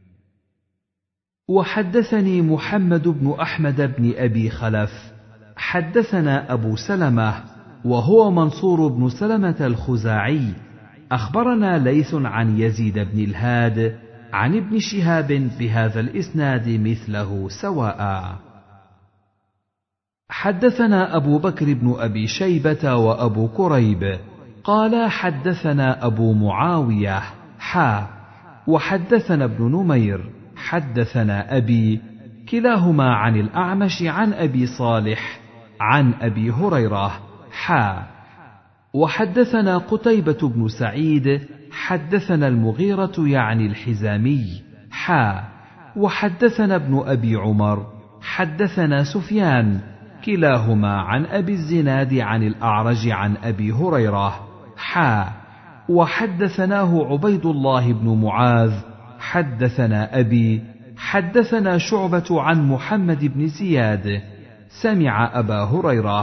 وحدثني محمد بن أحمد بن أبي خلف حدثنا أبو سلمة وهو منصور بن سلمة الخزاعي أخبرنا ليث عن يزيد بن الهاد عن ابن شهاب بهذا الإسناد مثله سواء. حدثنا أبو بكر بن أبي شيبة وأبو كريب قال: حدثنا أبو معاوية وحدثنا ابن نمير حدثنا أبي كلاهما عن الأعمش عن أبي صالح عن أبي هريرة وحدثنا قتيبة بن سعيد حدثنا المغيرة يعني الحزامي وحدثنا ابن أبي عمر حدثنا سفيان كلاهما عن أبي الزناد عن الأعرج عن أبي هريرة وحدثناه عبيد الله بن معاذ حدثنا أبي حدثنا شعبة عن محمد بن زياد سمع أبا هريرة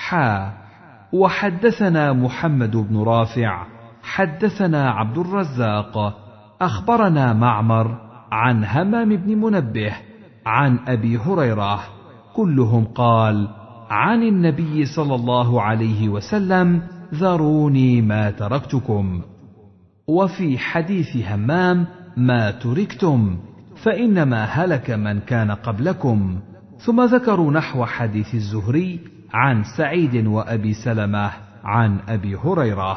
وحدثنا محمد بن رافع حدثنا عبد الرزاق أخبرنا معمر عن همام بن منبه عن أبي هريرة كلهم قال عن النبي صلى الله عليه وسلم: ذروني ما تركتكم. وفي حديث همام: ما تركتم فإنما هلك من كان قبلكم. ثم ذكروا نحو حديث الزهري عن سعيد وأبي سلمة عن أبي هريرة.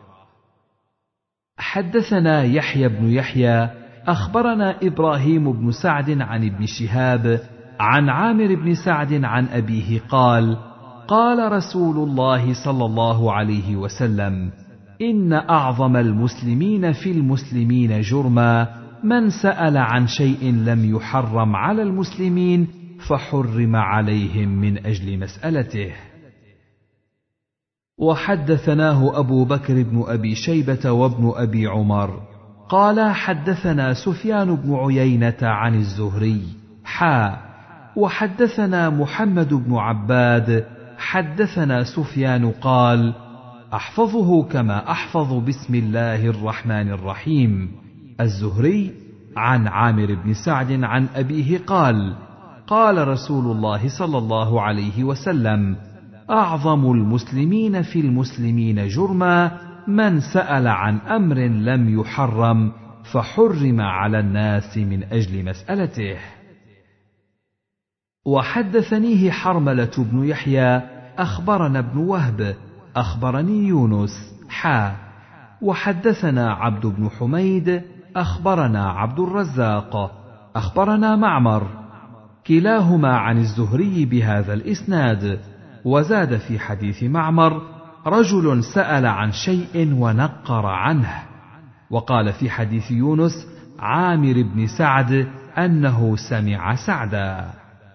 حدثنا يحيى بن يحيى أخبرنا إبراهيم بن سعد عن ابن شهاب عن عامر بن سعد عن أبيه قال: قال رسول الله صلى الله عليه وسلم: إن أعظم المسلمين في المسلمين جرما من سأل عن شيء لم يحرم على المسلمين فحرم عليهم من أجل مسألته. وحدثناه أبو بكر بن أبي شيبة وابن أبي عمر قال: حدثنا سفيان بن عيينة عن الزهري وحدثنا محمد بن عباد حدثنا سفيان قال: أحفظه كما أحفظ بسم الله الرحمن الرحيم. الزهري عن عامر بن سعد عن أبيه قال: قال رسول الله صلى الله عليه وسلم: أعظم المسلمين في المسلمين جرما من سأل عن أمر لم يحرم فحرم على الناس من أجل مسألته. وحدثنيه حرملة بن يحيى أخبرنا ابن وهب أخبرني يونس وحدثنا عبد بن حميد أخبرنا عبد الرزاق أخبرنا معمر كلاهما عن الزهري بهذا الإسناد، وزاد في حديث معمر: رجل سأل عن شيء ونقر عنه. وقال في حديث يونس عامر بن سعد أنه سمع سعدا.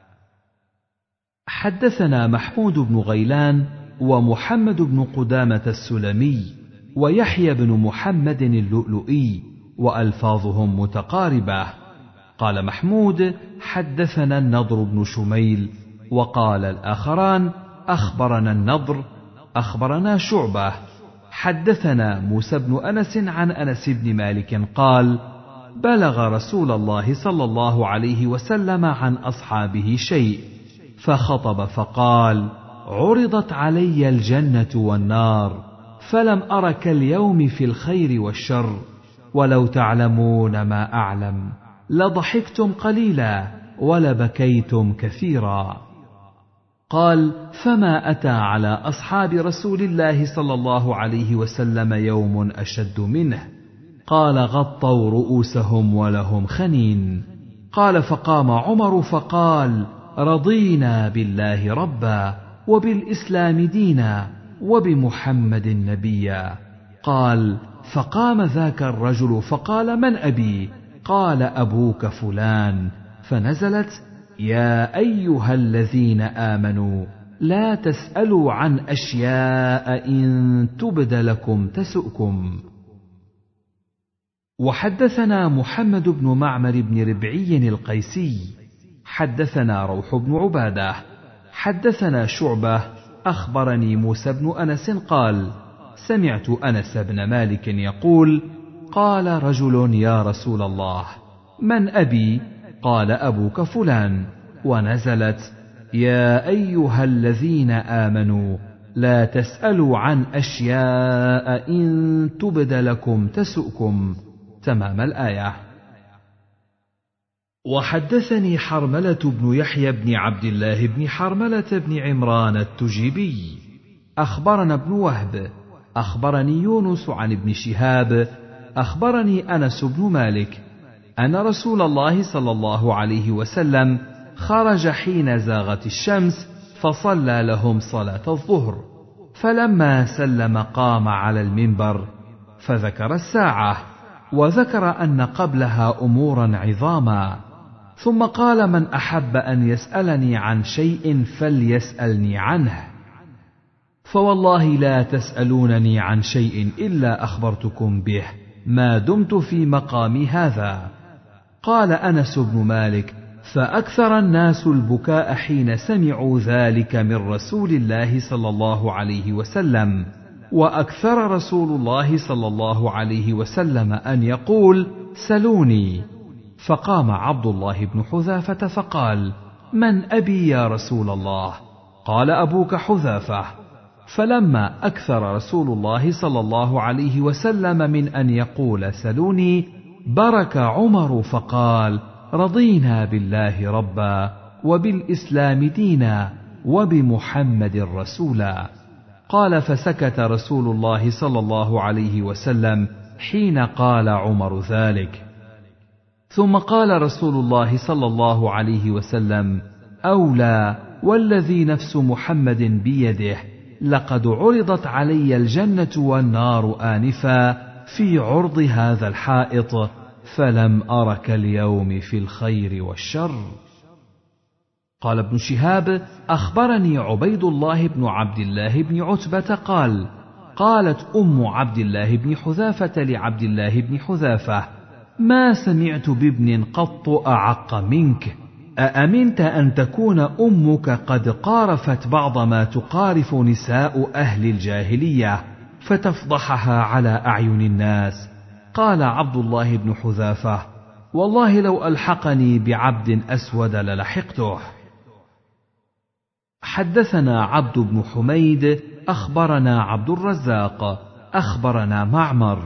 حدثنا محمود بن غيلان ومحمد بن قدامة السلمي ويحيى بن محمد اللؤلؤي وألفاظهم متقاربة. قال محمود: حدثنا النضر بن شميل. وقال الآخران: أخبرنا النضر أخبرنا شعبة حدثنا موسى بن أنس عن أنس بن مالك قال: بلغ رسول الله صلى الله عليه وسلم عن أصحابه شيء، فخطب فقال: عرضت علي الجنة والنار فلم أر كاليوم في الخير والشر، ولو تعلمون ما أعلم لضحكتم قليلا ولبكيتم كثيرا. قال: فما أتى على أصحاب رسول الله صلى الله عليه وسلم يوم أشد منه. قال: غطوا رؤوسهم ولهم خنين. قال: فقام عمر فقال: رضينا بالله ربا وبالإسلام دينا وبمحمد نبيا. قال: فقام ذاك الرجل فقال: من أبي؟ قال: أبوك فلان. فنزلت: يا أيها الذين آمنوا لا تسألوا عن أشياء إن تبد لكم تسؤكم. وحدثنا محمد بن معمر بن ربعي القيسي حدثنا روح بن عبادة حدثنا شعبة أخبرني موسى بن أنس قال: سمعت أنس بن مالك يقول: قال رجل: يا رسول الله، من أبي؟ قال: أبوك فلان. ونزلت: يا أيها الذين آمنوا لا تسألوا عن أشياء إن تبد لكم تسؤكم. تمام الآية. وحدثني حرملة بن يحيى بن عبد الله بن حرملة بن عمران التجيبي أخبرنا ابن وهب أخبرني يونس عن ابن شهاب أخبرني أنس بن مالك أن رسول الله صلى الله عليه وسلم خرج حين زاغت الشمس فصلى لهم صلاة الظهر، فلما سلم قام على المنبر فذكر الساعة وذكر أن قبلها أمورا عظاما، ثم قال: من أحب أن يسألني عن شيء فليسألني عنه، فوالله لا تسألونني عن شيء إلا أخبرتكم به ما دمت في مقامي هذا. قال أنس بن مالك: فأكثر الناس البكاء حين سمعوا ذلك من رسول الله صلى الله عليه وسلم، وأكثر رسول الله صلى الله عليه وسلم أن يقول: سلوني. فقام عبد الله بن حذافة فقال: من أبي يا رسول الله؟ قال: أبوك حذافة. فلما أكثر رسول الله صلى الله عليه وسلم من أن يقول: سلوني، برك عمر فقال: رضينا بالله ربا وبالإسلام دينا وبمحمد رسولا. قال: فسكت رسول الله صلى الله عليه وسلم حين قال عمر ذلك، ثم قال رسول الله صلى الله عليه وسلم: أولى والذي نفس محمد بيده، لقد عرضت علي الجنة والنار آنفا في عرض هذا الحائط، فلم أرك اليوم في الخير والشر. قال ابن شهاب: أخبرني عبيد الله بن عبد الله بن عتبة قال: قالت أم عبد الله بن حذافة لعبد الله بن حذافة: ما سمعت بابن قط أعق منك، أأمنت أن تكون أمك قد قارفت بعض ما تقارف نساء أهل الجاهلية فتفضحها على أعين الناس؟ قال عبد الله بن حذافة: والله لو ألحقني بعبد أسود للحقته. حدثنا عبد بن حميد أخبرنا عبد الرزاق أخبرنا معمر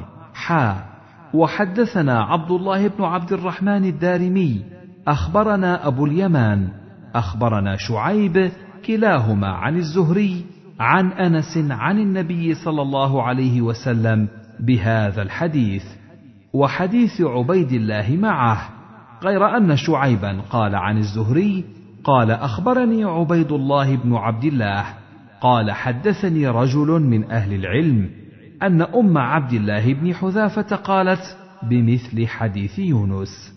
وحدثنا عبد الله بن عبد الرحمن الدارمي أخبرنا أبو اليمان أخبرنا شعيب كلاهما عن الزهري عن أنس عن النبي صلى الله عليه وسلم بهذا الحديث، وحديث عبيد الله معه، غير أن شعيبا قال عن الزهري قال: أخبرني عبيد الله بن عبد الله قال: حدثني رجل من أهل العلم أن أم عبد الله بن حذافة قالت بمثل حديث يونس.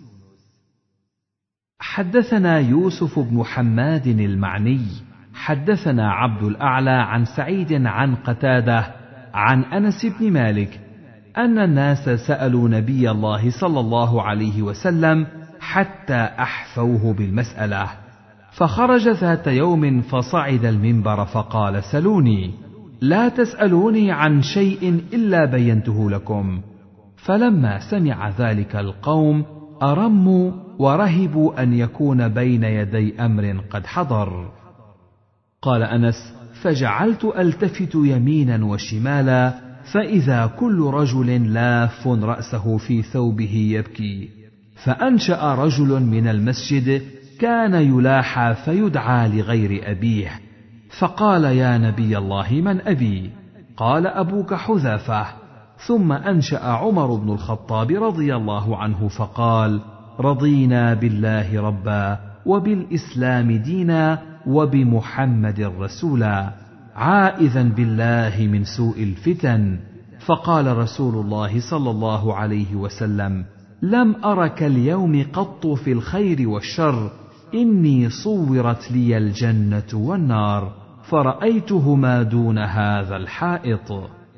حدثنا يوسف بن حماد المعني حدثنا عبد الأعلى عن سعيد عن قتادة عن أنس بن مالك أن الناس سألوا نبي الله صلى الله عليه وسلم حتى أحفوه بالمسألة، فخرج ذات يوم فصعد المنبر فقال: سلوني، لا تسألوني عن شيء إلا بينته لكم. فلما سمع ذلك القوم أرموا ورهبوا أن يكون بين يدي أمر قد حضر. قال أنس: فجعلت ألتفت يمينا وشمالا، فإذا كل رجل لاف رأسه في ثوبه يبكي، فأنشأ رجل من المسجد كان يلاحى فيدعى لغير أبيه، فقال: يا نبي الله، من أبي؟ قال: أبوك حذافة. ثم أنشأ عمر بن الخطاب رضي الله عنه فقال: رضينا بالله ربا وبالإسلام دينا وبمحمد رسولا، عائذا بالله من سوء الفتن. فقال رسول الله صلى الله عليه وسلم: لم أرك اليوم قط في الخير والشر، إني صورت لي الجنة والنار، فرأيتهما دون هذا الحائط.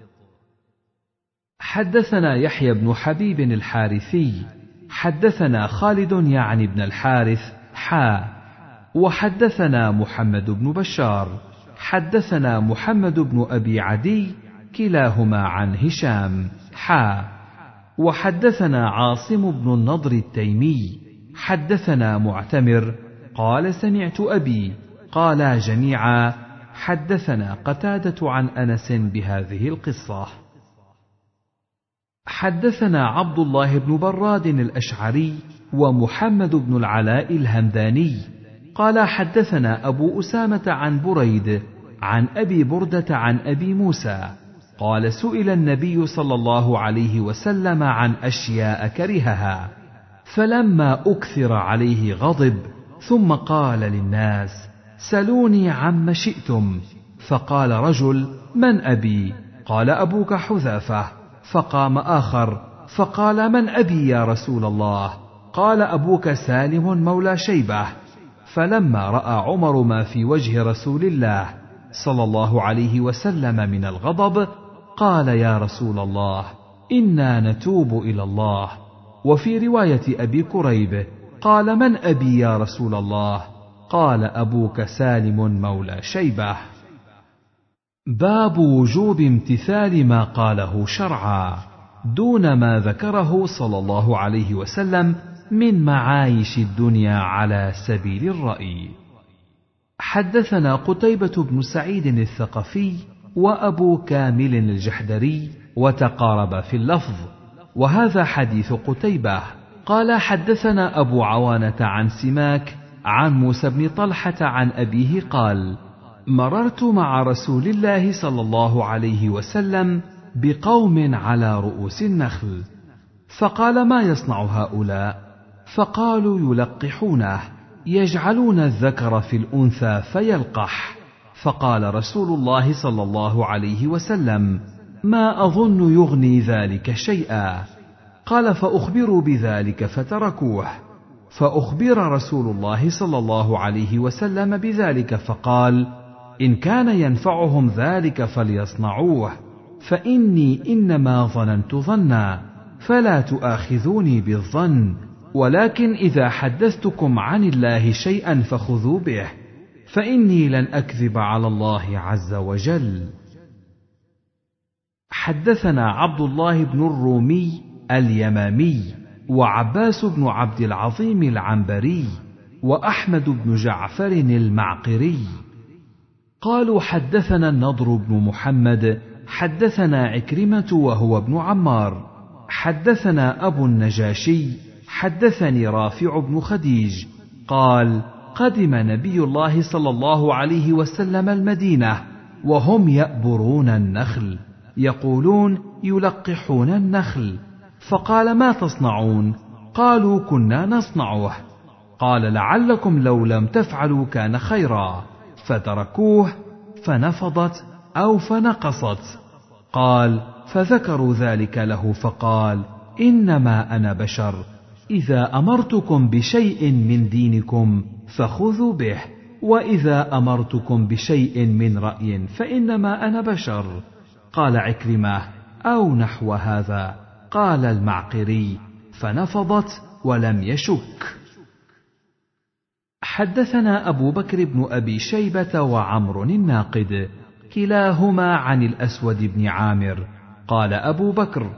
حدثنا يحيى بن حبيب الحارثي حدثنا خالد يعني بن الحارث وحدثنا محمد بن بشار حدثنا محمد بن أبي عدي كلاهما عن هشام وحدثنا عاصم بن النضر التيمي حدثنا معتمر قال: سمعت أبي. قالا جميعا: حدثنا قتادة عن أنس بهذه القصة. حدثنا عبد الله بن براد الأشعري ومحمد بن العلاء الهمداني قال: حدثنا أبو أسامة عن بريد عن أبي بردة عن أبي موسى قال: سئل النبي صلى الله عليه وسلم عن أشياء كرهها، فلما أكثر عليه غضب، ثم قال للناس: سلوني عما شئتم. فقال رجل: من أبي؟ قال: أبوك حذافة. فقام آخر فقال: من أبي يا رسول الله؟ قال: أبوك سالم مولى شيبة. فلما رأى عمر ما في وجه رسول الله صلى الله عليه وسلم من الغضب قال: يا رسول الله، إنا نتوب إلى الله. وفي رواية أبي كريب قال: من أبي يا رسول الله؟ قال: أبوك سالم مولى شيبة. باب وجوب امتثال ما قاله شرعا دون ما ذكره صلى الله عليه وسلم من معايش الدنيا على سبيل الرأي. حدثنا قتيبة بن سعيد الثقفي وأبو كامل الجحدري وتقارب في اللفظ، وهذا حديث قتيبة. قال: حدثنا أبو عوانة عن سماك عن موسى بن طلحة عن أبيه قال: مررت مع رسول الله صلى الله عليه وسلم بقوم على رؤوس النخل، فقال: ما يصنع هؤلاء؟ فقالوا: يلقحونه، يجعلون الذكر في الأنثى فيلقح. فقال رسول الله صلى الله عليه وسلم: ما أظن يغني ذلك شيئا. قال: فأخبروا بذلك فتركوه. فأخبر رسول الله صلى الله عليه وسلم بذلك فقال: إن كان ينفعهم ذلك فليصنعوه، فإني إنما ظننت ظنا، فلا تؤاخذوني بالظن، ولكن إذا حدثتكم عن الله شيئا فخذوا به، فإني لن أكذب على الله عز وجل. حدثنا عبد الله بن الرومي اليمامي وعباس بن عبد العظيم العنبري وأحمد بن جعفر المعقري قالوا: حدثنا النضر بن محمد حدثنا عكرمة وهو ابن عمار حدثنا أبو النجاشي حدثني رافع بن خديج قال: قدم نبي الله صلى الله عليه وسلم المدينة وهم يأبرون النخل، يقولون: يلقحون النخل. فقال: ما تصنعون؟ قالوا: كنا نصنعه. قال: لعلكم لو لم تفعلوا كان خيرا، فتركوه فنفضت أو فنقصت. قال: فذكروا ذلك له فقال: إنما أنا بشر، إذا أمرتكم بشيء من دينكم فخذوا به، وإذا أمرتكم بشيء من رأي فإنما أنا بشر. قال عكرمة: أو نحو هذا. قال المعقري: فنفضت ولم يشك. حدثنا أبو بكر بن أبي شيبة وعمر الناقد كلاهما عن الأسود بن عامر قال أبو بكر: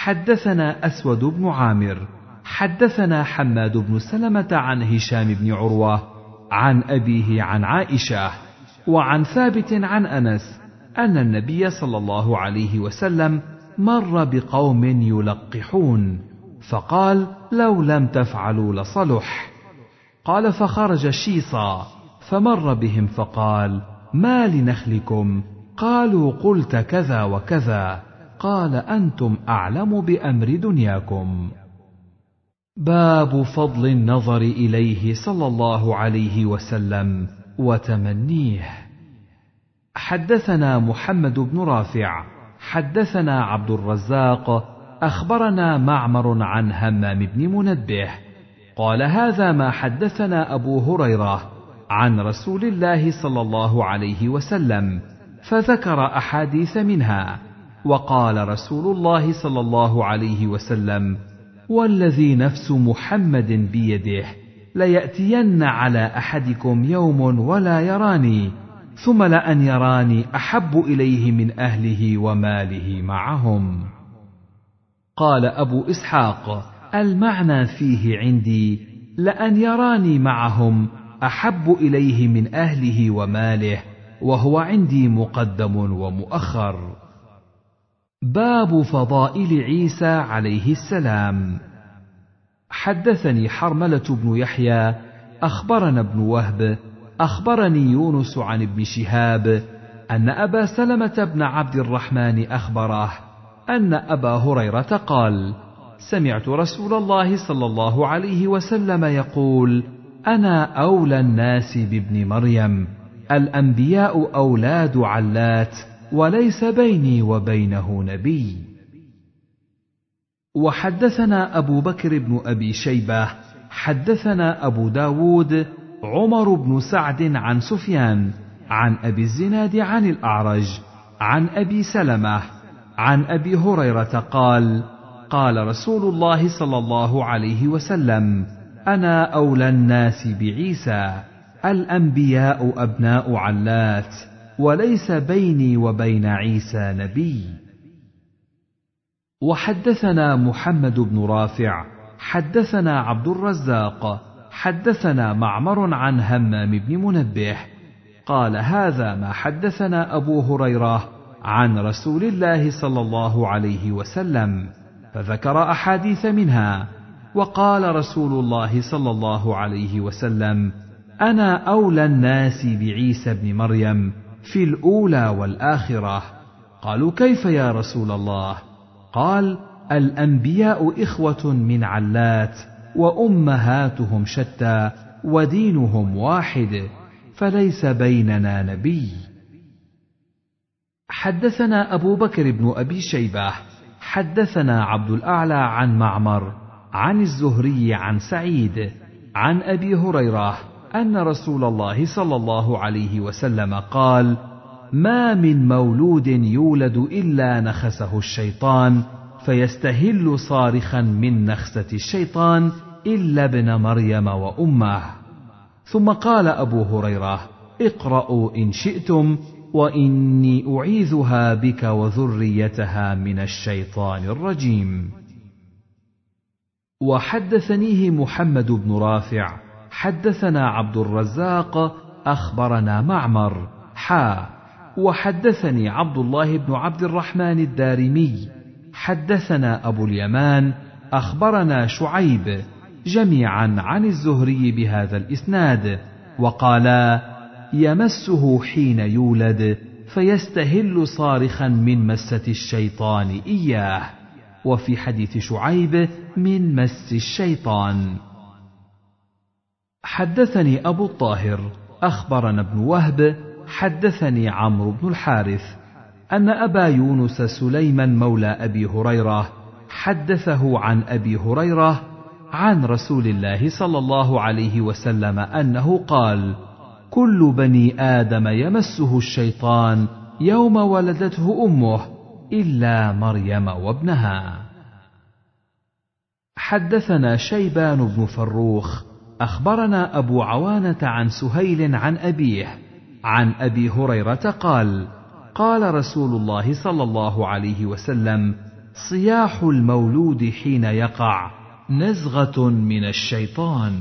حدثنا أسود بن عامر حدثنا حماد بن سلمة عن هشام بن عروة عن أبيه عن عائشة وعن ثابت عن أنس أن النبي صلى الله عليه وسلم مر بقوم يلقحون فقال: لو لم تفعلوا لصلح. قال: فخرج شيصا فمر بهم فقال: ما لنخلكم؟ قالوا: قلت كذا وكذا. قال: أنتم أعلم بأمر دنياكم. باب فضل النظر إليه صلى الله عليه وسلم وتمنيه. حدثنا محمد بن رافع حدثنا عبد الرزاق أخبرنا معمر عن همام بن منبه قال: هذا ما حدثنا أبو هريرة عن رسول الله صلى الله عليه وسلم، فذكر أحاديث منها، وقال رسول الله صلى الله عليه وسلم: والذي نفس محمد بيده ليأتين على أحدكم يوم ولا يراني، ثم لأن يراني أحب إليه من أهله وماله معهم. قال أبو إسحاق: المعنى فيه عندي لأن يراني معهم أحب إليه من أهله وماله، وهو عندي مقدم ومؤخر. باب فضائل عيسى عليه السلام. حدثني حرملة بن يحيى أخبرنا ابن وهب أخبرني يونس عن ابن شهاب أن أبا سلمة بن عبد الرحمن أخبره أن أبا هريرة قال: سمعت رسول الله صلى الله عليه وسلم يقول: أنا أولى الناس بابن مريم، الأنبياء أولاد علات، وليس بيني وبينه نبي. وحدثنا أبو بكر بن أبي شيبة حدثنا أبو داود عمر بن سعد عن سفيان عن أبي الزناد عن الأعرج عن أبي سلمة عن أبي هريرة قال: قال رسول الله صلى الله عليه وسلم: أنا أولى الناس بعيسى، الأنبياء أبناء علات، وليس بيني وبين عيسى نبي. وحدثنا محمد بن رافع حدثنا عبد الرزاق حدثنا معمر عن همام بن منبه قال: هذا ما حدثنا أبو هريرة عن رسول الله صلى الله عليه وسلم، فذكر أحاديث منها، وقال رسول الله صلى الله عليه وسلم: أنا أولى الناس بعيسى بن مريم في الأولى والآخرة. قالوا: كيف يا رسول الله؟ قال: الأنبياء إخوة من علات، وأمهاتهم شتى، ودينهم واحد، فليس بيننا نبي. حدثنا أبو بكر بن أبي شيبة حدثنا عبد الأعلى عن معمر عن الزهري عن سعيد عن أبي هريرة أن رسول الله صلى الله عليه وسلم قال: ما من مولود يولد إلا نخسه الشيطان فيستهل صارخا من نخسة الشيطان إلا ابن مريم وأمه. ثم قال أبو هريرة: اقرأوا إن شئتم، وإني أعيذها بك وذريتها من الشيطان الرجيم. وحدثنيه محمد بن رافع حدثنا عبد الرزاق أخبرنا معمر وحدثني عبد الله بن عبد الرحمن الدارمي حدثنا أبو اليمان أخبرنا شعيب جميعا عن الزهري بهذا الإسناد، وقالا: يمسه حين يولد فيستهل صارخا من مسة الشيطان إياه، وفي حديث شعيب من مس الشيطان. حدثني أبو الطاهر أخبرنا ابن وهب حدثني عمرو بن الحارث أن أبا يونس سليمان مولى أبي هريرة حدثه عن أبي هريرة عن رسول الله صلى الله عليه وسلم أنه قال: كل بني آدم يمسه الشيطان يوم ولدته أمه إلا مريم وابنها. حدثنا شيبان بن فروخ أخبرنا أبو عوانة عن سهيل عن أبيه عن أبي هريرة قال: قال رسول الله صلى الله عليه وسلم: صياح المولود حين يقع نزغة من الشيطان.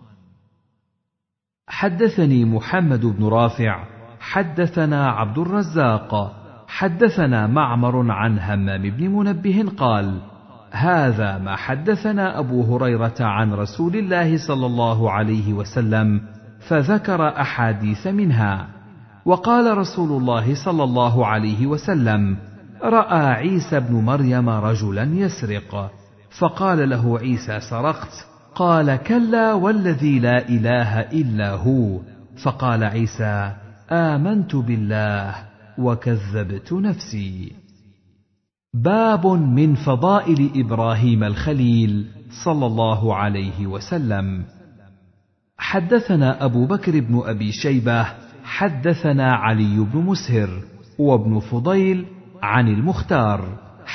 حدثني محمد بن رافع حدثنا عبد الرزاق حدثنا معمر عن همام بن منبه قال: هذا ما حدثنا أبو هريرة عن رسول الله صلى الله عليه وسلم، فذكر أحاديث منها. وقال رسول الله صلى الله عليه وسلم: رأى عيسى بن مريم رجلا يسرق، فقال له عيسى: سرقت؟ قال: كلا والذي لا إله إلا هو. فقال عيسى: آمنت بالله وكذبت نفسي. باب من فضائل إبراهيم الخليل صلى الله عليه وسلم. حدثنا أبو بكر بن أبي شيبة حدثنا علي بن مسهر وابن فضيل عن المختار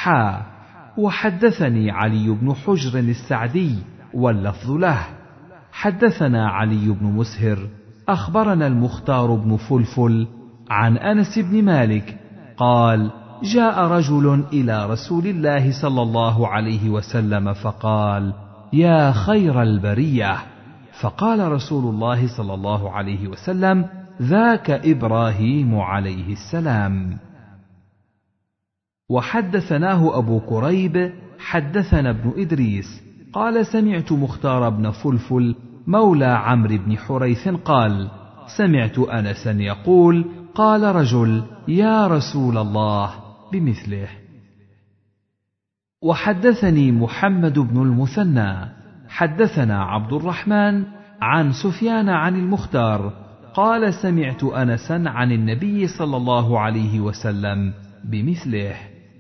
وحدثني علي بن حجر السعدي واللفظ له. حدثنا علي بن مسهر أخبرنا المختار بن فلفل عن أنس بن مالك قال: جاء رجل إلى رسول الله صلى الله عليه وسلم فقال: يا خير البرية. فقال رسول الله صلى الله عليه وسلم: ذاك إبراهيم عليه السلام. وحدثناه أبو كريب حدثنا ابن إدريس قال: سمعت مختار بن فلفل مولى عمرو بن حريث قال: سمعت أنسا يقول: قال رجل: يا رسول الله، بمثله. وحدثني محمد بن المثنى حدثنا عبد الرحمن عن سفيان عن المختار قال: سمعت أنسا عن النبي صلى الله عليه وسلم بمثله.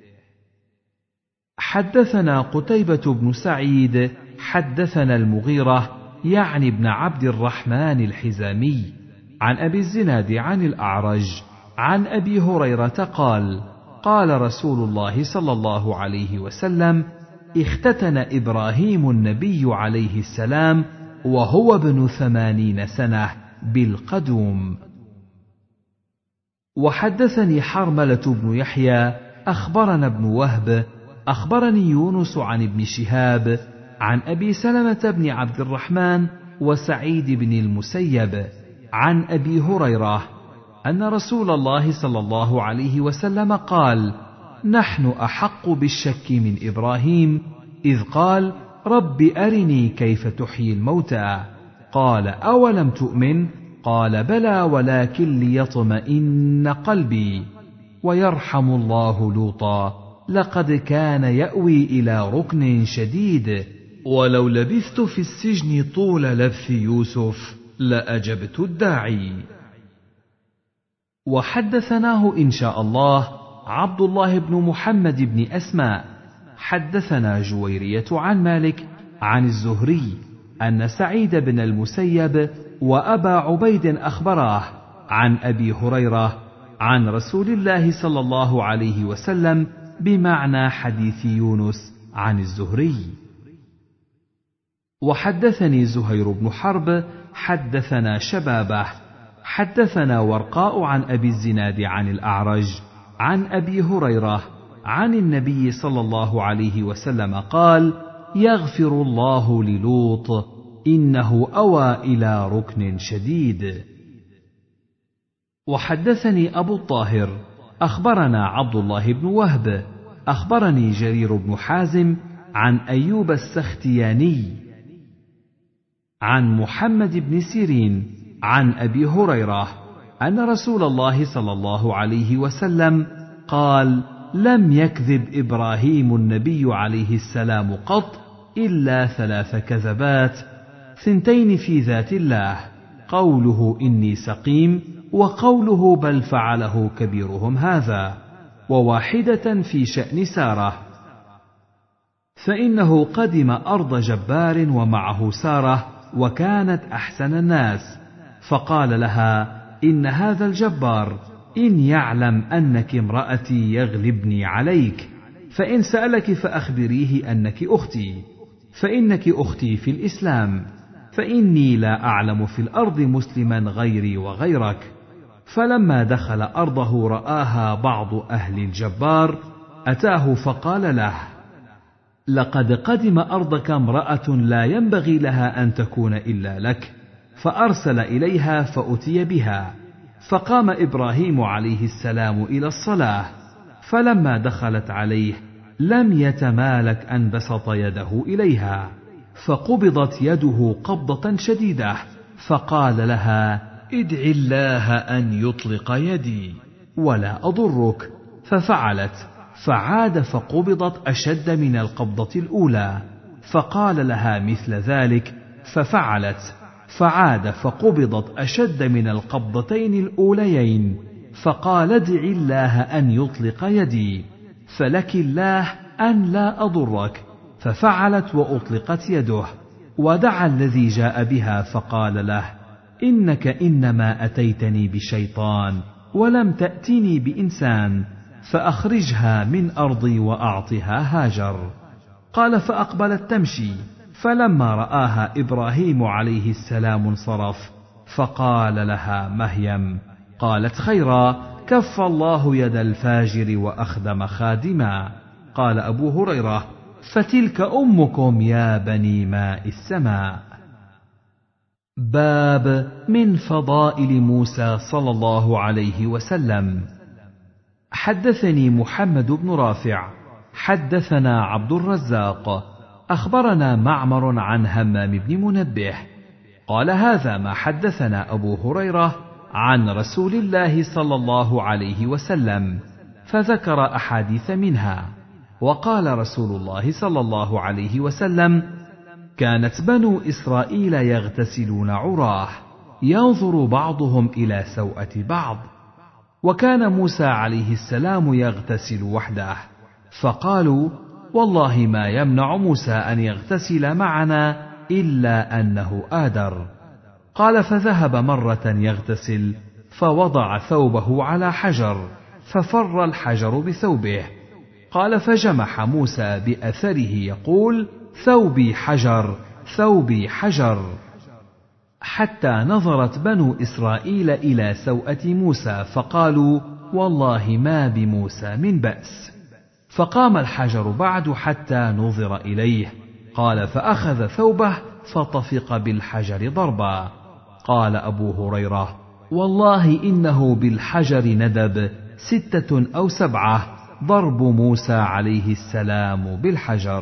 حدثنا قتيبة بن سعيد حدثنا المغيرة يعني ابن عبد الرحمن الحزامي عن أبي الزناد عن الأعرج عن أبي هريرة قال: قال رسول الله صلى الله عليه وسلم: اختتن إبراهيم النبي عليه السلام وهو ابن 80 سنة بالقدوم. وحدثني حرملة بن يحيى أخبرنا ابن وهب أخبرني يونس عن ابن شهاب عن أبي سلمة بن عبد الرحمن وسعيد بن المسيب عن أبي هريرة أن رسول الله صلى الله عليه وسلم قال: نحن أحق بالشك من إبراهيم إذ قال: رب أرني كيف تحيي الموتى. قال: أولم تؤمن؟ قال: بلى ولكن ليطمئن قلبي. ويرحم الله لوطا، لقد كان يأوي إلى ركن شديد، ولو لبثت في السجن طول لبث يوسف لأجبت الداعي. وحدثناه إن شاء الله عبد الله بن محمد بن أسماء حدثنا جويرية عن مالك عن الزهري أن سعيد بن المسيب وأبا عبيد أخبراه عن أبي هريرة عن رسول الله صلى الله عليه وسلم بمعنى حديث يونس عن الزهري. وحدثني زهير بن حرب حدثنا شبابه حدثنا ورقاء عن أبي الزناد عن الأعرج عن أبي هريرة عن النبي صلى الله عليه وسلم قال: يغفر الله للوط إنه أوى إلى ركن شديد. وحدثني أبو الطاهر أخبرنا عبد الله بن وهب أخبرني جرير بن حازم عن أيوب السختياني عن محمد بن سيرين عن أبي هريرة أن رسول الله صلى الله عليه وسلم قال: لم يكذب إبراهيم النبي عليه السلام قط إلا 3 كذبات، 2 في ذات الله، قوله إني سقيم، وقوله بل فعله كبيرهم هذا، وواحدة في شأن سارة، فإنه قدم أرض جبار ومعه سارة وكانت أحسن الناس، فقال لها: إن هذا الجبار إن يعلم أنك امرأتي يغلبني عليك، فإن سألك فأخبريه أنك أختي، فإنك أختي في الإسلام، فإني لا أعلم في الأرض مسلما غيري وغيرك. فلما دخل أرضه رآها بعض أهل الجبار أتاه فقال له: لقد قدم أرضك امرأة لا ينبغي لها أن تكون إلا لك، فأرسل إليها فأتي بها، فقام إبراهيم عليه السلام إلى الصلاة، فلما دخلت عليه لم يتمالك أن بسط يده إليها، فقبضت يده قبضة شديدة، فقال لها: ادع الله أن يطلق يدي ولا أضرك، ففعلت، فعاد فقبضت أشد من القبضة الأولى، فقال لها مثل ذلك، ففعلت، فعاد فقبضت أشد من القبضتين الأوليين، فقال: ادع الله أن يطلق يدي، فلك الله أن لا أضرك، ففعلت وأطلقت يده، ودعا الذي جاء بها فقال له: إنك إنما أتيتني بشيطان ولم تأتني بإنسان، فأخرجها من أرضي وأعطها هاجر. قال: فأقبلت تمشي، فلما رآها إبراهيم عليه السلام انصرف، فقال لها: مهيم. قالت: خيرا، كف الله يد الفاجر وأخدم خادما. قال أبو هريرة: فتلك أمكم يا بني ماء السماء. باب من فضائل موسى صلى الله عليه وسلم. حدثني محمد بن رافع حدثنا عبد الرزاق أخبرنا معمر عن همام بن منبه قال: هذا ما حدثنا أبو هريرة عن رسول الله صلى الله عليه وسلم، فذكر أحاديث منها. وقال رسول الله صلى الله عليه وسلم: كانت بنو إسرائيل يغتسلون عراه، ينظر بعضهم إلى سوءة بعض، وكان موسى عليه السلام يغتسل وحده، فقالوا: والله ما يمنع موسى أن يغتسل معنا إلا أنه آدر. قال: فذهب مرة يغتسل، فوضع ثوبه على حجر، ففر الحجر بثوبه. قال: فجمح موسى بأثره يقول: ثوبي حجر، ثوبي حجر، حتى نظرت بنو إسرائيل إلى سوءة موسى، فقالوا: والله ما بموسى من بأس. فقام الحجر بعد حتى نظر إليه. قال: فأخذ ثوبه فطفق بالحجر ضربا. قال أبو هريرة: والله إنه بالحجر ندب 6 أو 7 ضرب موسى عليه السلام بالحجر.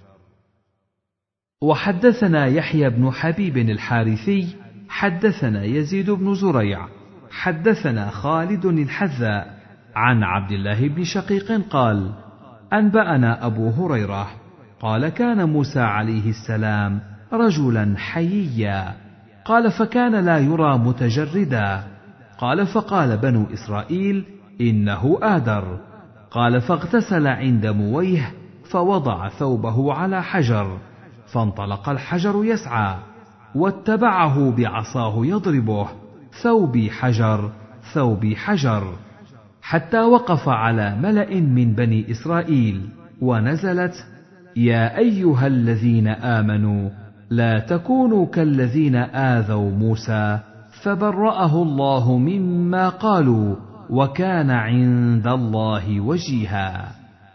وحدثنا يحيى بن حبيب الحارثي حدثنا يزيد بن زريع حدثنا خالد الحذاء عن عبد الله بن شقيق قال: أنبأنا أبو هريرة قال: كان موسى عليه السلام رجلا حييا. قال: فكان لا يرى متجردا. قال: فقال بنو إسرائيل: إنه آدر. قال: فاغتسل عند مويه، فوضع ثوبه على حجر، فانطلق الحجر يسعى، واتبعه بعصاه يضربه: ثوبي حجر، ثوبي حجر، حتى وقف على ملأ من بني إسرائيل، ونزلت: يا أيها الذين آمنوا لا تكونوا كالذين آذوا موسى فبرأه الله مما قالوا وكان عند الله وجيها.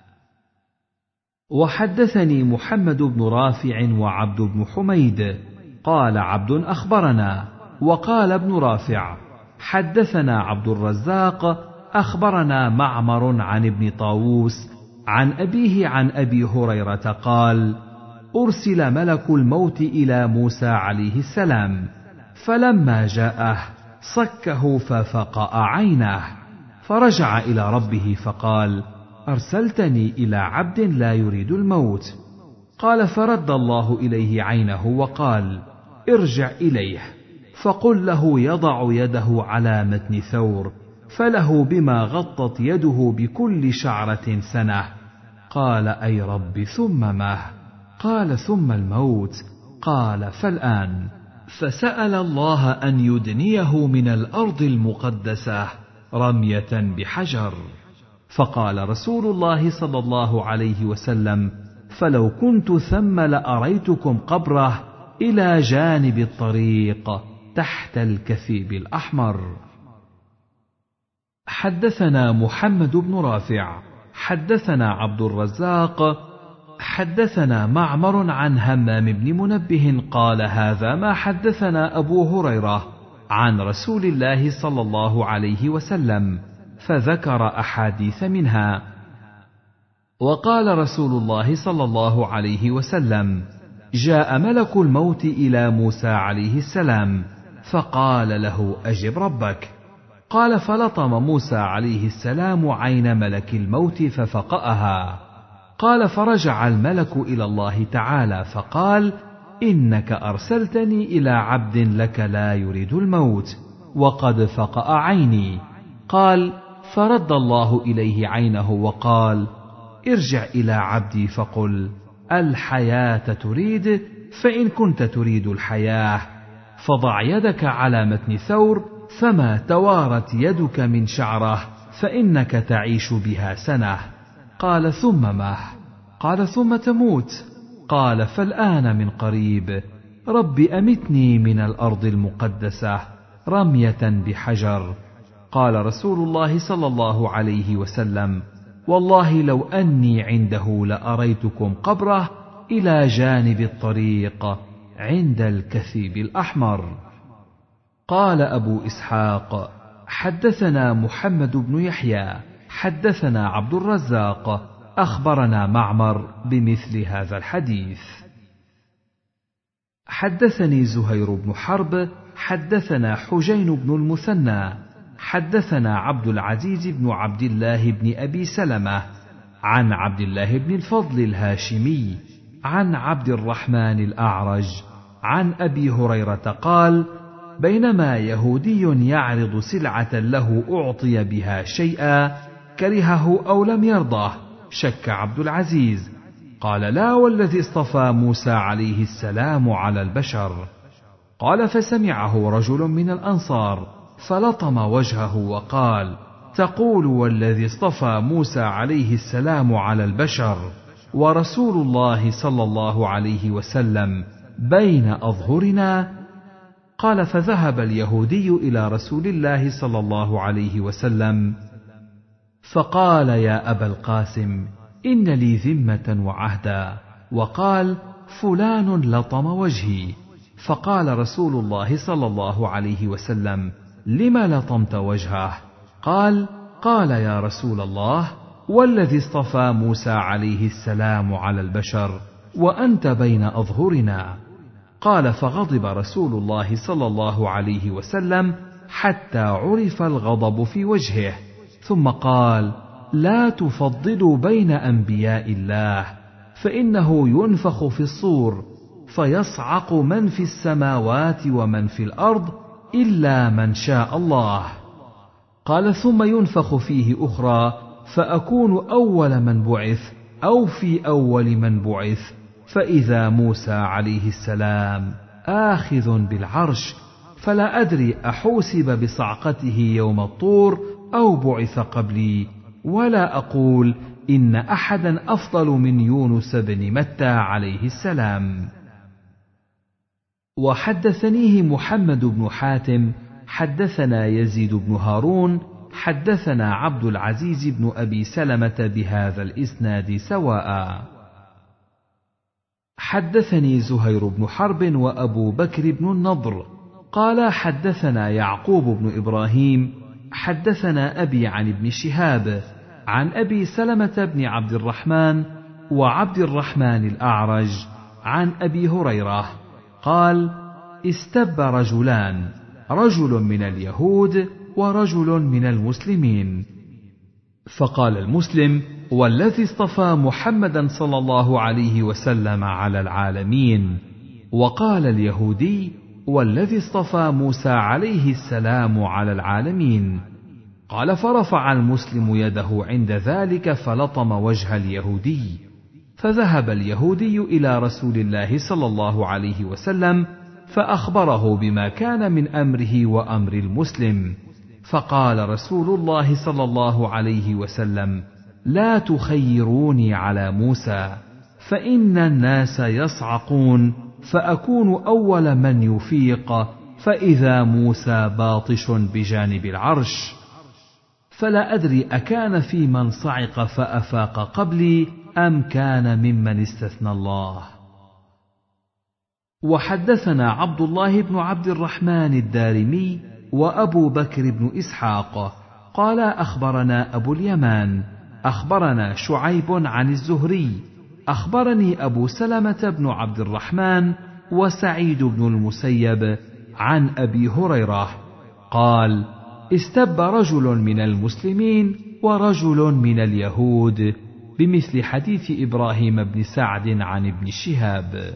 وحدثني محمد بن رافع وعبد بن حميد قال عبد أخبرنا، وقال ابن رافع حدثنا عبد الرزاق أخبرنا معمر عن ابن طاووس عن أبيه عن أبي هريرة قال: أرسل ملك الموت إلى موسى عليه السلام، فلما جاءه صكه ففقأ عينه، فرجع إلى ربه فقال: أرسلتني إلى عبد لا يريد الموت. قال: فرد الله إليه عينه وقال: ارجع إليه فقل له يضع يده على متن ثور، فله بما غطت يده بكل شعرة سنة. قال: أي رب ثم ما؟ قال: ثم الموت. قال: فالآن. فسأل الله أن يدنيه من الأرض المقدسة رمية بحجر. فقال رسول الله صلى الله عليه وسلم: فلو كنت ثم لأريتكم قبره إلى جانب الطريق تحت الكثيب الأحمر. حدثنا محمد بن رافع حدثنا عبد الرزاق حدثنا معمر عن همام بن منبه قال هذا ما حدثنا أبو هريرة عن رسول الله صلى الله عليه وسلم، فذكر أحاديث منها. وقال رسول الله صلى الله عليه وسلم: جاء ملك الموت إلى موسى عليه السلام فقال له: أجب ربك. قال: فلطم موسى عليه السلام عين ملك الموت ففقأها. قال: فرجع الملك إلى الله تعالى فقال: إنك أرسلتني إلى عبد لك لا يريد الموت وقد فقأ عيني. قال: فرد الله إليه عينه وقال: ارجع إلى عبدي فقل: الحياة تريد، فإن كنت تريد الحياة فضع يدك على متن ثور، فما توارت يدك من شعره فإنك تعيش بها سنة. قال: ثم مه؟ قال: ثم تموت. قال: فالآن من قريب. رب أمتني من الأرض المقدسة رمية بحجر. قال رسول الله صلى الله عليه وسلم: والله لو أني عنده لأريتكم قبره إلى جانب الطريق عند الكثيب الأحمر. قال أبو إسحاق: حدثنا محمد بن يحيى حدثنا عبد الرزاق أخبرنا معمر بمثل هذا الحديث. حدثني زهير بن حرب حدثنا حجين بن المثنى حدثنا عبد العزيز بن عبد الله بن أبي سلمة عن عبد الله بن الفضل الهاشمي عن عبد الرحمن الأعرج عن أبي هريرة قال: بينما يهودي يعرض سلعة له أعطي بها شيئا كرهه أو لم يرضه، شك عبد العزيز، قال: لا والذي اصطفى موسى عليه السلام على البشر. قال: فسمعه رجل من الأنصار فلطم وجهه وقال: تقول والذي اصطفى موسى عليه السلام على البشر ورسول الله صلى الله عليه وسلم بين أظهرنا؟ قال: فذهب اليهودي إلى رسول الله صلى الله عليه وسلم فقال: يا أبا القاسم، إن لي ذمة وعهدا. وقال: فلان لطم وجهي. فقال رسول الله صلى الله عليه وسلم: لم لطمت وجهه؟ قال: يا رسول الله، والذي اصطفى موسى عليه السلام على البشر وأنت بين أظهرنا. قال: فغضب رسول الله صلى الله عليه وسلم حتى عرف الغضب في وجهه، ثم قال: لا تفضلوا بين أنبياء الله، فإنه ينفخ في الصور فيصعق من في السماوات ومن في الأرض إلا من شاء الله. قال: ثم ينفخ فيه أخرى فأكون أول من بعث أو في أول من بعث، فإذا موسى عليه السلام آخذ بالعرش، فلا أدري أحوسب بصعقته يوم الطور أو بعث قبلي، ولا أقول إن أحدا أفضل من يونس بن متى عليه السلام. وحدثنيه محمد بن حاتم حدثنا يزيد بن هارون حدثنا عبد العزيز بن أبي سلمة بهذا الإسناد سواء. حدثني زهير بن حرب وأبو بكر بن النضر قال: حدثنا يعقوب بن إبراهيم حدثنا أبي عن ابن شهاب عن أبي سلمة بن عبد الرحمن وعبد الرحمن الأعرج عن أبي هريرة قال: استب رجلان، رجل من اليهود ورجل من المسلمين. فقال المسلم: والذي اصطفى محمدا صلى الله عليه وسلم على العالمين. وقال اليهودي: والذي اصطفى موسى عليه السلام على العالمين. قال: فرفع المسلم يده عند ذلك فلطم وجه اليهودي، فذهب اليهودي إلى رسول الله صلى الله عليه وسلم فأخبره بما كان من أمره وأمر المسلم. فقال رسول الله صلى الله عليه وسلم: لا تخيروني على موسى، فإن الناس يصعقون فأكون أول من يفيق، فإذا موسى باطش بجانب العرش. فلا أدري أكان في من صعق فأفاق قبلي أم كان ممن استثنى الله. وحدثنا عبد الله بن عبد الرحمن الدارمي وأبو بكر بن إسحاق قال أخبرنا أبو اليمان أخبرنا شعيب عن الزهري أخبرني أبو سلمة بن عبد الرحمن وسعيد بن المسيب عن أبي هريرة قال: استب رجل من المسلمين ورجل من اليهود بمثل حديث إبراهيم بن سعد عن ابن شهاب.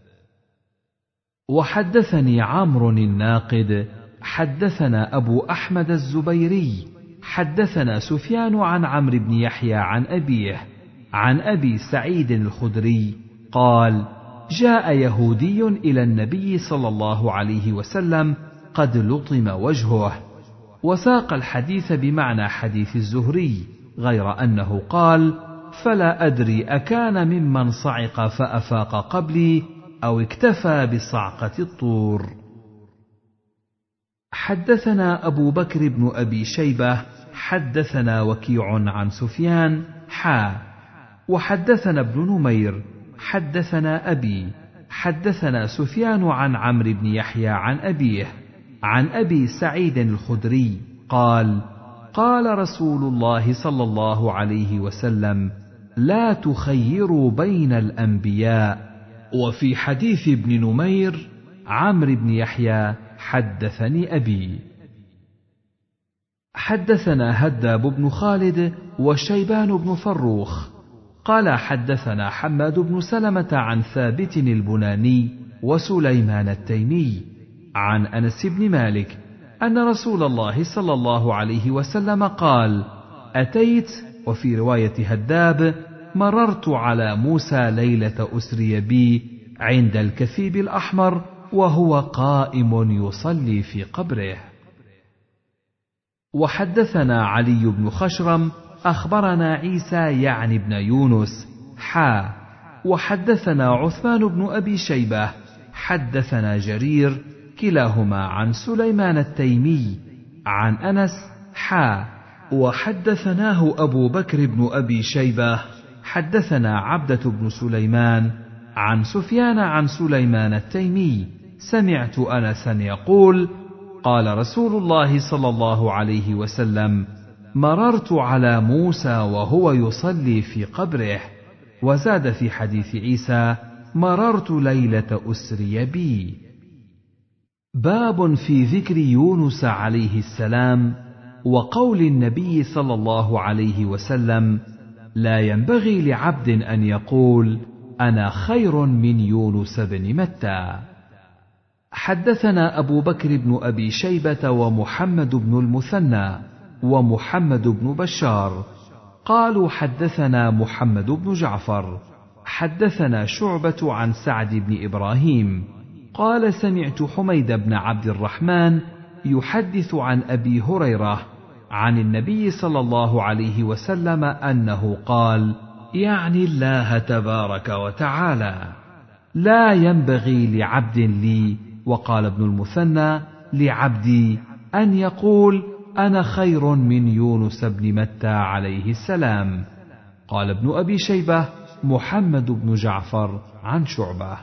وحدثني عمرو الناقد حدثنا أبو أحمد الزبيري حدثنا سفيان عن عمرو بن يحيى عن أبيه عن أبي سعيد الخدري قال: جاء يهودي إلى النبي صلى الله عليه وسلم قد لطم وجهه، وساق الحديث بمعنى حديث الزهري، غير أنه قال: فلا أدري أكان ممن صعق فأفاق قبلي أو اكتفى بصعقة الطور. حدثنا أبو بكر بن أبي شيبة حدثنا وكيع عن سفيان وحدثنا ابن نمير حدثنا أبي حدثنا سفيان عن عمرو بن يحيى عن أبيه عن أبي سعيد الخدري قال: قال رسول الله صلى الله عليه وسلم: لا تخيروا بين الأنبياء. وفي حديث ابن نمير عمرو بن يحيى حدثني أبي. حدثنا هداب بن خالد وشيبان بن فروخ قال حدثنا حماد بن سلمة عن ثابت البناني وسليمان التيمي عن أنس بن مالك أن رسول الله صلى الله عليه وسلم قال: أتيت، وفي رواية هداب: مررت على موسى ليلة أسري بي عند الكثيب الأحمر وهو قائم يصلي في قبره. وحدثنا علي بن خشرم أخبرنا عيسى يعني بن يونس وحدثنا عثمان بن أبي شيبة حدثنا جرير كلاهما عن سليمان التيمي عن أنس وحدثناه أبو بكر بن أبي شيبة حدثنا عبدة بن سليمان عن سفيان عن سليمان التيمي سمعت أنسا يقول: قال رسول الله صلى الله عليه وسلم: مررت على موسى وهو يصلي في قبره. وزاد في حديث عيسى: مررت ليلة أسري بي. باب في ذكر يونس عليه السلام وقول النبي صلى الله عليه وسلم: لا ينبغي لعبد أن يقول: أنا خير من يونس بن متى. حدثنا أبو بكر بن أبي شيبة ومحمد بن المثنى ومحمد بن بشار قالوا حدثنا محمد بن جعفر حدثنا شعبة عن سعد بن إبراهيم قال: سمعت حميد بن عبد الرحمن يحدث عن أبي هريرة عن النبي صلى الله عليه وسلم أنه قال: يعني الله تبارك وتعالى: لا ينبغي لعبد لي، وقال ابن المثنى: لعبدي، أن يقول: أنا خير من يونس بن متى عليه السلام. قال ابن أبي شيبة: محمد بن جعفر عن شعبة.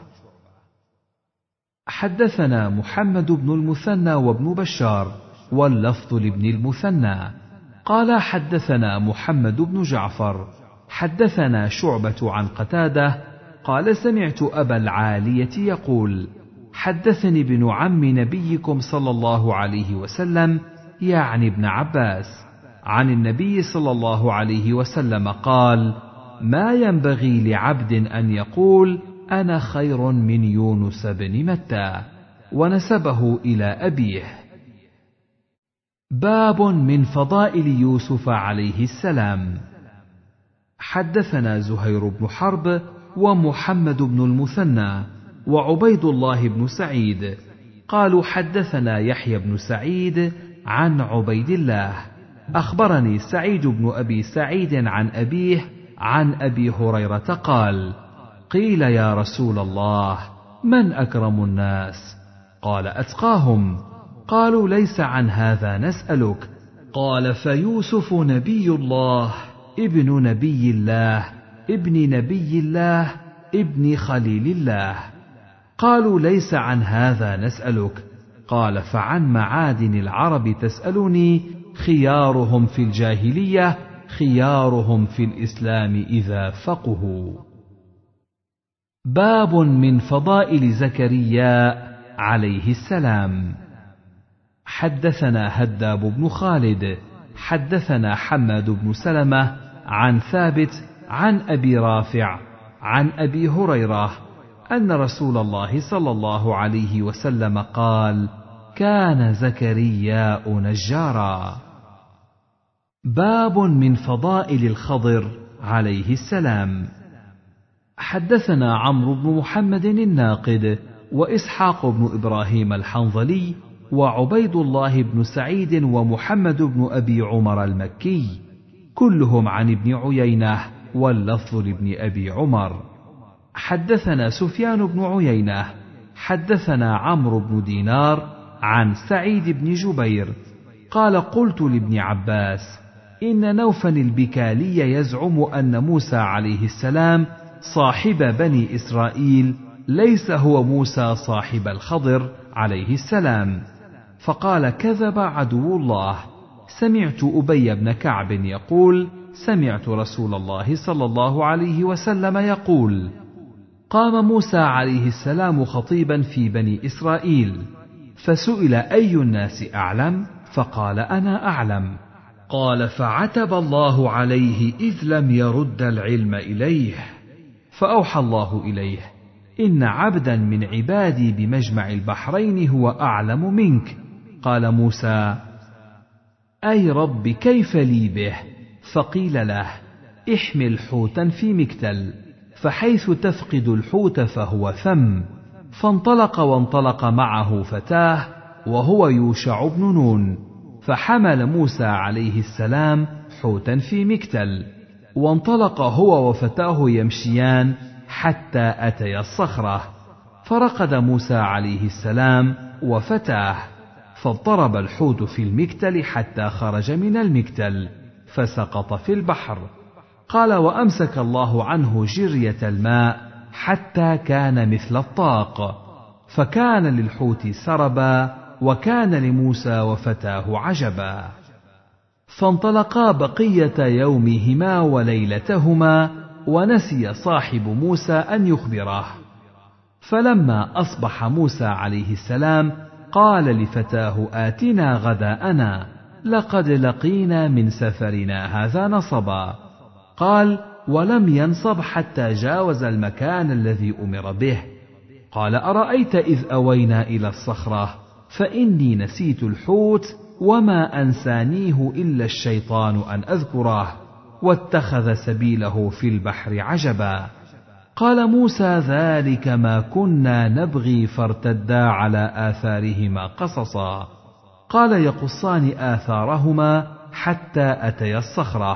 حدثنا محمد بن المثنى وابن بشار واللفظ لابن المثنى قال حدثنا محمد بن جعفر حدثنا شعبة عن قتادة قال: سمعت أبا العالية يقول: حدثني ابن عم نبيكم صلى الله عليه وسلم، يعني ابن عباس، عن النبي صلى الله عليه وسلم قال: ما ينبغي لعبد أن يقول: أنا خير من يونس بن متى، ونسبه إلى أبيه. باب من فضائل يوسف عليه السلام. حدثنا زهير بن حرب ومحمد بن المثنى وعبيد الله بن سعيد قالوا حدثنا يحيى بن سعيد عن عبيد الله أخبرني سعيد بن أبي سعيد عن أبيه عن أبي هريرة قال: قيل يا رسول الله: من أكرم الناس؟ قال: أتقاهم. قالوا: ليس عن هذا نسألك، قال: فيوسف نبي الله ابن نبي الله ابن نبي الله ابن خليل الله. قالوا: ليس عن هذا نسألك. قال: فعن معادن العرب تسألني، خيارهم في الجاهلية خيارهم في الإسلام إذا فقهوا. باب من فضائل زكريا عليه السلام. حدثنا هداب بن خالد حدثنا حماد بن سلمة عن ثابت عن أبي رافع عن أبي هريرة أن رسول الله صلى الله عليه وسلم قال: كان زكرياء نجارا. باب من فضائل الخضر عليه السلام. حدثنا عمرو بن محمد الناقد وإسحاق بن إبراهيم الحنظلي وعبيد الله بن سعيد ومحمد بن أبي عمر المكي، كلهم عن ابن عيينة واللفظ لابن أبي عمر. حدثنا سفيان بن عيينة حدثنا عمرو بن دينار عن سعيد بن جبير قال: قلت لابن عباس: إن نوفا البكالي يزعم أن موسى عليه السلام صاحب بني إسرائيل ليس هو موسى صاحب الخضر عليه السلام. فقال: كذب عدو الله. سمعت أبي بن كعب يقول: سمعت رسول الله صلى الله عليه وسلم يقول: قام موسى عليه السلام خطيبا في بني إسرائيل، فسئل: أي الناس أعلم؟ فقال: أنا أعلم. قال: فعتب الله عليه إذ لم يرد العلم إليه، فأوحى الله إليه: إن عبدا من عبادي بمجمع البحرين هو أعلم منك. قال موسى: أي رب كيف لي به؟ فقيل له: احمل حوتا في مكتل، فحيث تفقد الحوت فهو ثم. فانطلق وانطلق معه فتاه وهو يوشع بن نون، فحمل موسى عليه السلام حوتا في مكتل، وانطلق هو وفتاه يمشيان حتى أتيا الصخرة، فرقد موسى عليه السلام وفتاه، فاضطرب الحوت في المكتل حتى خرج من المكتل فسقط في البحر. قال: وأمسك الله عنه جرية الماء حتى كان مثل الطاق، فكان للحوت سربا وكان لموسى وفتاه عجبا. فانطلقا بقية يومهما وليلتهما، ونسي صاحب موسى أن يخبره. فلما أصبح موسى عليه السلام قال لفتاه: آتنا غداءنا، لقد لقينا من سفرنا هذا نصبا. قال: ولم ينصب حتى جاوز المكان الذي أمر به. قال: أرأيت إذ أوينا إلى الصخرة فإني نسيت الحوت وما أنسانيه إلا الشيطان أن أذكره، واتخذ سبيله في البحر عجبا. قال موسى: ذلك ما كنا نبغي، فارتدا على آثارهما قصصا. قال: يقصان آثارهما حتى أتيا الصخرة،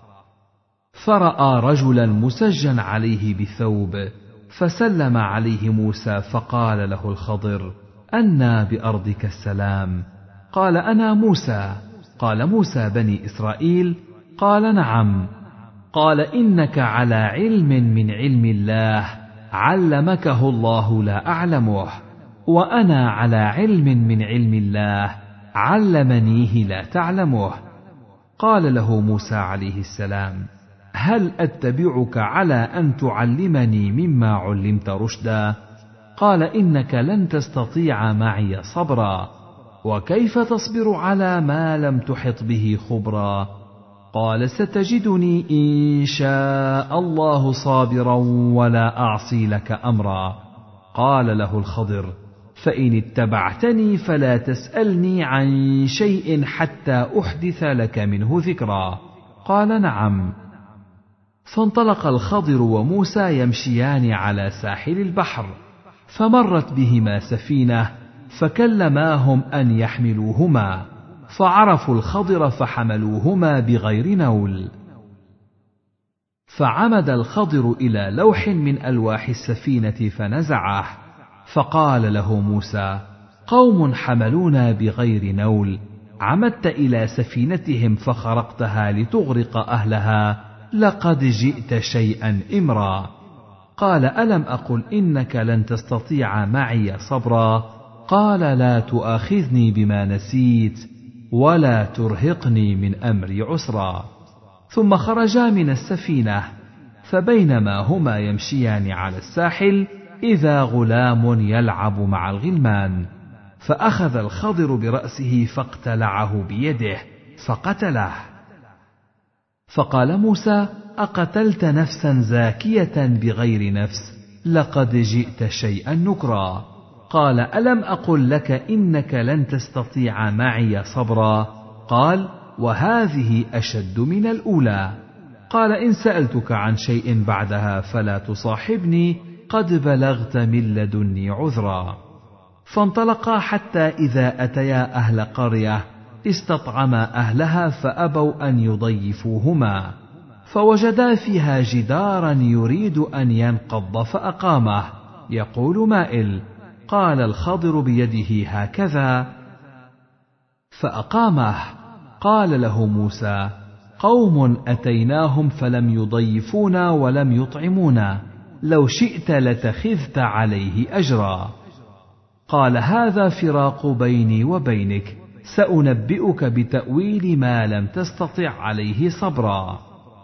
فرأى رجلا مسجا عليه بثوب، فسلم عليه موسى، فقال له الخضر: أنى بأرضك السلام؟ قال: أنا موسى. قال: موسى بني إسرائيل؟ قال: نعم. قال: إنك على علم من علم الله علمكه الله لا أعلمه، وأنا على علم من علم الله علمنيه لا تعلمه. قال له موسى عليه السلام: هل أتبعك على أن تعلمني مما علمت رشدا؟ قال: إنك لن تستطيع معي صبرا، وكيف تصبر على ما لم تحط به خبرا؟ قال: ستجدني إن شاء الله صابرا ولا أعصي لك أمرا. قال له الخضر: فإن اتبعتني فلا تسألني عن شيء حتى أحدث لك منه ذكرا. قال: نعم. فانطلق الخضر وموسى يمشيان على ساحل البحر، فمرت بهما سفينة فكلماهم أن يحملوهما، فعرفوا الخضر فحملوهما بغير نول. فعمد الخضر إلى لوح من ألواح السفينة فنزعه، فقال له موسى: قوم حملونا بغير نول، عمدت إلى سفينتهم فخرقتها لتغرق أهلها، لقد جئت شيئا إمرا. قال: ألم أقل إنك لن تستطيع معي صبرا؟ قال: لا تؤاخذني بما نسيت ولا ترهقني من أمري عسرا. ثم خرجا من السفينة، فبينما هما يمشيان على الساحل إذا غلام يلعب مع الغلمان، فأخذ الخضر برأسه فاقتلعه بيده فقتله. فقال موسى: أقتلت نفسا زاكية بغير نفس؟ لقد جئت شيئا نكرا. قال: ألم أقل لك إنك لن تستطيع معي صبرا؟ قال: وهذه أشد من الأولى. قال: إن سألتك عن شيء بعدها فلا تصاحبني، قد بلغت من لدني عذرا. فانطلقا حتى إذا أتيا أهل قرية استطعما أهلها فأبوا أن يضيفوهما، فوجدا فيها جدارا يريد أن ينقض فأقامه يقول مائل. قال الخضر بيده هكذا فأقامه. قال له موسى: قوم أتيناهم فلم يضيفونا ولم يطعمونا، لو شئت لتخذت عليه أجرا. قال: هذا فراق بيني وبينك، سأنبئك بتأويل ما لم تستطع عليه صبرا.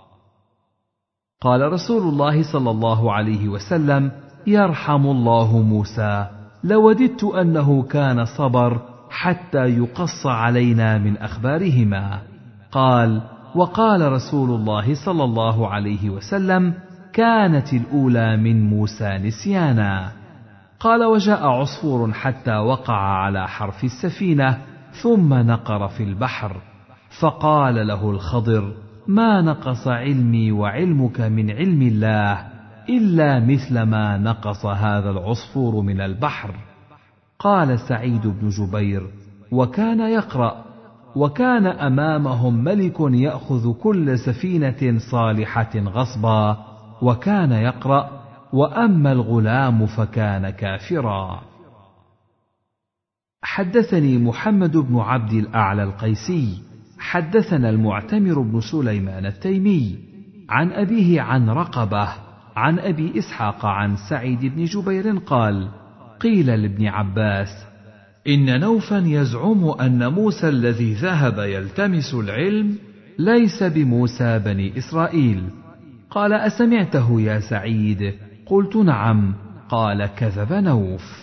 قال رسول الله صلى الله عليه وسلم: يرحم الله موسى، لوددت أنه كان صبر حتى يقص علينا من أخبارهما. قال: وقال رسول الله صلى الله عليه وسلم: كانت الأولى من موسى نسيانا. قال: وجاء عصفور حتى وقع على حرف السفينة ثم نقر في البحر، فقال له الخضر: ما نقص علمي وعلمك من علم الله إلا مثل ما نقص هذا العصفور من البحر. قال سعيد بن جبير: وكان يقرأ: وكان أمامهم ملك يأخذ كل سفينة صالحة غصبا، وكان يقرأ: وأما الغلام فكان كافرا. حدثني محمد بن عبد الأعلى القيسي حدثنا المعتمر بن سليمان التيمي عن أبيه عن رقبة عن أبي إسحاق عن سعيد بن جبير قال: قيل لابن عباس: إن نوفا يزعم أن موسى الذي ذهب يلتمس العلم ليس بموسى بني إسرائيل. قال: أسمعته يا سعيد؟ قلت: نعم. قال: كذب نوف.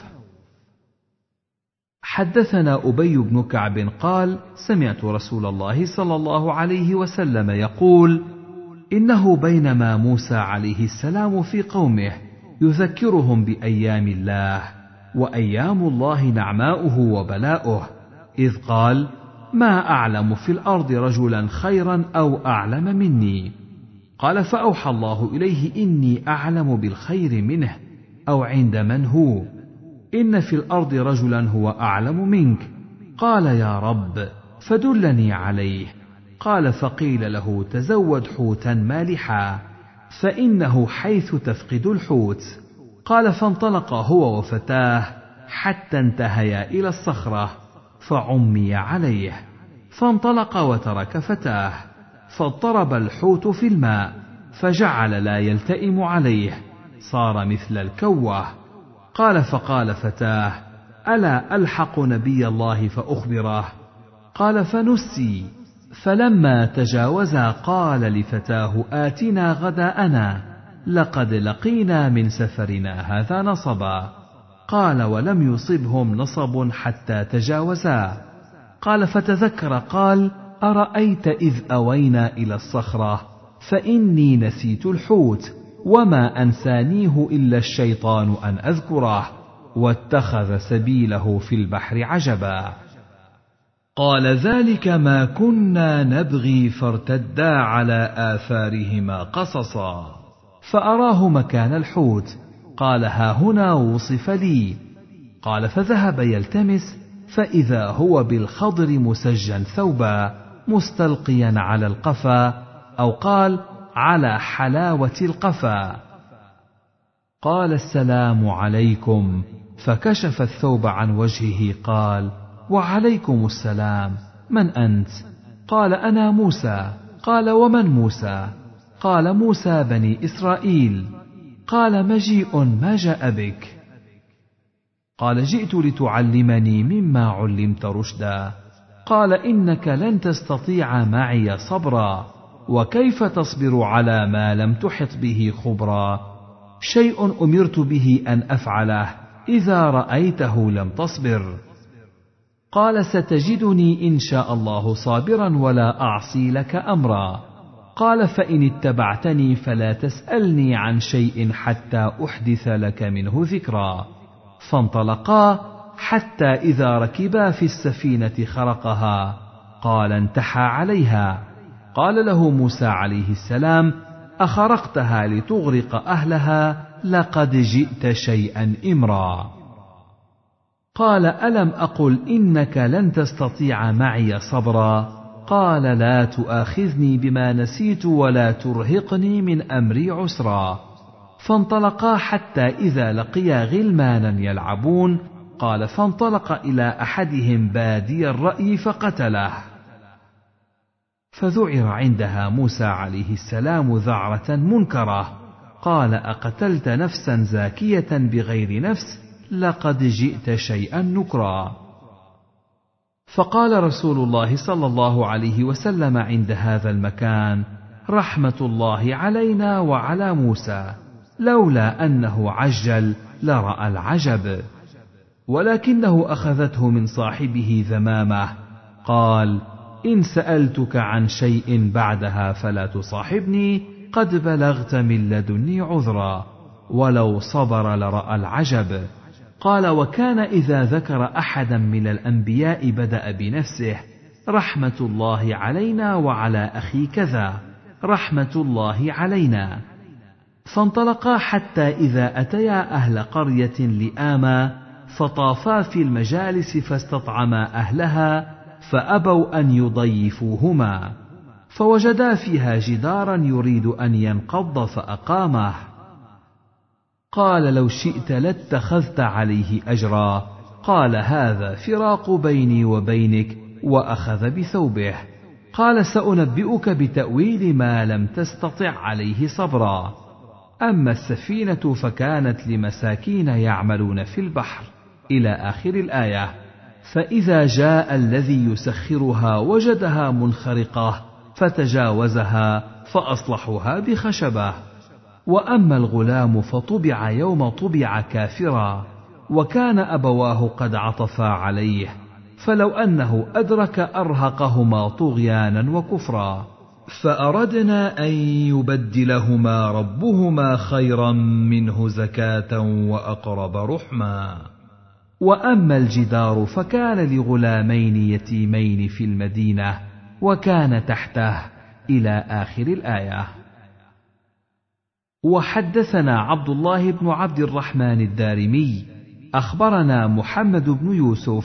حدثنا أبي بن كعب قال: سمعت رسول الله صلى الله عليه وسلم يقول: إنه بينما موسى عليه السلام في قومه يذكرهم بأيام الله، وأيام الله نعماؤه وبلاؤه، إذ قال: ما أعلم في الأرض رجلا خيرا أو أعلم مني. قال: فأوحى الله إليه: إني أعلم بالخير منه، أو عند من هو، إن في الأرض رجلا هو أعلم منك. قال: يا رب فدلني عليه. قال: فقيل له: تزود حوتا مالحا، فإنه حيث تفقد الحوت. قال: فانطلق هو وفتاه حتى انتهيا إلى الصخرة فعمي عليه، فانطلق وترك فتاه، فاضطرب الحوت في الماء فجعل لا يلتئم عليه، صار مثل الكوة. قال: فقال فتاه: ألا ألحق نبي الله فأخبره؟ قال: فنسي. فلما تجاوزا قال لفتاه: آتنا غداءنا، لقد لقينا من سفرنا هذا نصبا. قال: ولم يصبهم نصب حتى تجاوزا. قال: فتذكر قال: أرأيت إذ أوينا إلى الصخرة فإني نسيت الحوت، وما أنسانيه إلا الشيطان أن أذكره، واتخذ سبيله في البحر عجبا. قال: ذلك ما كنا نبغي فارتدا على آثارهما قصصا. فأراه مكان الحوت، قال: ها هنا وصف لي. قال: فذهب يلتمس، فإذا هو بالخضر مسجا ثوبا مستلقيا على القفا، أو قال: على حلاوة القفا. قال: السلام عليكم. فكشف الثوب عن وجهه قال: وعليكم السلام. من أنت؟ قال أنا موسى. قال ومن موسى؟ قال موسى بني إسرائيل. قال مجيء، ما جاء بك؟ قال جئت لتعلمني مما علمت رشدا. قال إنك لن تستطيع معي صبرا، وكيف تصبر على ما لم تحط به خبرا؟ شيء أمرت به أن أفعله، إذا رأيته لم تصبر. قال ستجدني إن شاء الله صابرا ولا أعصي لك أمرا. قال فإن اتبعتني فلا تسألني عن شيء حتى أحدث لك منه ذكرا. فانطلقا حتى إذا ركبا في السفينة خرقها. قال انتحى عليها. قال له موسى عليه السلام أخرقتها لتغرق أهلها؟ لقد جئت شيئا إمرا. قال ألم أقل إنك لن تستطيع معي صبرا؟ قال لا تؤاخذني بما نسيت ولا ترهقني من أمري عسرا. فانطلقا حتى إذا لقيا غلمانا يلعبون. قال فانطلق إلى أحدهم بادي الرأي فقتله. فذعر عندها موسى عليه السلام ذعرة منكرة. قال أقتلت نفسا زاكية بغير نفس؟ لقد جئت شيئا نكرا. فقال رسول الله صلى الله عليه وسلم عند هذا المكان: رحمة الله علينا وعلى موسى، لولا أنه عجل لرأى العجب. ولكنه أخذته من صاحبه ذمامة. قال: إن سألتك عن شيء بعدها فلا تصاحبني، قد بلغت من لدني عذرا، ولو صبر لرأى العجب. قال: وكان إذا ذكر أحدا من الأنبياء بدأ بنفسه: رحمة الله علينا وعلى أخي كذا، رحمة الله علينا. فانطلقا حتى إذا أتيا أهل قرية لآما، فطافا في المجالس فاستطعما أهلها، فأبوا أن يضيفوهما، فوجدا فيها جدارا يريد أن ينقض فأقامه. قال: لو شئت لاتخذت عليه أجرا. قال: هذا فراق بيني وبينك، وأخذ بثوبه. قال: سأنبئك بتأويل ما لم تستطع عليه صبرا. أما السفينة فكانت لمساكين يعملون في البحر إلى آخر الآية. فإذا جاء الذي يسخرها وجدها منخرقة، فتجاوزها فأصلحوها بخشبة. وأما الغلام فطبع يوم طبع كافرا، وكان أبواه قد عطفا عليه، فلو أنه أدرك أرهقهما طغيانا وكفرا، فأردنا أن يبدلهما ربهما خيرا منه زكاة وأقرب رحما. وأما الجدار فكان لغلامين يتيمين في المدينة، وكان تحته إلى آخر الآية. وحدثنا عبد الله بن عبد الرحمن الدارمي أخبرنا محمد بن يوسف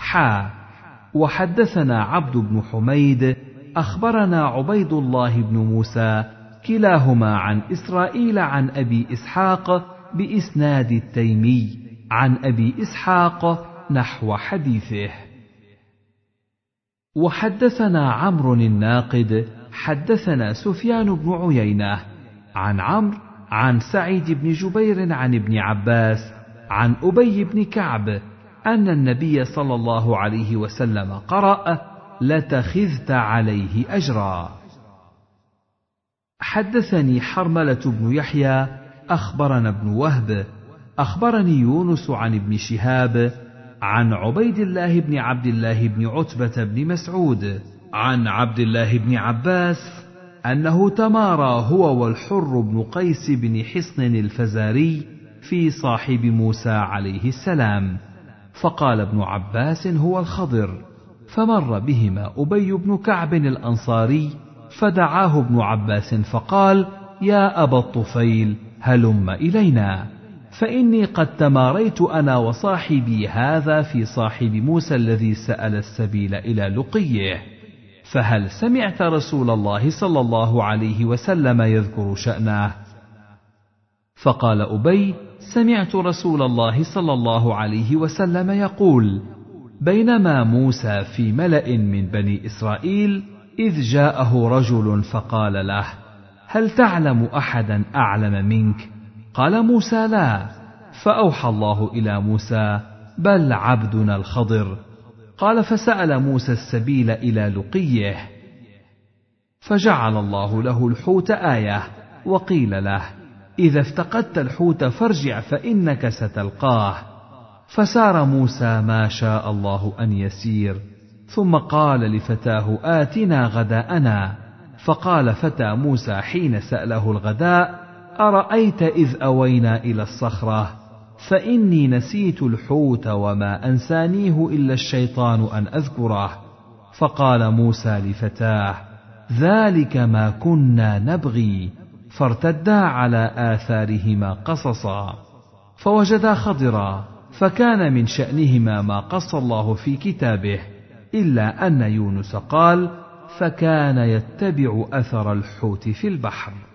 وحدثنا عبد بن حميد أخبرنا عبيد الله بن موسى، كلاهما عن إسرائيل عن أبي إسحاق بإسناد التيمي عن أبي إسحاق نحو حديثه. وحدثنا عمرو الناقد حدثنا سفيان بن عيينة عن عمرو عن سعيد بن جبير عن ابن عباس عن أبي بن كعب أن النبي صلى الله عليه وسلم قرأ: لتخذت عليه أجرا. حدثني حرملة بن يحيى أخبرنا ابن وهب أخبرني يونس عن ابن شهاب عن عبيد الله بن عبد الله بن عتبة بن مسعود عن عبد الله بن عباس أنه تمارى هو والحر بن قيس بن حصن الفزاري في صاحب موسى عليه السلام، فقال ابن عباس: هو الخضر. فمر بهما أبي بن كعب الأنصاري، فدعاه ابن عباس فقال: يا أبا الطفيل، هلم إلينا، فإني قد تماريت أنا وصاحبي هذا في صاحب موسى الذي سأل السبيل إلى لقيه، فهل سمعت رسول الله صلى الله عليه وسلم يذكر شأنه؟ فقال أبي: سمعت رسول الله صلى الله عليه وسلم يقول: بينما موسى في ملأ من بني إسرائيل إذ جاءه رجل فقال له: هل تعلم أحدا أعلم منك؟ قال موسى: لا. فأوحى الله إلى موسى: بل عبدنا الخضر. قال: فسأل موسى السبيل إلى لقيه، فجعل الله له الحوت آية، وقيل له: إذا افتقدت الحوت فارجع فإنك ستلقاه. فسار موسى ما شاء الله أن يسير، ثم قال لفتاه: آتنا غداءنا. فقال فتى موسى حين سأله الغداء: أرأيت إذ أوينا إلى الصخرة فإني نسيت الحوت وما أنسانيه إلا الشيطان أن أذكره. فقال موسى لفتاه: ذلك ما كنا نبغي. فارتدا على آثارهما قصصا، فوجدا خضرا، فكان من شأنهما ما قص الله في كتابه، إلا أن يونس قال: فكان يتبع أثر الحوت في البحر.